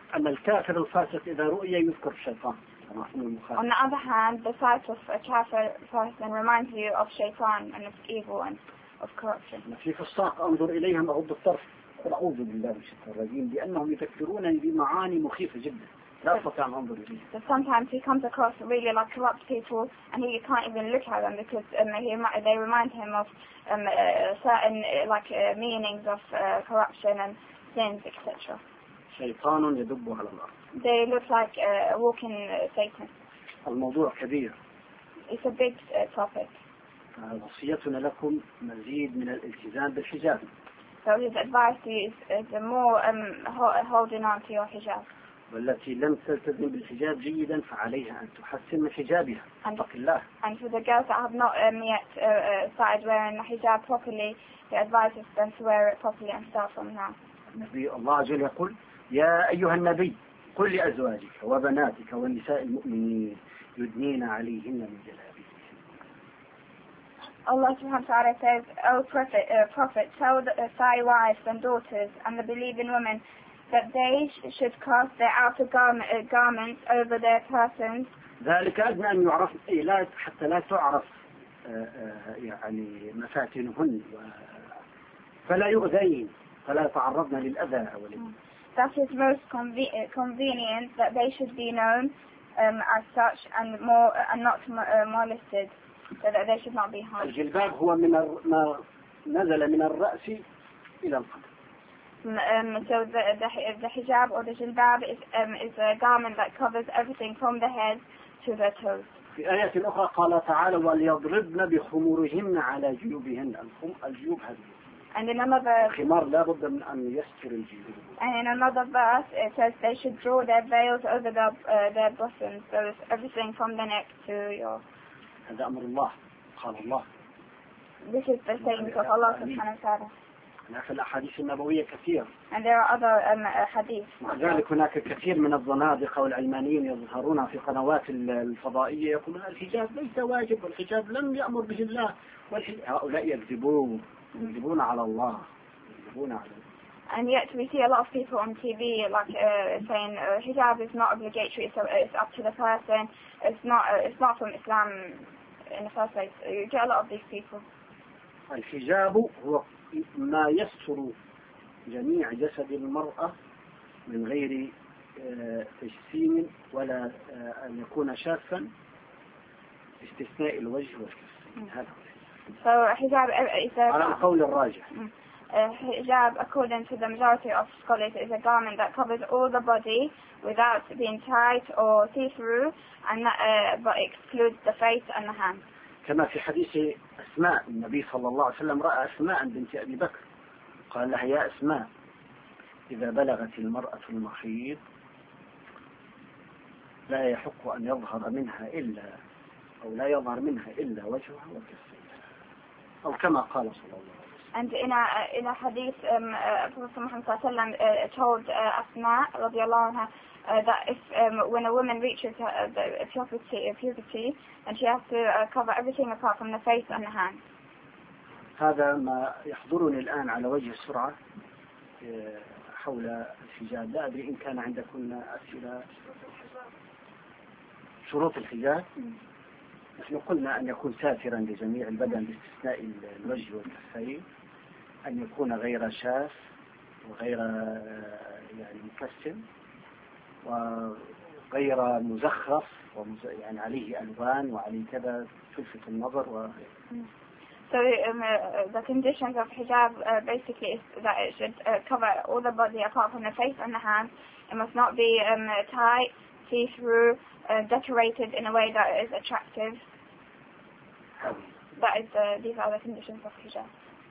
أن الكافر الفاسق إذا رؤي يذكر الشيطان. On the other hand, the sight of a kafir person reminds you of shaitan and of evil and of corruption. في فساق أنظر إليهم أغض الطرف أعوذ بالله من الشيطان الرجيم لأنهم يفكرونني بمعاني مخيفة جدا لا أستطيع أن أنظر إليهم. So sometimes he comes across really like corrupt people and he can't even look at them because they remind him of certain meanings of corruption and sins, etc. شيطان يدب على الأرض. They look like a walking Satan. الموضوع كبير. It's a big topic. وصيتنا لكم مزيد من الالتزام بالحجاب. So his advice to you is more holding on to your hijab. والتي لم تلتزم بالحجاب جيدا فعليها أن تحسن من حجابها. اتق الله. And for the girls that have not yet started wearing the hijab properly, the advice is them to wear it properly and start from now. النبي الله عز وجل يقول يا أيها النبي قل لأزواجك وبناتك ونساء المؤمنين يدنين عليهن من جلابيبهن. Allah subhanahu wa ta'ala says, O Prophet, tell thy wives and daughters and the believing women that they should cast their outer garments over their persons. ذلك أدنى أن يعرف لا حتى لا تعرف يعني مفاتنهن فلا يؤذين فلا يتعرضن للأذى. That is most convenient that they should be known as such and not molested, so that they should not be harmed. الجلباب هو ما نزل من الرأس إلى القدم. So the hijab or the jilbab is a garment that covers everything from the head to the toes. في آيات أخرى قال تعالى وليضربن بخمورهن على جيوبهن. الجيوب هذه. And in another الخمار لا بد من أن يستر الجيوب. And in another verse it says they should draw their veils over their bottoms, so it's everything from the neck to your. هذا أمر الله قال الله. This is the statement of Allah subhanahu wa ta'ala. هناك الأحاديث النبوية كثير. And there are other hadiths. وذلك هناك كثير من الزنادقة والعلمانيين يظهرون في قنوات الفضائية يقولون الحجاب ليس واجب والحجاب لم يأمر به الله هؤلاء يكذبون على الله يكذبون على الله. And yet we see a lot of people on TV saying hijab is not obligatory, so it's up to the person. It's not from Islam in the first place. You get a lot of these people. الحجاب هو ما يستر جميع جسد المرأة من غير تجسيم ولا أن يكون شافا باستثناء الوجه والكفين. هذا So hijab is على القول الراجح. Hijab, according to the majority of scholars, is a garment that covers all the body without being tight or see-through, and but excludes the face and the hands. كما في حديث أسماء النبي صلى الله عليه وسلم رأى أسماء بنت أبي بكر قال لها يا أسماء إذا بلغت المرأة المحيض لا يحق أن يظهر منها لا يظهر منها إلا وجهها وكفيها أو كما قال صلى الله عليه وسلم. And in a hadith, Prophet Muhammad told Asma radiallahu anha that if when a woman reaches puberty, and she has to cover everything apart from the face and the hands. هذا ما يحضرني الآن على وجه السرعة حول الحجاب. لا أدري إن كان عندكم أسئلة. شروط الحجاب نحن قلنا أن يكون ساترا لجميع البدن باستثناء الوجه والكفين، أن يكون غير شاف وغير يعني مكسم وغير مزخرف يعني عليه ألوان وعليه كذا تلفت النظر So the conditions of hijab basically is that it should cover all the body apart from the face and the hands. It must not be tight, see-through, decorated in a way that is attractive. These are the conditions of hijab.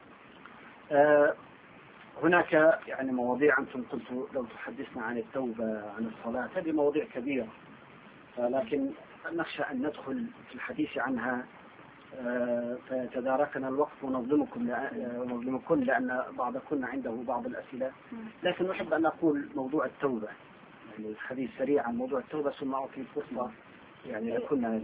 هناك يعني مواضيع أنتم قلتوا لو تحدثنا عن التوبة عن الصلاة، هذه مواضيع كبيرة، لكن نخشى أن ندخل في الحديث عنها فيتداركنا الوقت ونظلمكم لأن بعضكم عنده بعض الأسئلة، لكن أحب أن أقول موضوع التوبة يعني الحديث سريع عن موضوع التوبة ثم أعطي فرصة يعني كنا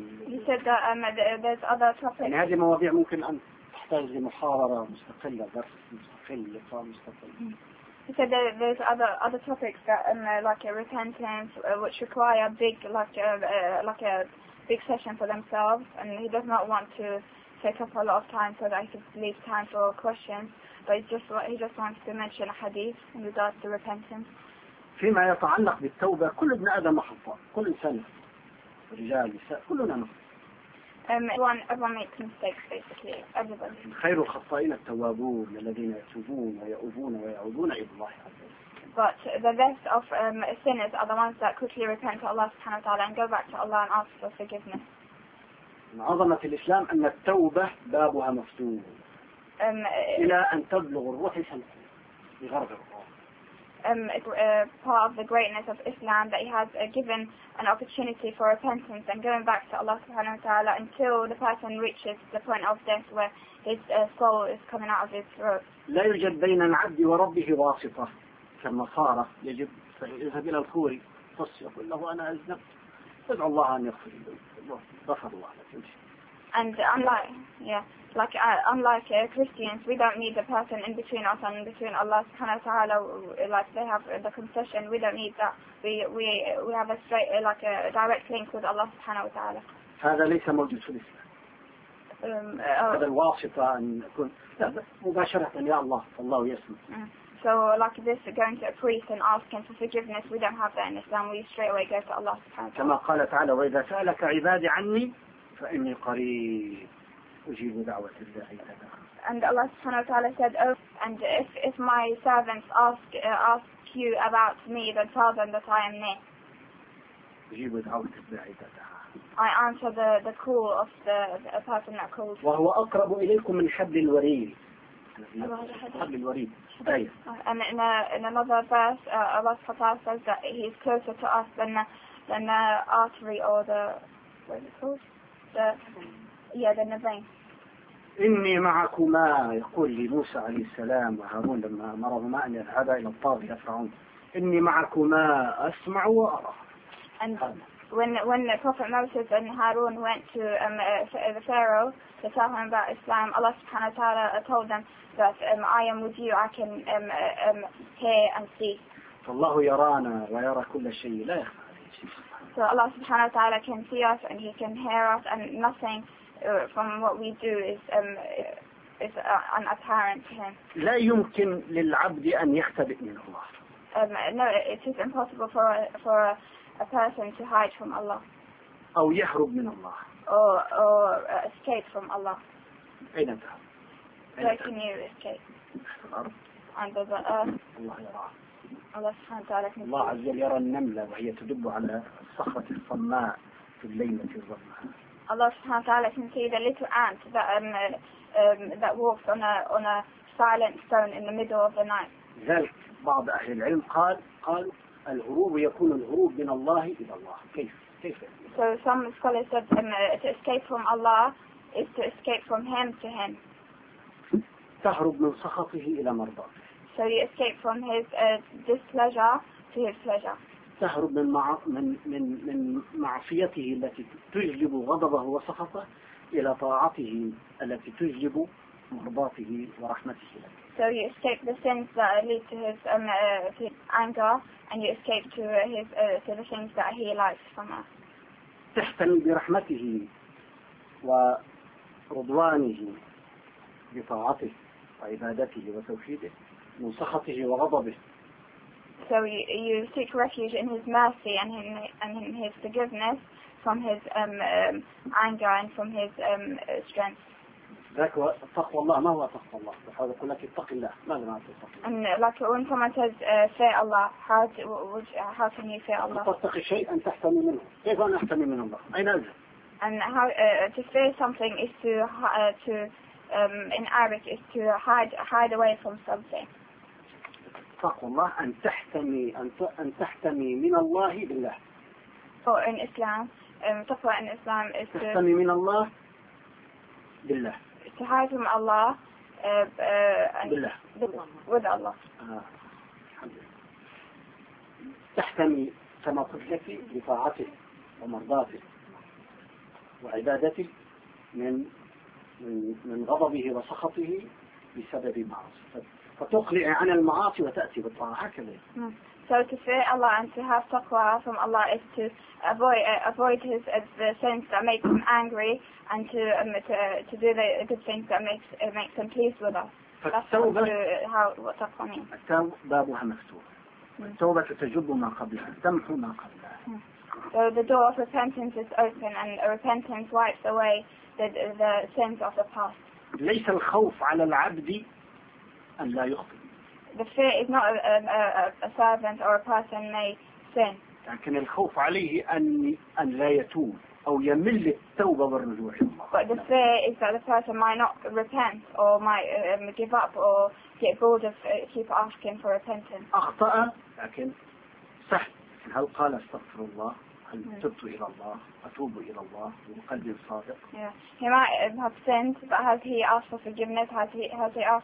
يعني هذه مواضيع ممكن أن تحتاج لمحاضرة مستقلة، درس مستقل، لقاء مستقل. He said that there's other topics that like repentance, which require big like a big session for themselves, and he does not want to take up a lot of time so that he could leave time for questions. But he just wants to mention a hadith in regards to repentance. فيما يتعلق بالتوبة كل ابن آدم خطاء، كل إنسان رجال نساء كلنا نخطئ. Everyone makes mistakes basically. Everybody. خير الخطائين التوابون الذين يتوبون ويؤوبون ويعودون إلى الله عز وجل. But the best of sinners are the ones that quickly repent to Allah subhanahu wa ta'ala and go back to Allah and ask for forgiveness. من عظمة الإسلام أن التوبة بابها مفتوح إلى أن تبلغ الروح سنة بغرض الروح. Part of the greatness of Islam that he has given an opportunity for repentance and going back to Allah subhanahu wa ta'ala until the person reaches the point of death where his soul is coming out of his throat. لا يوجد بين العبد وربه واسطة كالنصارى يجب يذهب إلى الخوري يقول له أنا أذنبت ادعو الله أن يغفر له غفر الله لك. And unlike Christians, we don't need the person in between us and between Allah subhanahu wa ta'ala, like they have the concession. We don't need that. We have a straight like a direct link with Allah subhanahu wa ta'ala. هذا ليس موجود في الإسلام. هذا الواسطة أن يكون مباشرة يا الله الله يسمع. So like this, going to a priest and asking for forgiveness, we don't have that in Islam. We straight away go to Allah subhanahu wa ta'ala. كما قال تعالى وإذا سألك عبادي عني فإني قريب أجيب دعوة الداعي إذا دعان. And Allah subhanahu wa ta'ala said, oh, and if my servants ask you about me, then tell them that I am near. أجيب دعوة الداعي إذا دعان. I answer the call of the person that calls. وهو أقرب إليكم من حبل الوريد. حبل الوريد. أي. And in another verse, Allah subhanahu wa ta'ala says that He is closer to us than the artery or the what is it called? The vein. إني معكما يقول لموسى عليه السلام وهارون لما مرضوا أن يذهبا إلى الطاغية فرعون إني معكما أسمع وأرى. And when the Prophet Moses and Harun went to the Pharaoh to tell him about Islam, Allah subhanahu wa ta'ala told them that I am with you, I can hear and see. فالله يرانا ويرى كل شيء لا يخفى عليه شيء. So Allah subhanahu wa ta'ala can see us and He can hear us, and nothing from what we do is unapparent to Him. لا يمكن للعبد أن يختبئ من الله. No, it is impossible for a person to hide from Allah. أو يهرب من الله. Or escape from Allah. أين تهرب؟ Where can you escape? Under the earth. الله يراه. Allah subhanahu wa ta'ala can see. الله عز وجل يرى النملة وهي تدب على الصخرة الصماء في الليلة الظلماء. Allah subhanahu wa ta'ala can see the little ant that walks on a silent stone in the middle of the night. ذلك بعض أهل العلم قال الهروب يكون الهروب من الله إلى الله. كيف؟ So some scholars said to escape from Allah is to escape from Him to Him. تهرب من سخطه إلى مرضاته. So you escape from His displeasure to His pleasure. تهرب من معصيته التي تجلب غضبه وسخطه إلى طاعته التي تجلب مرضاته ورحمته لك. So you escape the sins that lead to his anger, and you escape to the things that He likes from us. تحتمي برحمته ورضوانه بطاعته وعبادته وتوحيده من سخطه وغضبه. So you seek refuge in His mercy and in His forgiveness from His anger and from His strength. ذاك تقوى الله. ما هو تقوى الله؟ هذا يقول لك اتق الله. ماذا معنى تتقي؟ And like when someone says fear Allah, how can you fear Allah? تتقي شيء أن تحتمي منه. كيف أن أحتمي من الله؟ أين أذهب؟ And how to fear something is to in Arabic is to hide away from something. تقوى الله أن تحتمي من الله بالله. Or in Islam, taqwa in Islam is تحتمي من الله بالله. To hide from Allah بالله. with Allah. تحتمي كما قلت لك بطاعته ومرضاته وعبادته من غضبه وسخطه بسبب معاصي، فتقلع عن المعاصي وتأتي بالطاعة هكذا. So to fear Allah and to have taqwa from Allah is to avoid the sins that make him angry, and to do the good things that makes him pleased with us. That's what taqwa means. التوبة بابها مفتوح. التوبة تجب ما قبلها، تمحو ما قبلها. So the door of repentance is open, and repentance wipes away the sins of the past. ليس الخوف على العبد أن لا يخطئ. The fear is not a servant or a person may sin. لكن الخوف عليه أن لا يتوب أو يمل التوبة والرجوع إلى الله. But the fear is that the person might not repent or might give up or get bored of keep asking for repentance. أخطأ لكن سهل. هل قال استغفر الله؟ هل تبت إلى الله؟ أتوب إلى الله بقلب صادق؟ Yeah, he might have sinned, but has he asked for forgiveness? Has he asked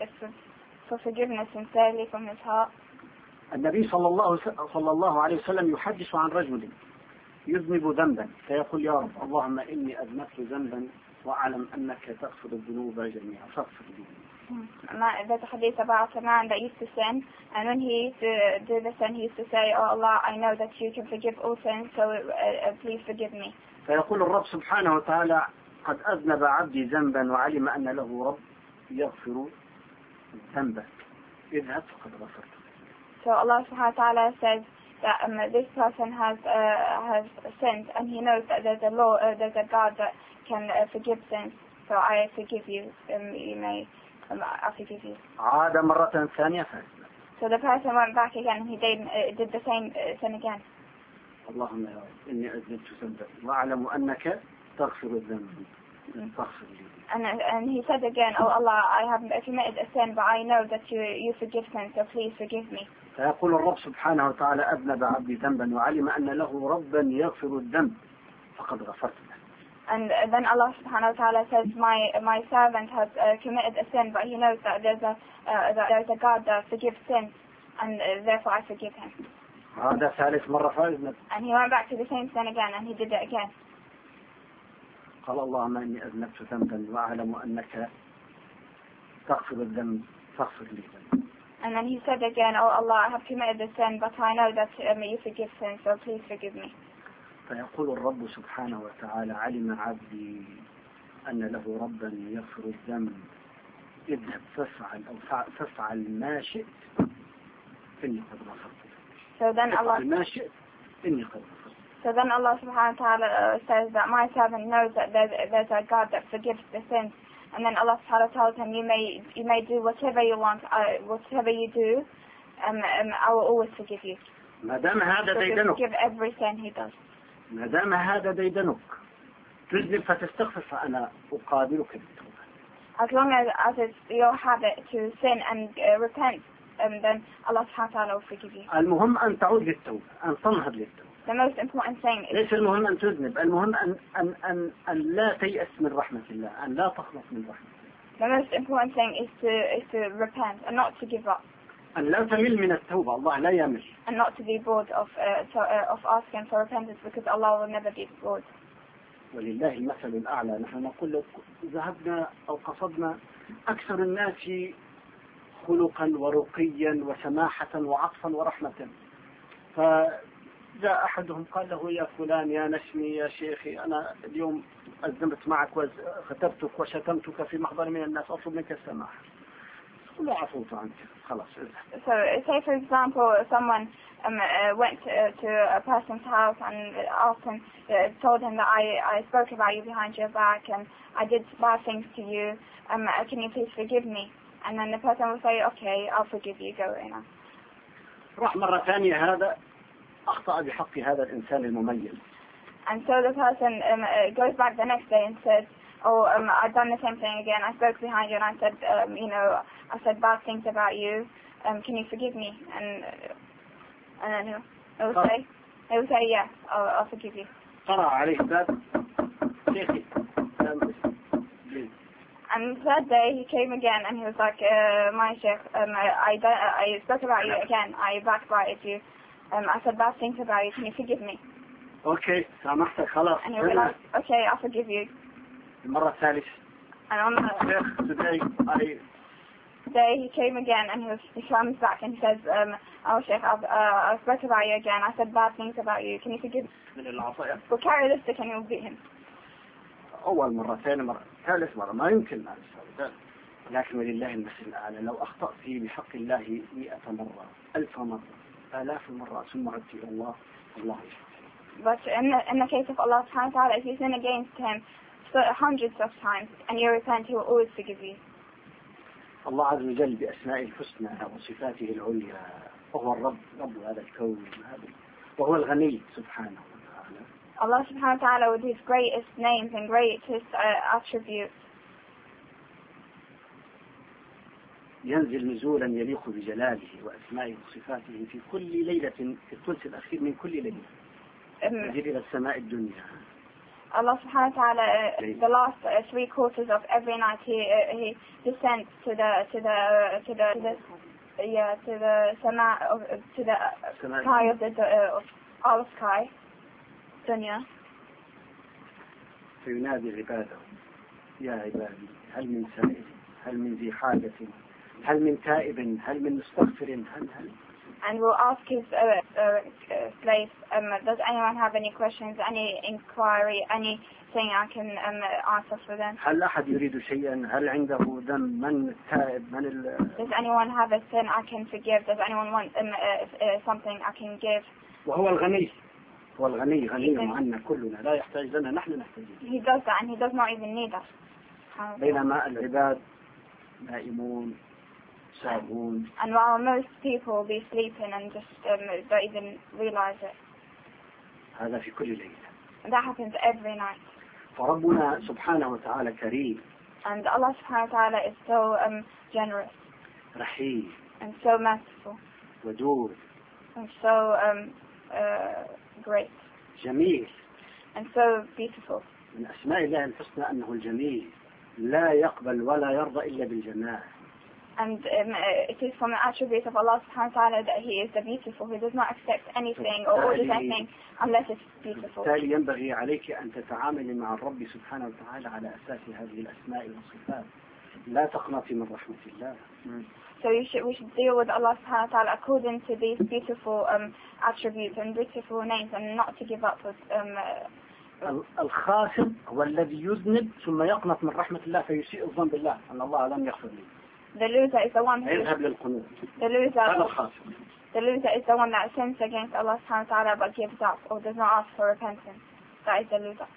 for forgiveness sincerely from his heart? النبي صلى الله عليه وسلم يحدث عن رجل يذنب ذنبا فيقول يا رب اللهم إني أذنبت ذنبا وأعلم أنك تغفر الذنوب جميعا فاغفر لي. There's a hadith about a man that used to sin, and when he used to do the sin, he used to say, "Oh Allah, I know that you can forgive all sins, so please forgive me." فيقول الرب سبحانه وتعالى قد أذنب عبدي ذنبا وعلم أن له رب يغفر ذنبه اذهب فقد غفرت. So Allah subhanahu wa ta'ala says that this person has sinned, and he knows that there's a God that can forgive sins. So I forgive you. You may. I forgive you. عاد مرة ثانية فأذنب. So the person went back again, and he did the same sin again. اللهم يا رب إني أذنبت ذنبا وأعلم أنك تغفر الذنب فاغفر لي. And he said again, "Oh Allah, I have committed a sin, but I know that you forgive sins, so please forgive me." فيقول الرب سبحانه وتعالى أذنب عبدي ذنبا وعلم أن له ربا يغفر الذنب فقد غفرت له. And then Allah subhanahu wa ta'ala says, my servant has committed a sin, but he knows that there's a God that forgives sins, and therefore I forgive him. هذا ثالث مرة فأذنب. And he went back to the same sin again, and he did it again. قال اللهم إني أذنبت ذنبا وأعلم أنك تغفر الذنب فاغفر لي. And then he said again, "Oh Allah, I have committed a sin, but I know that you forgive sins, so please forgive me." فيقول الرب سبحانه وتعالى علم عبدي أن له ربا يغفر الذنب اذهب فافعل ما شئت إني قد غفرت. So then Allah ما شئت إني قد غفرت. So then Allah subhanahu wa ta'ala says that my servant knows that there's a God that forgives the sins. And then Allah subhanahu wa ta'ala tells him, you may do whatever you want, whatever you do, I will always forgive you. ما دام هذا ديدنك. Forgive every sin he does. ما دام هذا ديدنك تذنب فتستغفر فأنا أقابلك بالتوبة. As long as it's your habit to sin and repent, then Allah subhanahu wa ta'ala will forgive you. المهم أن تعود للتوبة، أن تنهض للتوبة. The most important thing is ليس المهم أن تذنب، المهم أن لا تيأس من رحمة الله، أن لا تخلص من رحمة الله. The most important thing is to repent and not to give up. أن لا تمل من التوبة، الله لا يمل. And not to be bored of asking for repentance, because Allah will never be bored. ولله المثل الأعلى. نحن نقول ذهبنا أو قصدنا أكثر الناس خلقا ورقيا وسماحة وعطفا ورحمة، فجاء أحدهم قال له يا فلان يا نسمي يا شيخي أنا اليوم أذنبت معك وخطبتك وشتمتك في محضر من الناس أطلب منك السماحة. قل له عفوت عنك خلاص اذهب. So say for example someone went to a person's house and asked him, told him that I spoke about you behind your back and I did bad things to you, can you please forgive me? And then the person will say, okay, I'll forgive you, go in. راح مرة ثانية هذا أخطأ بحق هذا الإنسان المميز. And so the person goes back the next day and says, oh, I've done the same thing again. I spoke behind you and I said, I said bad things about you. Can you forgive me? And then he'll say, yes, I'll forgive you. قرأ عليه باب شيخي. And the third day he came again and he was like, my Sheikh, I spoke about you again. I backbited you. I said bad things about you. Can you forgive me? Okay, سامحتك خلاص. And he was like, okay, I'll forgive you. المرة الثالثة. And on the Sheikh, today Day he came again and he comes back and he says, oh Sheikh, I spoke about you again. I said bad things about you. Can you forgive me? من العطايا We'll carry this stick and you'll beat him. أول مرة ثاني مرة ثالث مرة ما يمكن أن أسوي، لكن ولله المثل الأعلى. لو أخطأت فيه بحق الله 100 مرة 1000 مرة 1000 مرات ثم عدت إلى الله يشفع. But in the case of Allah subhanahu wa ta'ala, if you sin against him hundreds of times and you repent, he will always forgive you. الله عز وجل بأسماء الحسنى وصفاته العليا، وهو الرب، رب هذا الكون وهو الغني سبحانه وتعالى. Allah subhanahu wa ta'ala with his greatest names and greatest attributes ينزل نزولا يليق بجلاله وأسمائه وصفاته في كل ليلة، في الثلث الأخير من كل ليلة ينزل إلى السماء الدنيا. Allah subhanahu wa ta'ala, the last 3 quarters of every night, he descends to the sky of our sky, dunya. فينادي عباده يا عبادي هل من سائل، هل من ذي حاجة، هل من تائب، هل من مستغفر، هل. And we'll ask his slaves, does anyone have any questions, any inquiry, anything I can answer for them? هل أحد يريد شيئا، هل عنده ذنب، من التائب، Does anyone have a sin I can forgive? Does anyone want something I can give? وهو الغني، هو الغني غني عنا كلنا، لا يحتاج لنا، نحن نحتاج. He does that and he does not even need us. بينما العباد نائمون ساهون. And while most people will be sleeping and just don't even realize it. هذا في كل ليلة. And that happens every night. فربنا سبحانه وتعالى كريم. And Allah subhanahu wa ta'ala is so generous. رحيم. And so merciful. ودود. And so great. جميل. And so beautiful. من أسماء الله الحسنى أنه الجميل، لا يقبل ولا يرضى إلا بالجمال. And it is from the attributes of Allah subhanahu wa ta'ala that He is the beautiful, who does not accept anything or order anything unless it's beautiful. بالتالي ينبغي عليك أن تتعاملي مع الرب سبحانه وتعالى على أساس هذه الأسماء والصفات، لا تقنطي من رحمة الله. So we should deal with Allah subhanahu wa ta'ala according to these beautiful attributes and beautiful names, and not to give up with الخاسر هو الذي يذنب ثم يقنط من رحمة الله فيسيء الظن بالله أن الله لم يغفر لي. The loser is the one who يذهب للقنوط. The loser هذا الخاسر. The loser is the one that sins against Allah subhanahu wa ta'ala but gives up or does not ask for repentance. That is the loser.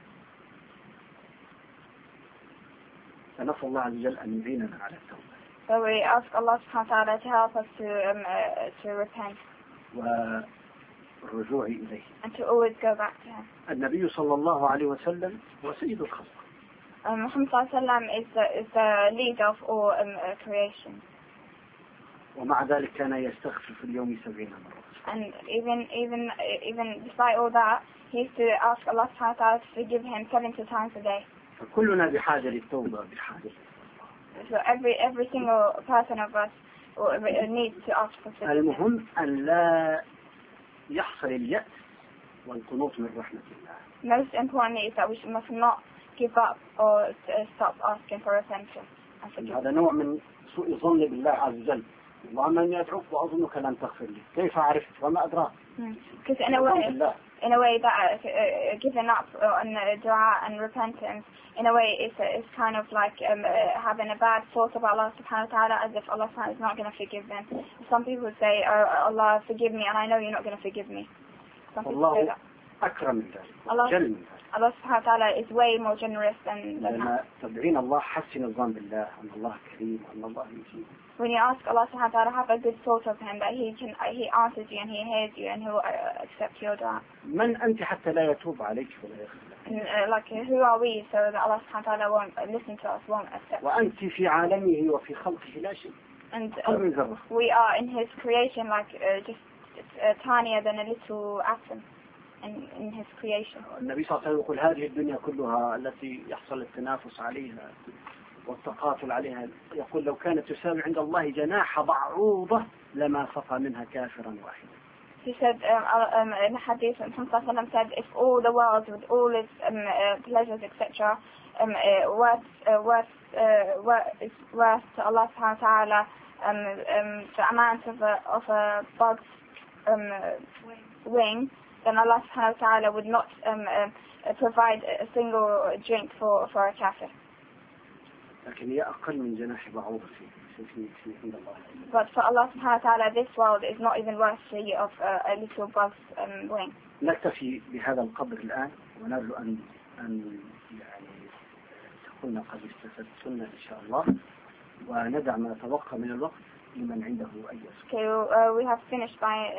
فنسأل الله عز وجل أن يعيننا على التوبة. So we ask Allah subhanahu wa ta'ala to help us to repent. والرجوع إليه. And to always go back to Him. النبي صلى الله عليه وسلم هو سيد الخلق. Muhammad sallallahu alaihi wasallam is the leader of all creation. ومع ذلك كان يستغفر في اليوم 70 مرة. And even despite all that, he used to ask Allah subhanahu wa ta'ala to forgive him 70 times a day. فكلنا بحاجة للتوبة بحاجة. So every single person of us needs to ask for forgiveness. المهم أن لا يحصل اليأس والقنوط من رحمة الله. Most importantly is that we must not give up or stop asking for repentance and forgiveness. هذا نوع من سوء الظن بالله عز وجل. اللهم إني أدعوك وأظنك لن تغفر لي. كيف عرفت وما أدراك؟ Because in a way that giving up on dua and repentance, in a way it's kind of like having a bad thought about Allah subhanahu wa ta'ala, as if Allah subhanahu is not going to forgive them. Some people say, oh, Allah forgive me, and I know you're not going to forgive me. Some people say that. أكرم من ذلك. Allah subhanahu wa ta'ala is way more generous than that. لما تدعين الله حسن الظن بالله أن الله كريم أن الله يجيب. When you ask Allah subhanahu wa ta'ala, have a good thought of Him, that He answers you and He hears you and He will accept your dua. من أنت حتى لا يتوب عليك ولا يغفر. Like, who are we so that Allah subhanahu wa ta'ala won't listen to us, won't accept us? وأنت في عالمه وفي خلقه لا شيء. And we are in His creation, like just tinier than a little atom in His creation. النبي صلى الله عليه وسلم يقول هذه الدنيا كلها التي يحصل التنافس عليها والتقاتل عليها، يقول لو كانت تساوي عند الله جناح بعوضة لما صفى منها كافرا واحدا. He said in the hadith, Muhammad said, if all the world with all its pleasures, etc., worth to Allah subhanahu wa ta'ala the amount of a bug's wing, then Allah subhanahu wa ta'ala would not provide a single drink for a kafir. لكن هي أقل من جناح بعوضة في عند الله. But for Allah subhanahu wa ta'ala, this world is not even worthy of a little bug's wing. نكتفي بهذا القدر الآن، ونرجو أن يعني تكون قد استفدتن إن شاء الله، وندع ما تبقى من الوقت لمن عنده أي سؤال. Okay, we have finished by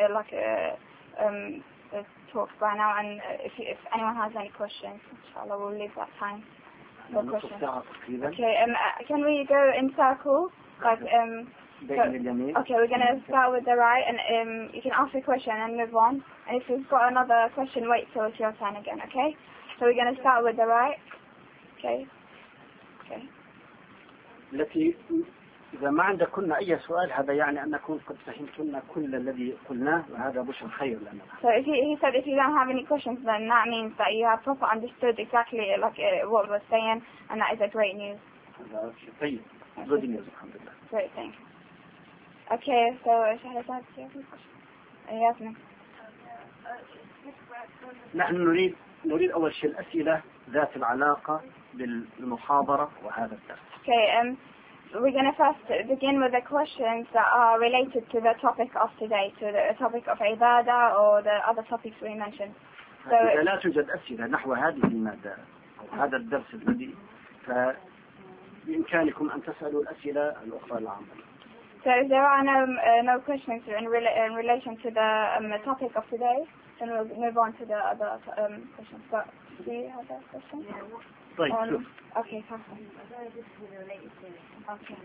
the talk by now, and if anyone has any questions, inshallah, we'll leave that time for questions. Okay, can we go in circles? Like, okay, we're going to start with the right, and you can ask a question and move on. And if you've got another question, wait till it's your turn again, okay? So we're going to start with the right. Okay. Okay. التي إذا ما عندكن أي سؤال هذا يعني أنكم قد فهمتن كل الذي قلناه، وهذا بشر خير لنا. So he said if you don't have any questions, then that means that you have proper understood exactly what we were saying, and that is a great news. هذا شيء طيب. Good news, alhamdulillah. Great thing. Okay, so Shahrazad, do you have any questions? نحن نريد أول شيء الأسئلة ذات العلاقة بالمحاضرة وهذا الدرس. Okay, we're going to first begin with the questions that are related to the topic of today, to the topic of ibadah or the other topics we mentioned. So إذا لا توجد أسئلة نحو هذه المادة أو هذا الدرس الذي فبإمكانكم أن تسألوا الأسئلة الأخرى العامة. So if there are no questions in relation to the topic of today, then we'll move on to the other questions. But do you have a question? طيب. Okay, perfect. Okay.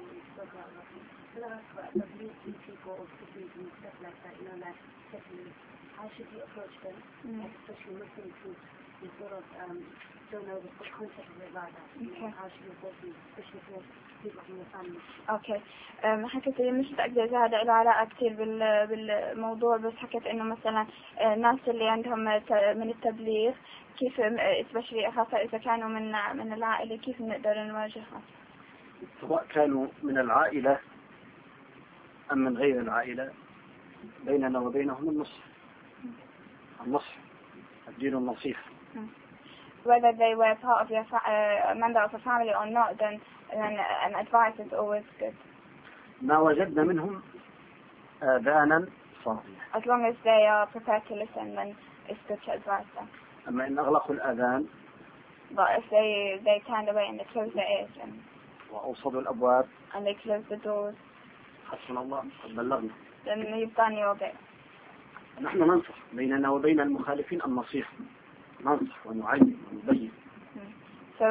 How should you approach them, especially Muslims who sort of don't know the full concept of ibadah? Okay. How should you approach them, especially for people from your family? Okay. حكيت لي مش متأكدة إذا هذا له علاقة كثير بالموضوع، بس حكيت إنه مثلا الناس اللي عندهم من التبليغ كيف especially خاصة إذا كانوا من العائلة كيف نقدر نواجهها؟ سواء كانوا من العائلة أم من غير العائلة، بيننا وبينهم النصح الدين النصيحة. Whether they were part of your member of a family or not, then an advice is always good. ما وجدنا منهم آذانا صافية. As long as they are prepared to listen, then it's good to advise them. أما إن أغلقوا الآذان But if they turned away and they closed their ears وأوصدوا الأبواب and they closed the doors, حسبنا الله قد بلغنا. then you've done your bit. نحن ننصح بيننا وبين المخالفين النصيحة، ننصح ونعلم ونبين. So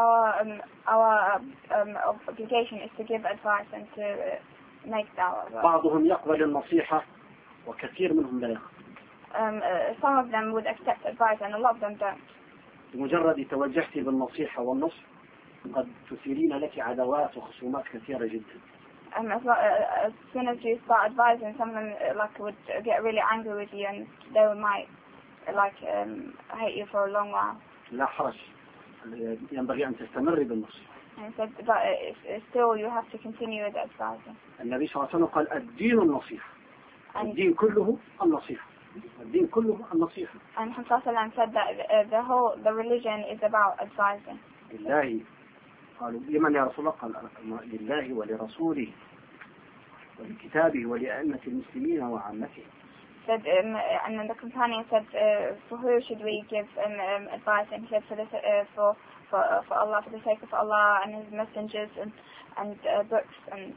our obligation is to give advice and to make da'wah. بعضهم يقبل النصيحة وكثير منهم لا يقبل. Some of them would accept advice and a lot of them don't. بمجرد توجهتي بالنصيحة والنصح قد تثيرين لك عداوات وخصومات كثيرة جدا. As soon as you start advising, some of them would get really angry with you and they might hate you for a long while. لا حرج، ينبغي أن تستمر بالنصح. And so, but still you have to continue with advising. النبي صلى الله عليه وسلم قال الدين النصيحة. الدين كله النصيحة. الدين كله النصيحة. And Muhammad said that the religion is about advising. لله قالوا لمن يا رسول الله؟ قال لله ولرسوله ولكتابه ولأئمة المسلمين وعامته. Said, and then the companion said, for who should we give advice? And he said, for Allah, for the sake of Allah and His messengers and books and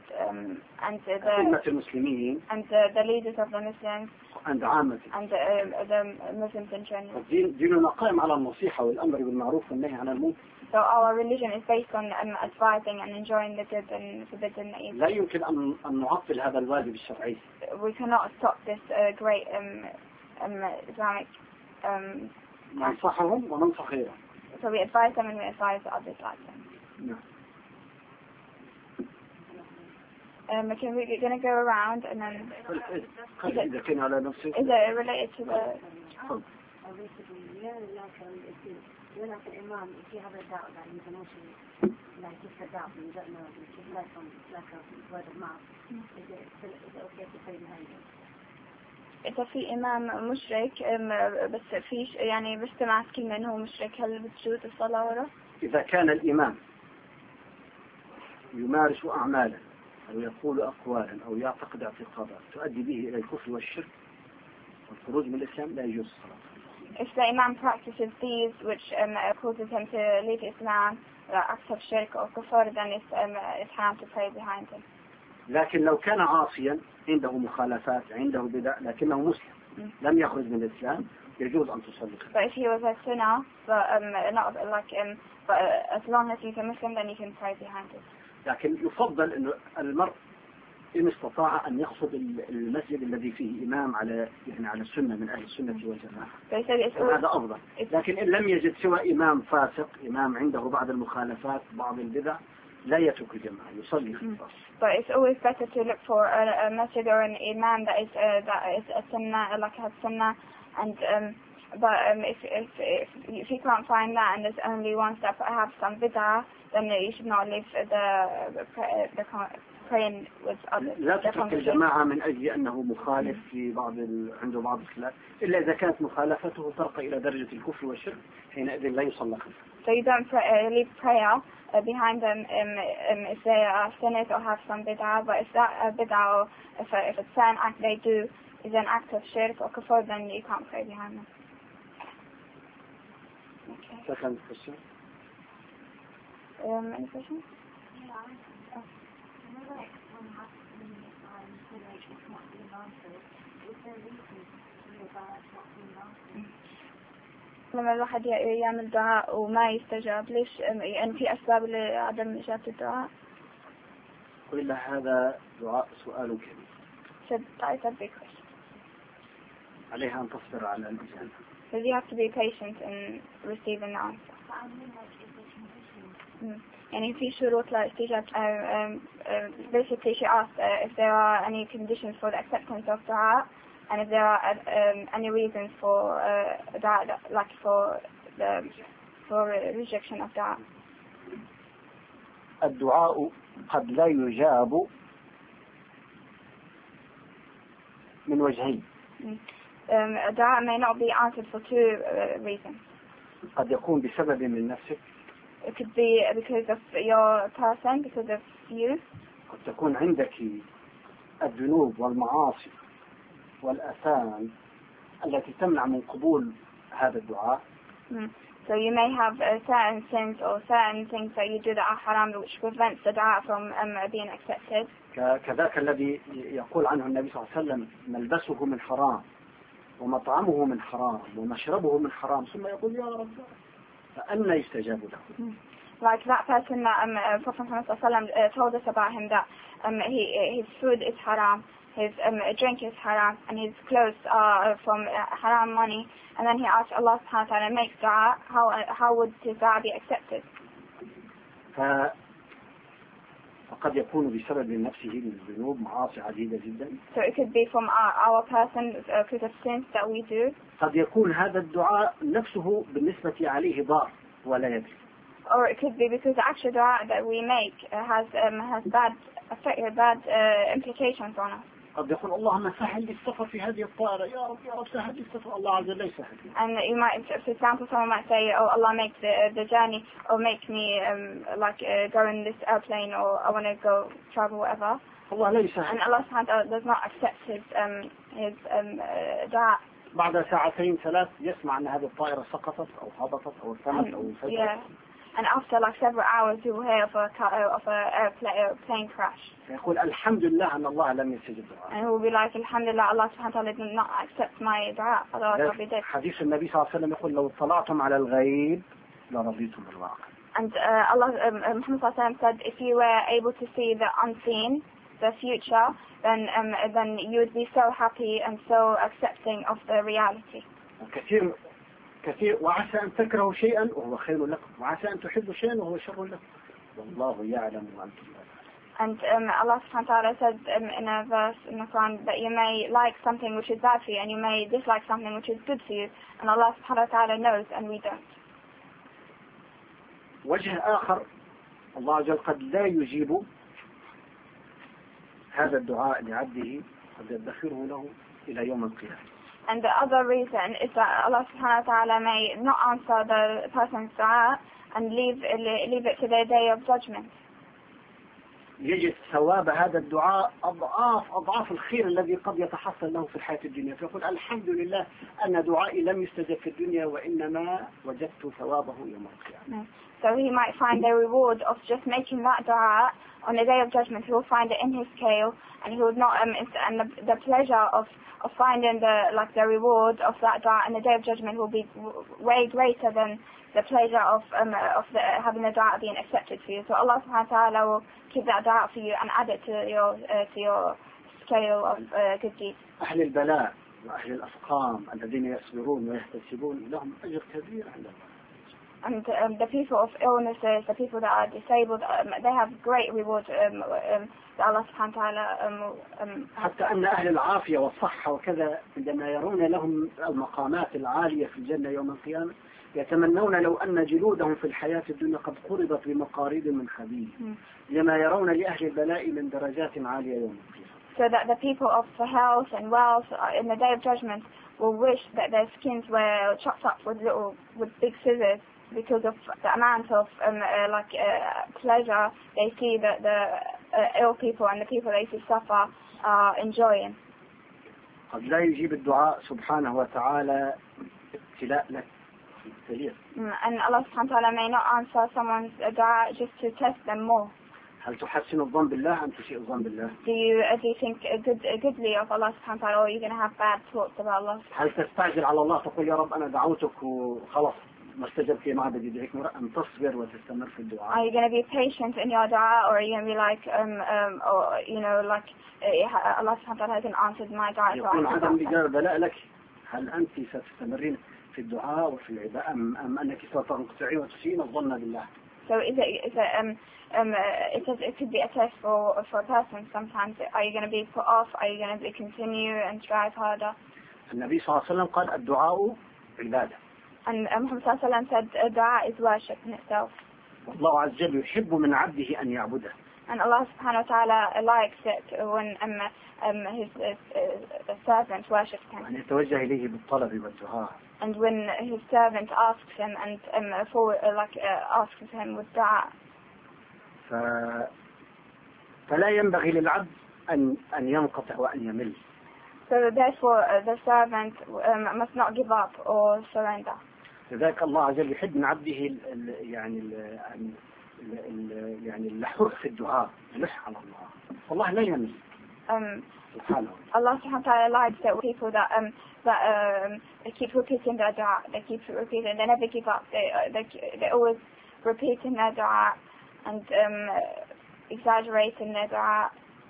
أئمة المسلمين and the leaders of the Muslims and عامته and the Muslims in general. ديننا قائم على النصيحة والأمر بالمعروف والنهي عن المنكر. So our religion is based on advising and enjoying the good and forbidding the evil. لا يمكن أن نعطل هذا الواجب الشرعي. We cannot stop this great Islamic. ننصحهم وننصح غيرهم. So we advise them and we advise others like them. Can we going to go around and then? إذا كان على نفسه. Is it related to the? basically, like an imam, if you have a doubt that you can actually, like just a doubt and you don't know, which is like a word of mouth, is it okay to pray behind him? إذا في إمام مشرك بس فيش يعني بستمع كلمة إنه مشرك هل بتجوز الصلاة ورا؟ إذا كان الإمام يمارس أعمالا أو يقول أقوالا أو يعتقد اعتقادات تؤدي به إلى الكفر والشرك والخروج من الإسلام لا يجوز الصلاة. If the imam practices these which causes him to leave Islam, acts of shirk or kufr, then it's haram to pray behind him. لكن لو كان عاصيا عنده مخالفات عنده بدع لكنه مسلم لم يخرج من الإسلام يجوز أن تصلي. But if he was a sinner, but not like but as long as he's a Muslim, then he can pray behind him. لكن يفضل إنه المرء إن استطاع أن يقصد المسجد الذي فيه إمام على السنة من أهل السنة والجماعة هذا أفضل. لكن إن لم يجد سوى إمام فاسق إمام عنده بعض المخالفات بعض البدع لا يترك الجماعة يصلي في الفصل. But it's always better to look for a masjid or an imam that is a sunnah, like has sunnah, and but if you can't find that and there's only ones that have some bid'ah, then you should not leave the praying with others. لا تترك الجماعة من أجل أنه مخالف في عنده بعض الخلاف إلا إذا كانت مخالفته ترقى إلى درجة الكفر والشرك حينئذ لا يصلى خلفه. So you don't leave prayer behind them if they are sinners or have some bid'ah, but if that bid'ah or if a certain act they do is an act of shirk or kufr, then you can't pray behind them. Okay. Second question. Any questions? لما الواحد يعمل دعاء وما يستجاب ليش يعني في أسباب لعدم إجابة الدعاء؟ قل هذا دعاء سؤال كبير. عليها أن تصبر على الإجابة. So you have to be patient in receiving the answer. يعني في شروط لاستجابة. Basically she asked if there are any conditions for the acceptance of dua and if there are any reasons for dua, like for rejection of dua. الدعاء قد لا يجاب من وجهين. Dua may not be answered for two reasons. قد يكون بسبب من نفسك. It could be because of your person, because of you. قد تكون عندك الذنوب والمعاصي والآثام التي تمنع من قبول هذا الدعاء. So you may have certain sins or certain things that you do that are haram which prevents the dua from being accepted. كذاك الذي يقول عنه النبي صلى الله عليه وسلم ملبسه من حرام ومطعمه من حرام ومشربه من حرام ثم يقول يا رب فأنا يستجاب له. Like that person that Prophet Muhammad told us about him that his food is haram, his drink is haram, and his clothes are from haram money, and then he asked Allah subhanahu wa ta'ala to make dua, how would his dua be accepted? فقد يكون بسبب نفسه من الذنوب معاصي عديدة جدا. So it could be from our person because of sins that we do. قد يكون هذا الدعاء نفسه بالنسبة عليه ضار ولا يدري. Or it could be because the actual dua that we make has bad implications on us. قد يقول اللهم سهل لي السفر في هذه الطائرة يا رب سهل لي السفر الله عز وجل يسهل. And you might, for example, someone might say, oh Allah make the journey or make me go in this airplane or I want to go travel whatever. الله لا يسهل. And Allah subhanahu wa ta'ala does not accept his dua. بعد ساعتين ثلاث يسمع أن هذه الطائرة سقطت أو هبطت أو ثمت أو انفجرت. And after like several hours you will hear of a plane crash. يقول الحمد لله أن الله لم يستجب دعاء. And he will be like Alhamdulillah Allah subhanahu wa ta'ala did not accept my dua. Otherwise I'll be dead. حديث النبي صلى الله عليه وسلم يقول لو اطلعتم على الغيب لرضيتم بالواقع. And Muhammad sallallahu alaihi wasallam said if you were able to see the unseen, the future, then you would be so happy and so accepting of the reality. كثير وعسى أن تكرهوا شيئا وهو خير لكم وعسى أن تحبوا شيئا وهو شر لكم والله يعلم وأنتم لا تعلمون. And Allah subhanahu wa ta'ala said in a verse in the Quran that you may like something which is bad for you and you may dislike something which is good for you, and Allah subhanahu wa ta'ala knows and we don't. وجه آخر الله عز وجل قد لا يجيب هذا الدعاء لعبده قد يدخره له إلى يوم القيامة. And the other reason is that Allah subhanahu wa ta'ala may not answer the person's dua and leave it to the day of judgment. يجد ثواب هذا الدعاء أضعاف الخير الذي قد يتحصل له في الحياة الدنيا، فيقول الحمد لله أن دعائي لم يستجب في الدنيا وإنما وجدت ثوابه يوم القيامة. So he might find the reward of just making that dua on the day of judgment. He will find it in his scale, and he will not and the pleasure of finding the reward of that dua on the day of judgment will be way greater than the pleasure of having the dua being accepted for you. So Allah subhanahu wa ta'ala will keep that dua for you and add it to your scale of good deeds. أهل البلاء وأهل الأسقام الذين يصبرون ويحتسبون لهم أجر كبير عند الله. And the people of illnesses, the people that are disabled, they have great reward that Allah subhanahu wa ta'ala. حتى أن أهل العافية والصحة وكذا عندما يرون لهم المقامات العالية في الجنة يوم القيامة يتمنون لو أن جلودهم في الحياة الدنيا قد قربت بمقاريض من حديد لما يرون لأهل البلاء من درجات عالية يوم القيامة. So that the people of health and wealth in the day of judgment will wish that their skins were chopped up with big scissors, because of the amount of pleasure they see that the ill people and the people they see suffer are enjoying. قد لا يجيب الدعاء سبحانه وتعالى ابتلاء لك. And Allah subhanahu wa ta'ala may not answer someone's dua just to test them more. هل تحسن الظن بالله أم تسيء الظن بالله؟ Do you think goodly of Allah subhanahu wa ta'ala, or are you going to have bad thoughts about Allah? هل تستعجل على الله تقول يا رب أنا دعوتك وخلاص ما استجبت ما عاد يدعيك مرة، أم تصبر وتستمر في الدعاء؟ Are you going to be patient in your dua, or are you going to be like Allah subhanahu wa ta'ala hasn't answered my dua? يكون عدم الإجابة بلاء لك. هل أنت ستستمرين في الدعاء وفي العبادة أم أنك ستنقطعين وتسيئين الظن بالله؟ So it could be a test for a person sometimes. Are you going to be put off? Are you going to continue and strive harder? النبي صلى الله عليه وسلم قال الدعاء عبادة. And Muhammad sallallahu alaihi wasallam said dua is worship in itself. والله عز وجل يحب من عبده أن يعبده. And Allah subhanahu wa ta'ala likes it when his servant worships him. أن يتوجه إليه بالطلب والدعاء. And when his servant asks him and asks him with dua. فلا ينبغي للعبد أن ينقطع وأن يمل. So therefore the servant must not give up or surrender. لذلك الله عز وجل يحب من عبده يعني اللحوح في الدعاء، يلح على الله، والله لا يمل. سبحانه. Allah subhanahu wa ta'ala likes that people that they keep repeating their dua, they keep repeating, they never give up, they always repeating their dua and exaggerating their dua.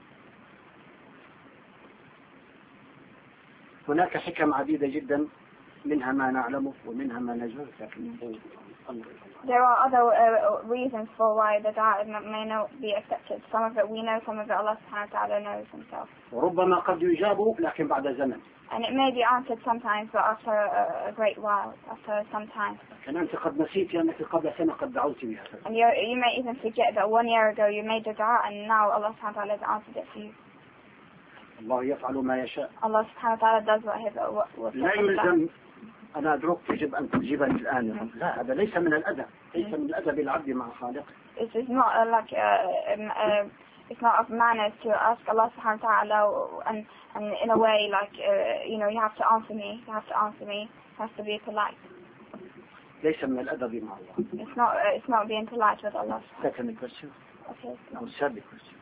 هناك حكم عديدة جدا منها ما نعلمه ومنها ما نجهله لكن There are other reasons for why the dua may not be accepted. Some of it we know, some of it Allah subhanahu wa ta'ala knows himself. وربما قد يجاب لكن بعد زمن. And it may be answered sometimes, but after a great while, after some time. لكن أنت قد نسيت أنك قبل سنة قد دعوت بها. And you may even forget that 1 year ago you made the dua and now Allah subhanahu wa ta'ala has answered it for you. الله يفعل ما يشاء. Allah subhanahu wa ta'ala does what لا يلزم أنا أدرك يجب أن تجيبني الآن. لا هذا ليس من الأدب، ليس من الأدب العبد مع خالقه. It is not it's not of manners to ask Allah subhanahu wa ta'ala and in a way you have to answer me, it has to be polite. ليس من الأدب مع الله. It's not being polite with Allah. Second question. Okay. No, third question.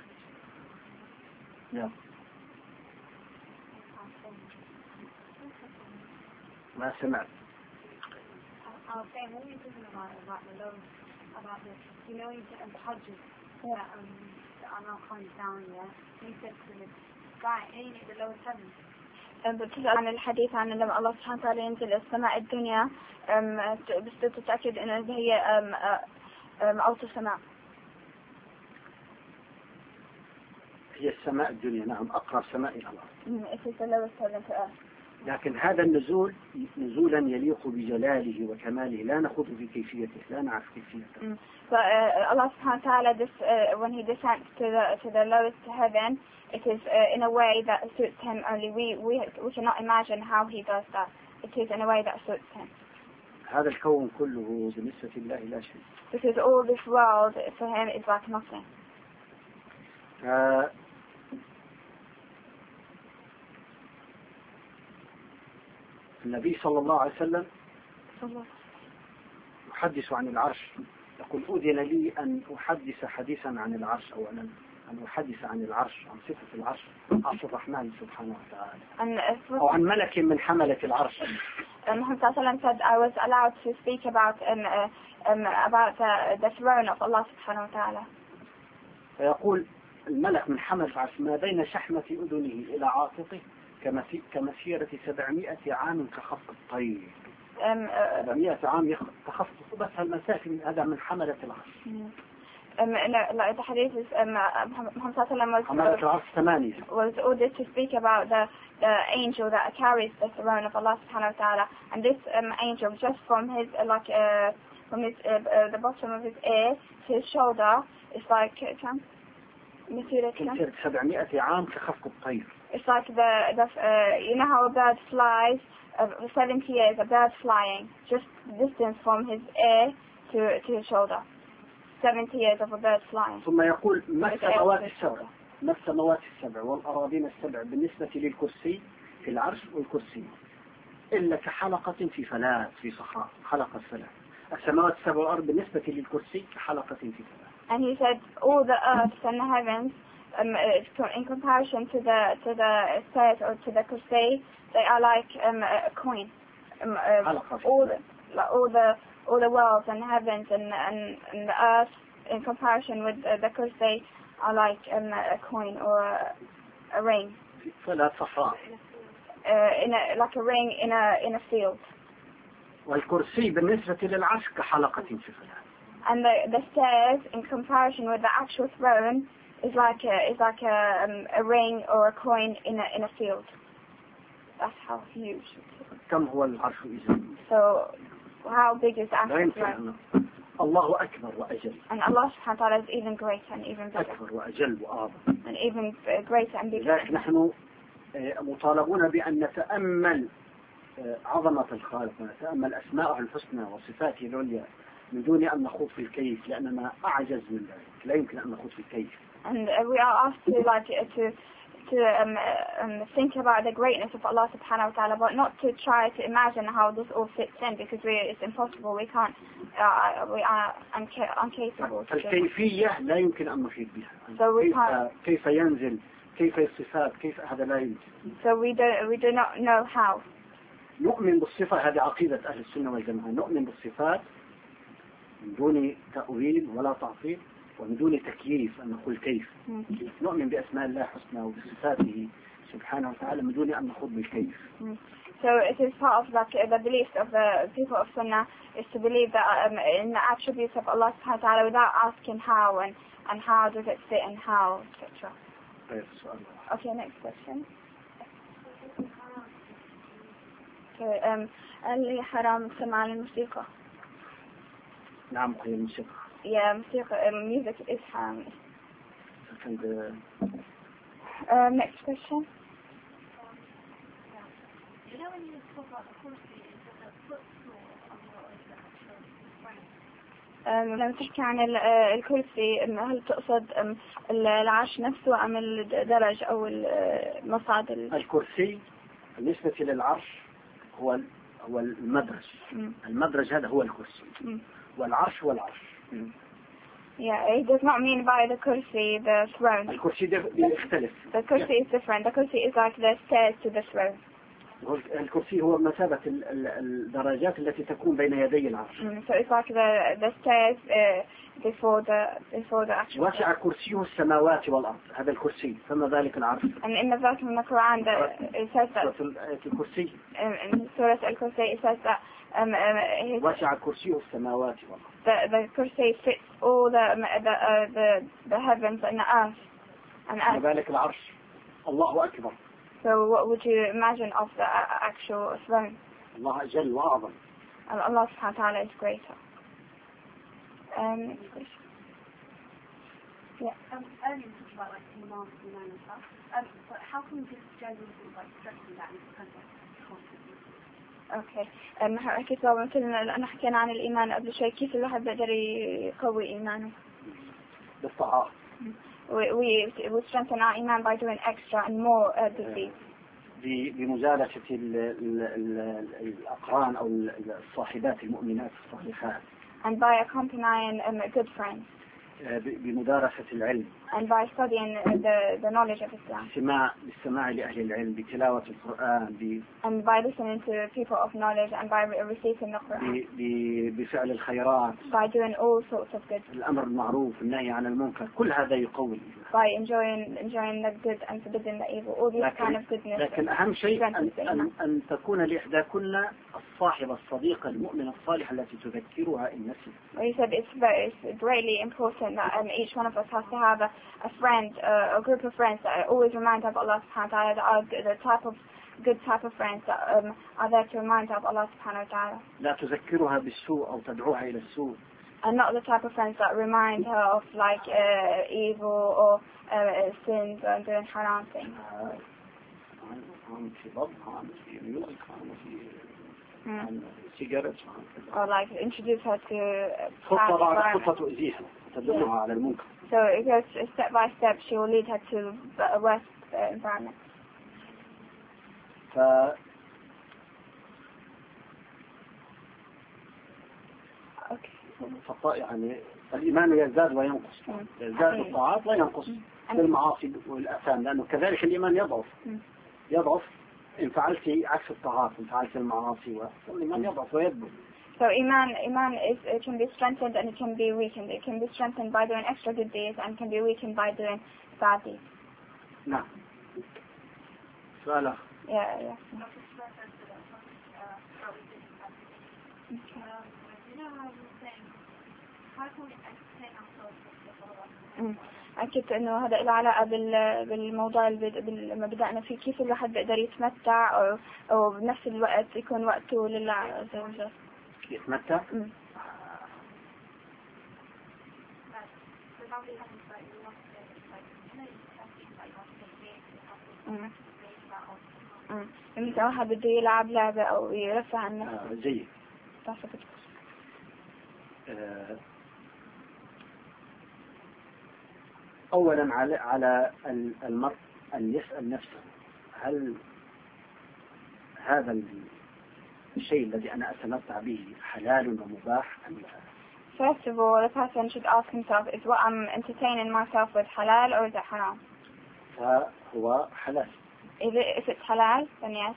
Yeah. ما سمعت. I was saying, when you're talking about the loan, about this, you know, you get the hajj that Allah comes down, yeah? He said to the guy, ain't it the lowest heaven? بتسأل عن الحديث عن لما الله سبحانه وتعالى ينزل السماء الدنيا بس تتأكد إن هي أوسط السماء. السماء الدنيا، نعم أقرب سماء إلى الأرض. It is the lowest heaven to earth. لكن هذا النزول نزولا يليق بجلاله وكماله، لا نخوض في كيفيته، لا نعرف كيفيته. So Allah subhanahu wa ta'ala, when he descends to the lowest heaven, it is in a way that suits him only. We cannot imagine how he does that. It is in a way that suits him. هذا الكون كله بالنسبة لله لا شيء. Because all this world for him is like nothing. النبي صلى الله عليه وسلم يحدث عن العرش، يقول أذن لي أن أحدث حديثا عن العرش، أو أن أحدث عن العرش، عن صفة العرش، عرش الرحمن سبحانه وتعالى، أو عن ملك من حملة العرش. Muhammad said, I was allowed to speak about the throne of Allah subhanahu wa ta'ala. فيقول الملك من حملة العرش ما بين شحمة أذنه إلى عاتقه كمسيرة 700 عام كخفق الطير. 700 عام كخفق، بس المسافة هذا من حملة العرش. The hadith is Muhammad was ordered to speak about the angel that carries the throne of Allah subhanahu wa ta'ala, and this angel, just from his from his the bottom of his ear to his shoulder, it's like كم 700 عام كخفق الطير. It's like the you know how a bird flies, 70 years a bird flying, just distance from his ear to his shoulder. 70 years of a bird flying. ثم يقول ما السماوات السبع والأراضين السبع بالنسبة للكرسي في العرش والكرسي إلا كحلقة في فلاة في صحراء، حلقة فلاة. السماوات السبع والأرض بالنسبة للكرسي كحلقة في فلاة. And he said all the earths and the heavens in comparison to the stairs or to the kursi, they are like a coin. All the worlds and heavens and the earth in comparison with the kursi are like a coin or a ring. Like a ring in a field. والكرسي بالنسبة للعرش كحلقة في فلاة. And the stairs in comparison with the actual throne is like a ring or a coin in a field. That's how huge. كم هو العرش إذن؟ So how big is the actual throne? الله أكبر وأجل. And Allah subhanahu wa ta'ala is even greater and even bigger. أكبر وأجل وأعظم. And even greater and bigger. لذلك نحن مطالبون بأن نتأمل عظمة الخالق ونتأمل أسماءه الحسنى وصفاته العليا من دون أن نخوض في الكيف، لأننا أعجز من ذلك، لا يمكن أن نخوض في الكيف. And we are asked to think about the greatness of Allah subhanahu wa ta'ala, but not to try to imagine how this all fits in, because it's impossible. We can't. We are incapable. الكيفية لا يمكن أن نحيط بها. So we can't. كيف ينزل، كيف الصفات، كيف هذا لا يمكن. So we do not know how. نؤمن بالصفة، هذه عقيدة أهل السنة والجماعة، نؤمن بالصفات من دون تأويل ولا تعطيل ومن دون تكييف أن نقول كيف. نؤمن بأسماء الله الحسنى وبصفاته سبحانه وتعالى من دون أن نخوض بالكيف. So it is part of the beliefs of the people of Sunnah is to believe that in the attributes of Allah subhanahu wa ta'ala without asking how and how does it fit and how, etc. Okay, next question. هل حرام سماع الموسيقى؟ نعم هي الموسيقى. Yeah, موسيقى music is haram. Next question. You know when you talk about the kursi, is it a footstool or لما تحكي عن الكرسي هل تقصد العرش نفسه أم الدرج أو المصعد؟ الكرسي بالنسبة للعرش هو المدرج. المدرج هذا هو الكرسي. والعرش هو العرش. Yeah, it does not mean by the kursi the throne. الكرسي يختلف. The kursi is different. The kursi is like the stairs to the throne. الكرسي هو مثابة الدرجات التي تكون بين يدي العرش. So it's like the stairs before the actual. واسع كرسيه السماوات والأرض، هذا الكرسي، فما ذلك العرش. And in the verse from the Quran it says that الكرسي. In Surah Al-Kursi it says that واسع كرسيه السماوات والأرض. The kursi fits all the heavens and the earth. ما بالك العرش. الله أكبر. So what would you imagine of the actual throne? الله أجل وأعظم. Allah subhanahu wa ta'ala is greater. Yeah. Earlier we talked about like Iman and stuff. But how can we just generally like stressing that in kind of constantly? Okay. حكيت بابا مثلا لأن حكينا عن الإيمان قبل شوي كيف الواحد بيقدر يقوي إيمانه. بالطاعة. We strengthen our iman by doing extra and more good deeds. بمجالسة الأقران أو الصاحبات المؤمنات الصالحات. And by accompanying good friends. بمدارسة العلم. And by studying the knowledge of Islam. بالسماع لأهل العلم بتلاوة القرآن. And by listening to people of knowledge and by reciting the Quran. بفعل الخيرات. By doing all sorts of good. الأمر المعروف النهي عن المنكر كل هذا يقوي. By enjoying the good and forbidding the evil. All these kind of goodness. لكن أهم شيء أن تكون لإحداكن الصاحبة الصديقة المؤمنة الصالحة التي تذكرها إن نسيت. He said it's greatly important that each one of us has to have a friend, a group of friends that always remind of Allah subhanahu wa ta'ala, that are the type of good type of friends that are there to remind of Allah subhanahu wa ta'ala. لا تذكرها بالسوء أو تدعوها إلى السوء. And not the type of friends that remind her of like evil or sins or doing haram things. Or like introduce her to so it goes step by step. She will lead her to a worse environment. يعني الإيمان يزداد وينقص. يزداد بالطاعات وينقص بالمعاصي والآثام لأنه كذلك الإيمان يضعف إن فعلت عكس الطاعات إن فعلت المعاصي والإيمان يضعف ويذبل. So iman it can be strengthened and it can be weakened. It can be strengthened by doing extra good deeds and can be weakened by doing bad deeds. نعم. سؤال. Yeah. أكيد إنه هذا له علاقة بالموضوع لما بدأنا فيه كيف الواحد بيقدر يتمتع أو بنفس الوقت يكون وقته لله عز وجل. يتمتع؟ مثل واحد بده يلعب لعبة أو يرفع عن نفسه. جيد. أولا على المرء أن يسأل نفسه هل هذا الشيء الذي أنا أتمتع به حلال ومباح أم لا؟ First of all, the person should ask himself, is what I'm entertaining myself with halal or is it haram? فهو حلال. If it's halal, then yes.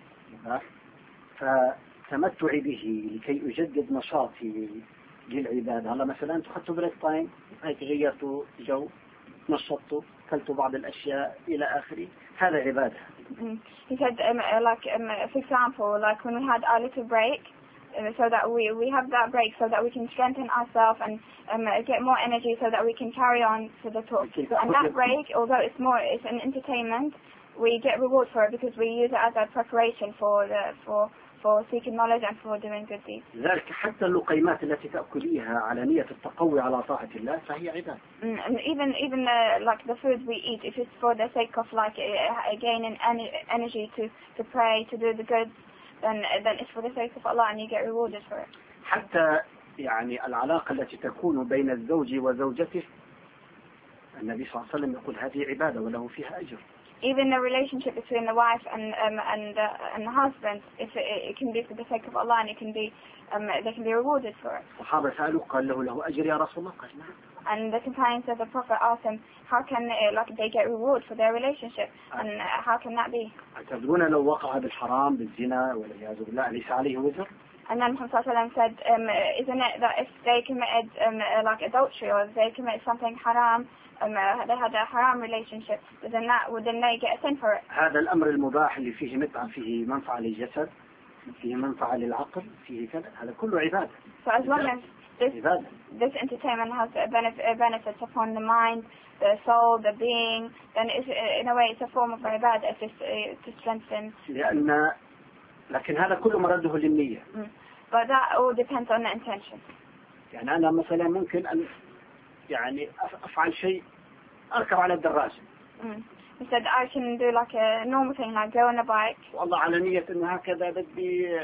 فتمتعي به لكي أجدد نشاطي للعبادة. هلا مثلا أخذت بريك تايم، هيك غيرت جو، نشطت، أكلت بعض الأشياء إلى آخره، هذا عبادة. He said, for example, like when we had our little break, so that we have that break so that we can strengthen ourselves and get more energy so that we can carry on to the talk. And that break, although it's an entertainment, we get reward for it because we use it as a preparation for seeking knowledge and for doing good deeds. لذلك حتى اللقيمات التي تأكليها على نية التقوي على طاعة الله فهي عبادة. And even like the food we eat, if it's for the sake of like gaining energy to pray, to do the good, then it's for the sake of Allah and you get rewarded for it. حتى يعني العلاقة التي تكون بين الزوج وزوجته النبي صلى الله عليه وسلم يقول هذه عبادة وله فيها أجر. Even the relationship between the wife and the husband, if it can be for the sake of Allah and it can be they can be rewarded for it. الصحابة سألوا قال له أجر يا رسول الله قال نعم. And the companions of the Prophet asked him, how can they get reward for their relationship and how can that be? أتدرون لو وقع بالحرام بالزنا والعياذ بالله ليس عليه وزر؟ And then Muhammad said, isn't it that if they committed like adultery or if they committed something haram, they had a haram relationship, then they get a sin for it. هذا الأمر المباح اللي فيه متعة فيه منفعة للجسد فيه منفعة للعقل، فيه كذا، هذا كله عبادة. So as long as this entertainment has benefits upon the mind, the soul, the being, then in a way it's a form of ibadah to strengthen. لكن هذا كله مرده للنية. But that all depends on the intention. يعني أنا مثلا ممكن أن يعني أفعل شيء، أركب على الدراجة. He said I can do like a normal thing, like go on a bike. والله على نية إن هكذا بدي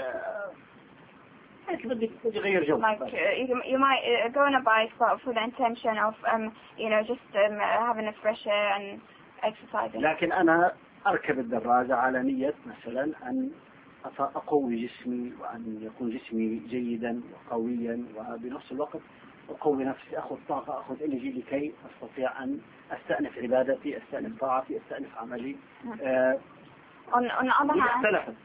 غير جو. Like you might go on a bike for the intention of just having a fresh air and exercising. لكن أنا أركب الدراجة على نية مثلا أن أقوي جسمي، وأن يكون جسمي جيدا وقويا، وبنفس الوقت أقوي نفسي، أخذ طاقة، أخذ إنرجي لكي أستطيع أن أستأنف عبادتي، أستأنف طاعتي، أستأنف عملي. On the other hand,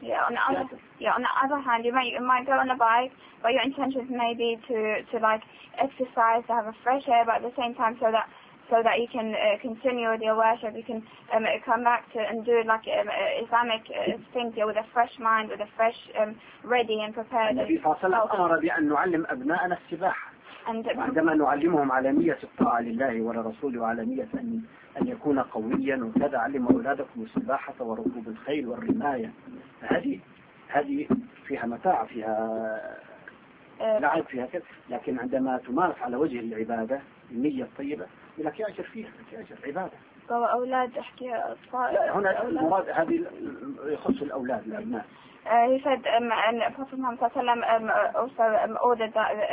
on the other hand, you might go on a bike, but your intentions may be to like exercise, to have a fresh air, but at the same time so that you can continue with your worship, you can come back to and do like Islamic things here with a fresh mind, with a fresh ready and prepared. النبي صلى الله عليه وسلم أمر بأن نعلم أبناءنا السباحة. عندما نعلمهم على نية الطاعة لله ولرسوله، وعلى نية أن يكون قويا وكذا، علموا أولادكم السباحة وركوب الخيل والرماية. هذه فيها متاع، فيها لعب، فيها كذا، لكن عندما تمارس على وجه العبادة النية الطيبة لك يأجر فيها، يأجر عبادة. أولاد أحكي أطفال. هنا المراد هذه يخص الأولاد الأبناء. He said, and Prophet Muhammad also ordered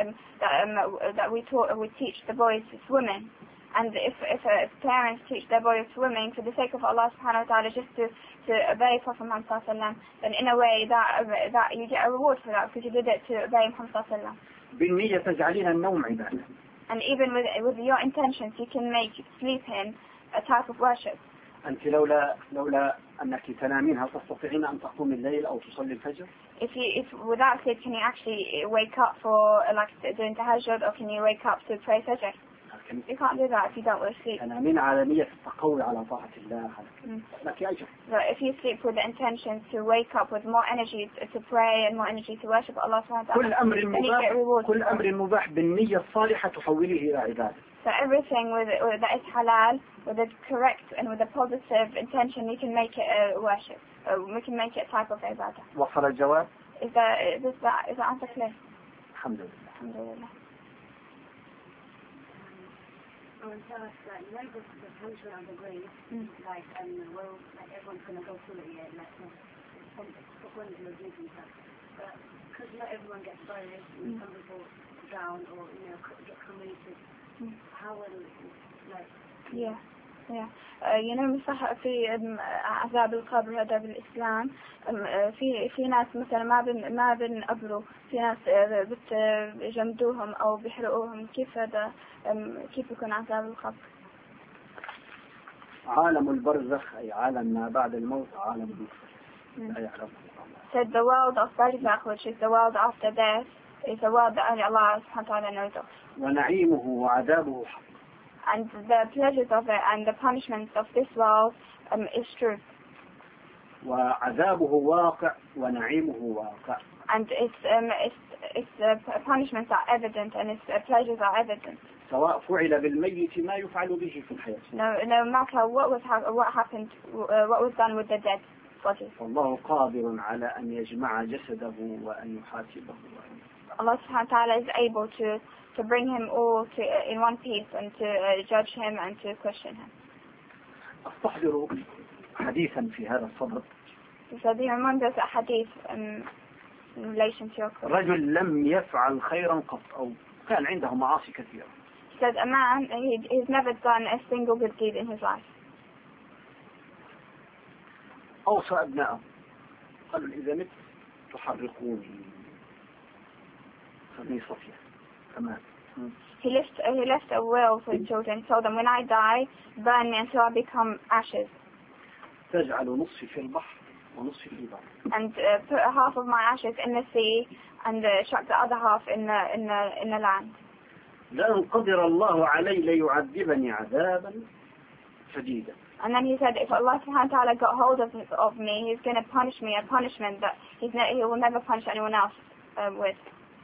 that we teach the boys swimming, and if parents teach their boys swimming for the sake of Allah subhanahu wa ta'ala, just to obey Prophet Muhammad sallallahu alaihi wasallam, then in a way that you get a reward for that because you did it to obey Muhammad sallallahu alaihi wasallam. بالنية تجعلين النوم عبادة. And even with your intentions, you can make sleeping a type of worship. أنت لولا أنك تنامين هل تستطيعين أن تقومي الليل أو تصلي الفجر؟ If without sleep, can you actually wake up for like doing tahajjud, or can you wake up to pray fajr? You can't do that if you don't want to sleep. تنامين على نية التقوي على طاعة الله. لك أجر. So if you sleep with the intention to wake up with more energy to pray and more energy to worship Allah subhanahu wa ta'ala, كل أمر مباح بالنية الصالحة تحوله إلى عبادة. So everything that is halal, with the correct and with a positive intention, we can make it a worship. We can make it a type of ibadah. وصل الجواب؟ Is that answer clear? الحمد لله. الحمد لله. Tell us that the punishment of the grave, like everyone's going to go through it, like when it will and stuff. But because not everyone gets buried, some people drown or get cremated. How will مثلا في عذاب القبر هذا بالإسلام في ناس مثلا ما بنقبروا، في ناس بجمدوهم أو بيحرقوهم. كيف يكون عذاب القبر؟ عالم البرزخ أي عالم ما بعد الموت، عالم البرزخ لا يعلمه. Said the world of barzakh, which is the world after death, is a world that only Allah subhanahu wa ta'ala knows of. ونعيمه وعذابه حق. And the pleasures of it and the punishments of this world is true. وعذابه واقع ونعيمه واقع. And its punishments are evident and its pleasures are evident. سواء فعل بالميت ما يفعل به في الحياة. No matter what happened, what was done with the dead body. والله قادر على أن يجمع جسده وأن يحاسبه. Allah subhanahu wa ta'ala is able to bring him all in one piece and to judge him and to question him. أستحضر حديثا في هذا الصدد. So he remembers a hadith in relation to your question. رجل لم يفعل خيرا قط أو كان عنده معاصي كثيرة. He said a man, he's never done a single good deed in his life. أوصى أبنائه قالوا إذا مت تحرقوني خذني صفية كمان. He left a will for his children. He told them, when I die, burn me until I become ashes. تجعل نصفي في البحر ونصفي في البحر. And put half of my ashes in the sea and chuck the other half in the land. لأن قدر الله علي ليعذبني عذابا شديدا. And then he said, if Allah subhanahu wa ta'ala got hold of me, he's going to punish me a punishment that he will never punish anyone else with.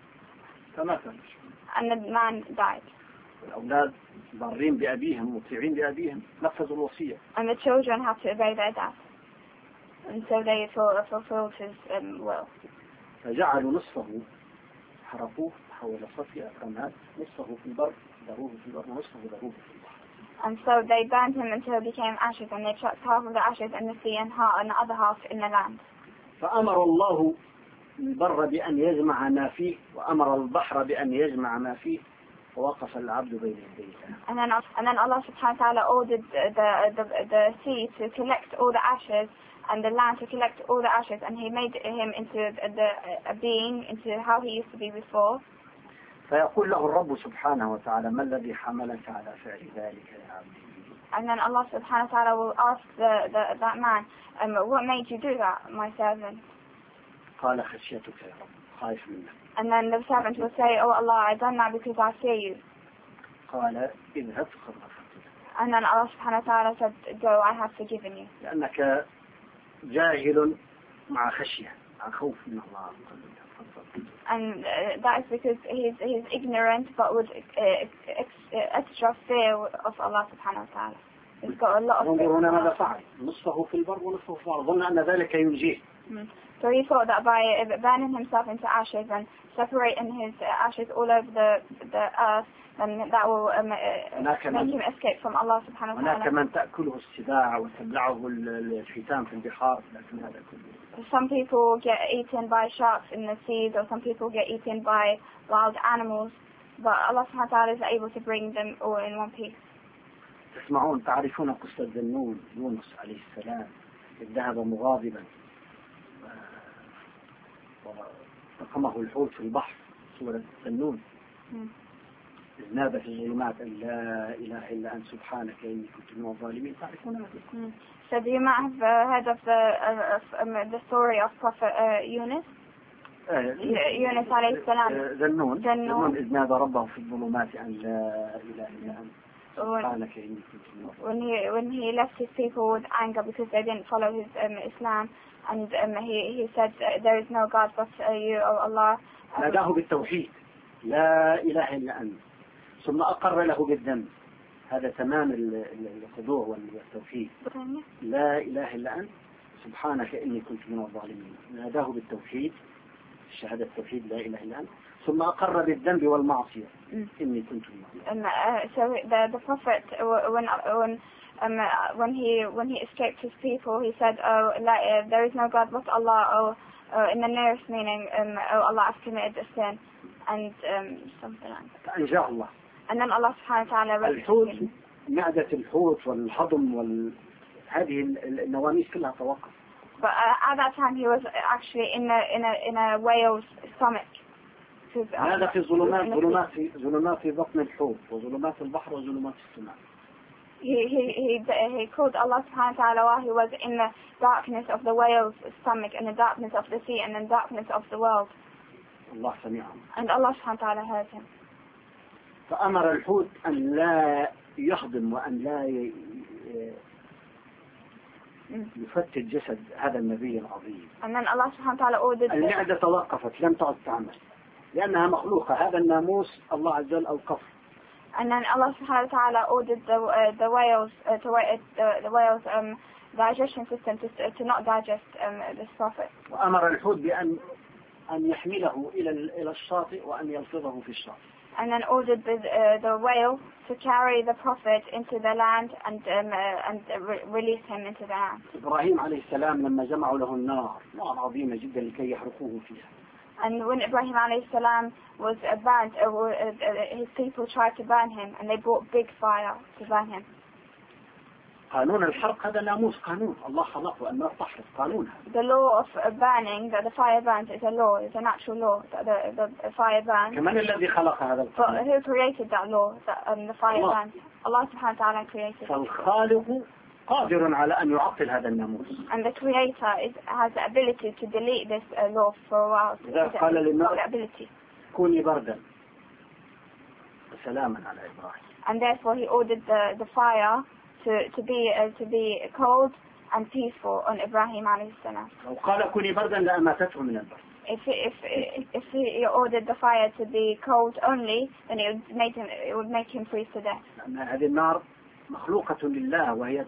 And the man died. الأولاد ضارين بأبيهم مطيعين بأبيهم نفذوا الوصية. And the children have to obey their dad. And so they fulfilled his will. فجعلوا نصفه حرقوه حول صفية رماد نصفه في البر ضروه في البر ونصفه ضروه في البحر. And so they burned him until he became ashes, and they chucked half of the ashes in the sea and the other half in the land. فأمر الله البر بأن يجمع ما فيه وأمر البحر بأن يجمع ما فيه ووقف العبد بين يديه. And then Allah subhanahu wa ta'ala ordered the sea to collect all the ashes and the land to collect all the ashes, and he made him into a being, into how he used to be before. فيقول له الرب سبحانه وتعالى ما الذي حملك على فعل ذلك يا عبدي. And then Allah subhanahu wa ta'ala will ask that man, what made you do that, my servant? قال خشيتك يا رب خايف منك. And then the servant will say, oh Allah, I done that because I fear you. قال اذهب فقد غفرت لك. And then Allah subhanahu wa ta'ala said, go, I have forgiven you. لأنك جاهل مع خشية مع خوف من الله. And that is because he's ignorant, but with extra fear of Allah subhanahu wa ta'ala. He's got a lot of fear. هنا ماذا فعل؟ نصفه في البر ونصفه في البحر. ظن أن ذلك ينجيه. So he thought that by burning himself into ashes and separating his ashes all over the earth, then that will make him escape from Allah subhanahu wa ta'ala. هناك من تأكله السباع وتبلعه الحيتان في البحار لكن هذا كله. Some people get eaten by sharks in the seas, or some people get eaten by wild animals, but Allah subhanahu wa ta'ala is able to bring them all in one piece. تسمعون تعرفون قصة ذنون يونس عليه السلام إذ ذهب مغاضبا ورقمه الحوت في البحر سورة ذنون إذ نادى في الظلمات أن لا إله إلا أنت سبحانك إني كنت من الظالمين تعرفون هذا. So do you might have heard of the story of Prophet Yunus? Yunus عليه السلام. ذنون إذ نادى ربه في الظلمات أن لا إله إلا أنت سبحانك إني كنت من الظالمين. When he left his people with anger because they didn't follow his Islam, and he said there is no God but you, O Allah. ناداه بالتوحيد لا إله إلا أنت ثم أقر له بالذنب. هذا تمام الخضوع والتوحيد. لا إله إلا أنت سبحانك إني كنت من الظالمين. ناداه بالتوحيد شهادة التوحيد لا إله إلا أنت ثم أقر بالذنب والمعصية إني كنت من الظالمين. So the Prophet when he escaped his people, he said, oh, there is no God but Allah, in the nearest meaning, oh Allah, I've committed a sin, and something like that. فأنجاه الله. And then Allah subhanahu wa ta'ala الحوت معدة الحوت والهضم هذه النواميس كلها توقف. But at that time he was actually in a whale's stomach. هذا في ظلمات في بطن الحوت وظلمات البحر وظلمات السماء. He called Allah subhanahu wa ta'ala while he was in the darkness of the whale's stomach and the darkness of the sea and the darkness of the world. الله سميعه. And Allah subhanahu wa ta'ala heard him. فأمر الحوت أن لا يهضم وأن لا يفتت جسد هذا النبي العظيم. And then Allah subhanahu wa ta'ala ordered المعدة توقفت لم تعد تعمل لأنها مخلوقة. هذا الناموس الله عز وجل أوقفه. And then Allah subhanahu wa ta'ala ordered the whales digestion system to not digest this prophet. وأمر الحوت بأن يحمله إلى الشاطئ وأن يلفظه في الشاطئ. And then ordered the whale to carry the prophet into the land and release him into the land. إبراهيم عليه السلام لما جمعوا له النار عظيمة جدا لكي يحرقوه فيها. And when Ibrahim alayhi salam was burnt, his people tried to burn him, and they brought big fire to burn him. قانون الحرق هذا ناموس قانون الله خلقه أن تحرق قانون. The law of burning, that the fire burns, is a law. It's a natural law that the fire burns. كمان الذي خلق هذا القانون. But who created that law that the fire burns? Allah subhanahu wa ta'ala created. فالخالق قادر على أن يعطل هذا الناموس. And the creator has the ability to delete this law for a while. إذا قال للنار ability. كوني بردا وسلاما على إبراهيم. And therefore he ordered the fire to be cold and peaceful on Ibrahim alayhi salam. لو قال كوني بردا لأماتته من البرد. If he ordered the fire to be cold only, then it would make him freeze to death. لأن هذه النار مخلوقة لله وهي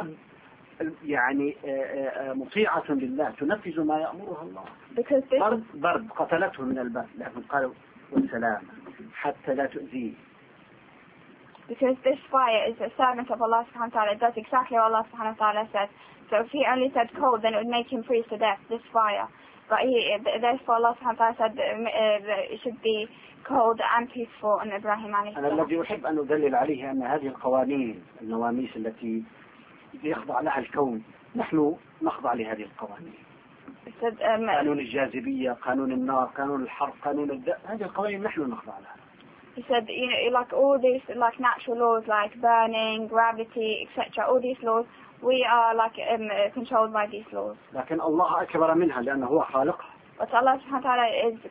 يعني مطيعة لله تنفذ ما يأمرها الله. برد قتلته من البرد لكن قالوا والسلام حتى لا تؤذيه. Because this fire is a servant of Allah subhanahu wa ta'ala. It does exactly what Allah subhanahu wa ta'ala said. So if he only said cold, then it would make him freeze to death, this fire. But therefore Allah subhanahu wa ta'ala said that it should be cold and peaceful on Ibrahim alayhi salam. أنا الذي أحب أن أدلل عليه أن هذه القوانين النواميس التي يخضع لها الكون نحن نخضع لهذه القوانين. قانون الجاذبية، قانون النار، قانون الحرق، قانون الدم، هذه القوانين نحن نخضع لها. He said, like all these like natural laws like burning, gravity, etc. All these laws, we are like controlled by these laws. لكن الله أكبر منها لأنه هو خالقها. But Allah subhanahu wa ta'ala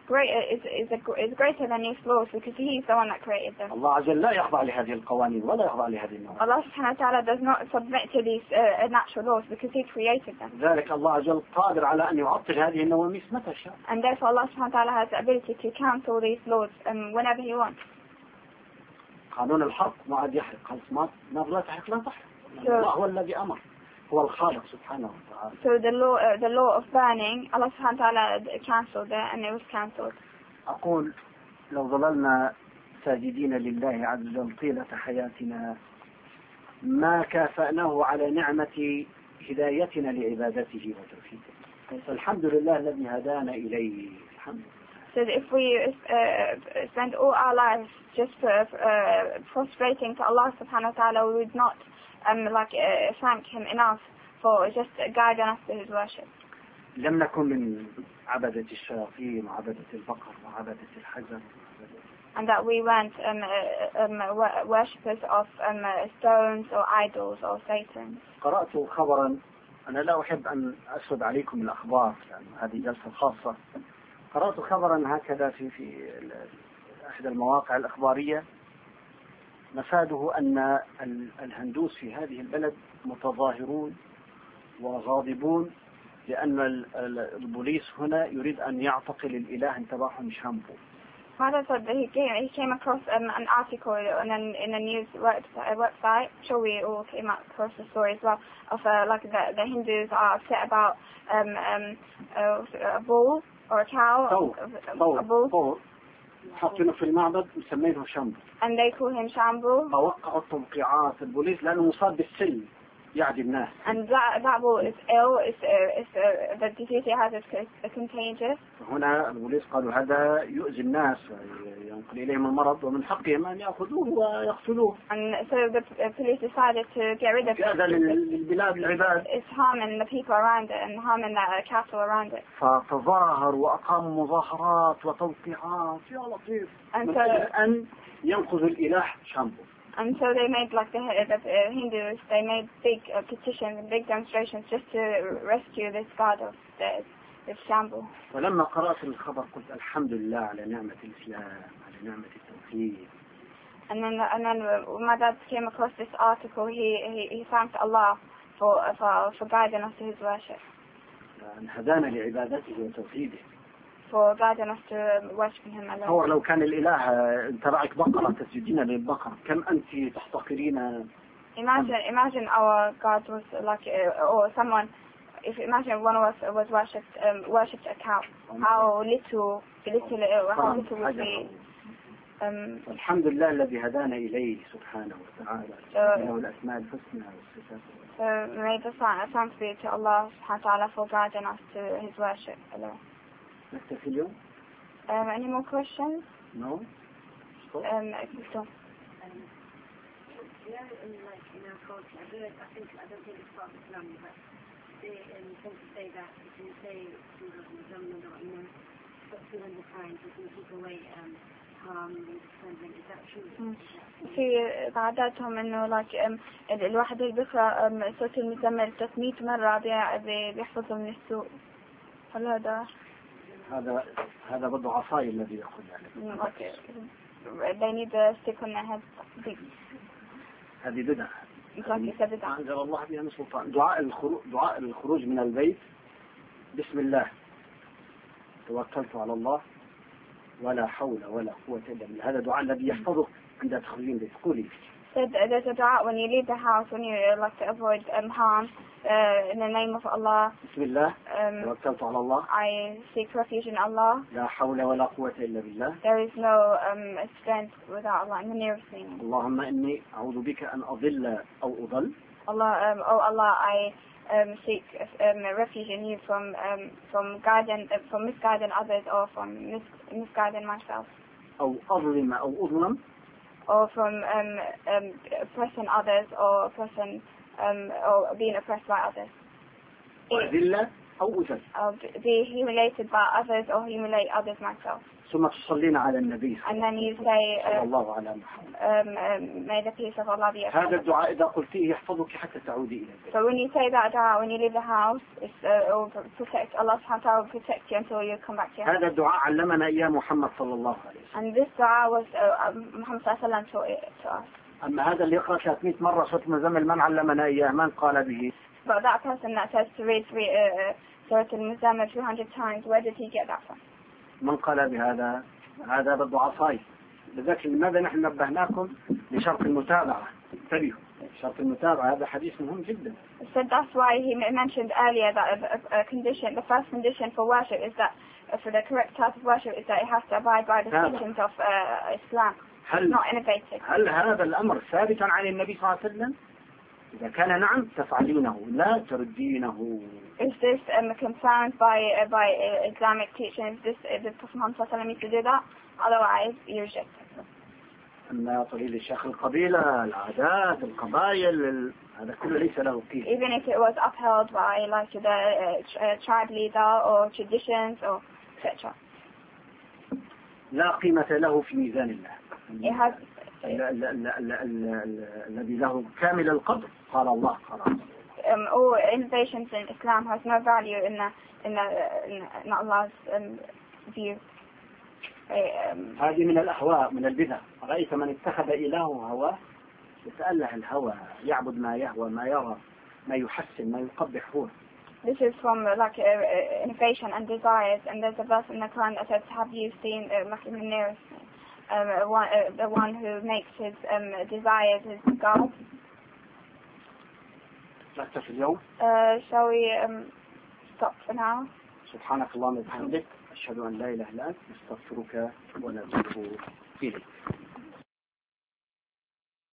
is greater than these laws because He is the one that created them. الله عز وجل لا يخضع لهذه القوانين ولا يخضع لهذه النواميس. Allah subhanahu wa ta'ala does not submit to these natural laws because He created them. ذلك الله عز وجل قادر على أن يعطل هذه النواميس متى شاء. And therefore Allah subhanahu wa ta'ala has the ability to cancel these laws whenever He wants. قانون الحرق ما عاد يحرق، خلاص ما لا تحرق لا تحرق. الله هو الذي أمر. هو الخالق سبحانه وتعالى. So the law of burning, Allah subhanahu wa ta'ala cancelled it and it was cancelled. أقول لو ظللنا ساجدين لله عز وجل طيلة حياتنا ما كافأناه على نعمة هدايتنا لعبادته وتوحيده. فالحمد لله الذي هدانا إليه. الحمد لله. So if we spend all our lives just prostrating to Allah subhanahu wa ta'ala, we would not thank Him enough for just guiding us to His worship. لم نكن من عبدة الشياطين وعبدة البقر وعبدة الحجر. And that we weren't worshippers of stones or idols or Satan. قرأت خبرا، أنا لا أحب أن أسرد عليكم الأخبار لأن هذه جلسة خاصة. قرأت خبرا هكذا في أحد المواقع الأخبارية مفاده أن الهندوس في هذه البلد متظاهرون وغاضبون لأن البوليس هنا يريد أن يعتقل الإله انتباههم شامبو. Father said that he came across an article in a news website. I'm sure we all came across the story as well of the Hindus are upset about a bull or a cow. A bull. حاطينه في المعبد مسمينه شامبو. And they call him Shambhu. فوقعوا التوقيعات البوليس لأنه مصاب بالسل يعدي الناس. And that bull is ill. The disease he has is contagious. هنا البوليس قالوا هذا يؤذي الناس وينقل إليهم المرض ومن حقهم أن يأخذوه ويقتلوه. And so the police decided to get rid of it. هذا للبلاد العباد. It's harming the people around it and harming the cattle around it. فتظاهروا وأقاموا مظاهرات وتوقيعات يا لطيف. أن ينقذ الإله شامبو. And so they made the Hindus. They made big petitions and big demonstrations just to rescue this god of this Shambhu. ولما قرأت الخبر قلت الحمد لله على نعمة الإسلام على نعمة التوحيد. And then when my dad came across this article, he thanked Allah for guiding us to His worship. هدانا لعبادته وتوحيده. For guiding us to worshiping Him alone. تصور لو كان الإله تبعك بقرة تسجدين للبقرة كم أنت تحتقرين. Imagine our God was like or someone. Imagine one of us was worshipped a cow. How little would be. الحمد لله الذي هدانا إليه سبحانه وتعالى له الأسماء الحسنى والصفات. So may the thanks be to Allah subhanahu wa ta'ala for guiding us to His worship alone. نكتفي اليوم. Any more questions? No. Stop. In our culture, I don't think it's part of Islam, but they tend to say that if you say stop 200 times, you can keep away harm and suffering. Is that true? في عاداتهم إنه الواحد اللي بيقرأ سورة المزمل 300 مرة بيحفظه من السوء. هل هذا بده عصاي الذي يأخذ عليه. Okay. They need to stick on their head. هذه بدعة. like you said, the ما dua. أنزل الله بها من سلطان. دعاء الخروج من البيت: بسم الله توكلت على الله ولا حول ولا قوة إلا بالله. هذا دعاء الذي يحفظك عند تخرجين البيت. قولي. So there's a dua when you leave the house, when you like to avoid harm, in the name of Allah. بسم الله توكلت على الله I seek refuge in Allah. لا حول ولا قوة إلا بالله. There is no strength without Allah, in the nearest meaning. اللهم إني أعوذ بك أن أضل أو أضل. Allah, oh Allah, I seek refuge in you from misguiding others, or from misguiding myself, أو أظلم أو أظلم. or from oppressing others, or oppressing or being oppressed by others. وأذل أو أذل. I'll be humiliated by others or humiliate others myself. ثم تصلين على النبي And then you say, صلى الله على محمد. may the peace of Allah be upon هذا us. الدعاء إذا قلتيه يحفظك حتى تعودي إلى البيت. So when you say that dua, when you leave the house, it will protect, Allah subhanahu wa ta'ala will protect you until you come back to your house. هذا الدعاء علمنا إياه محمد صلى الله عليه وسلم. And this dua was, Muhammad sallallahu alayhi wa sallam taught it to us. أما هذا اللي يقرأ 300 مرة سورة المزمل من علمنا إياه؟ من قال به؟ But that person that says to read Surah Al-Muzammil 200 times, where did he get that from? من قال بهذا؟ هذا بالدعاء صاير. لذلك لماذا نحن نبهناكم لشرط المتابعة؟ انتبهوا، شرط المتابعة هذا حديث مهم جدا. So that's why he mentioned earlier that a condition, the first condition for worship is that, for the correct type of worship, is that it has to abide by the teachings of Islam, not innovative. هل هذا الأمر ثابتا عن النبي صلى الله عليه وسلم؟ إذا كان نعم تفعلينه لا تردينه. Is this confirmed by Islamic teachings? Did Prophet Muhammad sallallahu alaihi wasallam used to do that? Otherwise, you reject it. أما طريق الشيخ القبيلة، العادات، القبائل، هذا كله ليس له قيمة. Even if it was upheld by like the tribe leader or traditions or etc. لا قيمة له في ميزان الله. It has الذي له كامل القدر قال الله قال الله. all innovations in Islam has no value in Allah's view. هذه من الأهواء، من البدع. رأيت من اتخذ إلهه هواه يتأله الهوى، يعبد ما يهوى، ما يرى، ما يحسن، ما يقبح هو. This is from like innovation and desires, and there's a verse in the Quran that says, "Have you seen like in the nearest the one who makes his desires his God?" نكتفي اليوم. Shall we stop for now? سبحانك اللهم وبحمدك أشهد أن لا إله إلا أنت نستغفرك ونتوب إليك.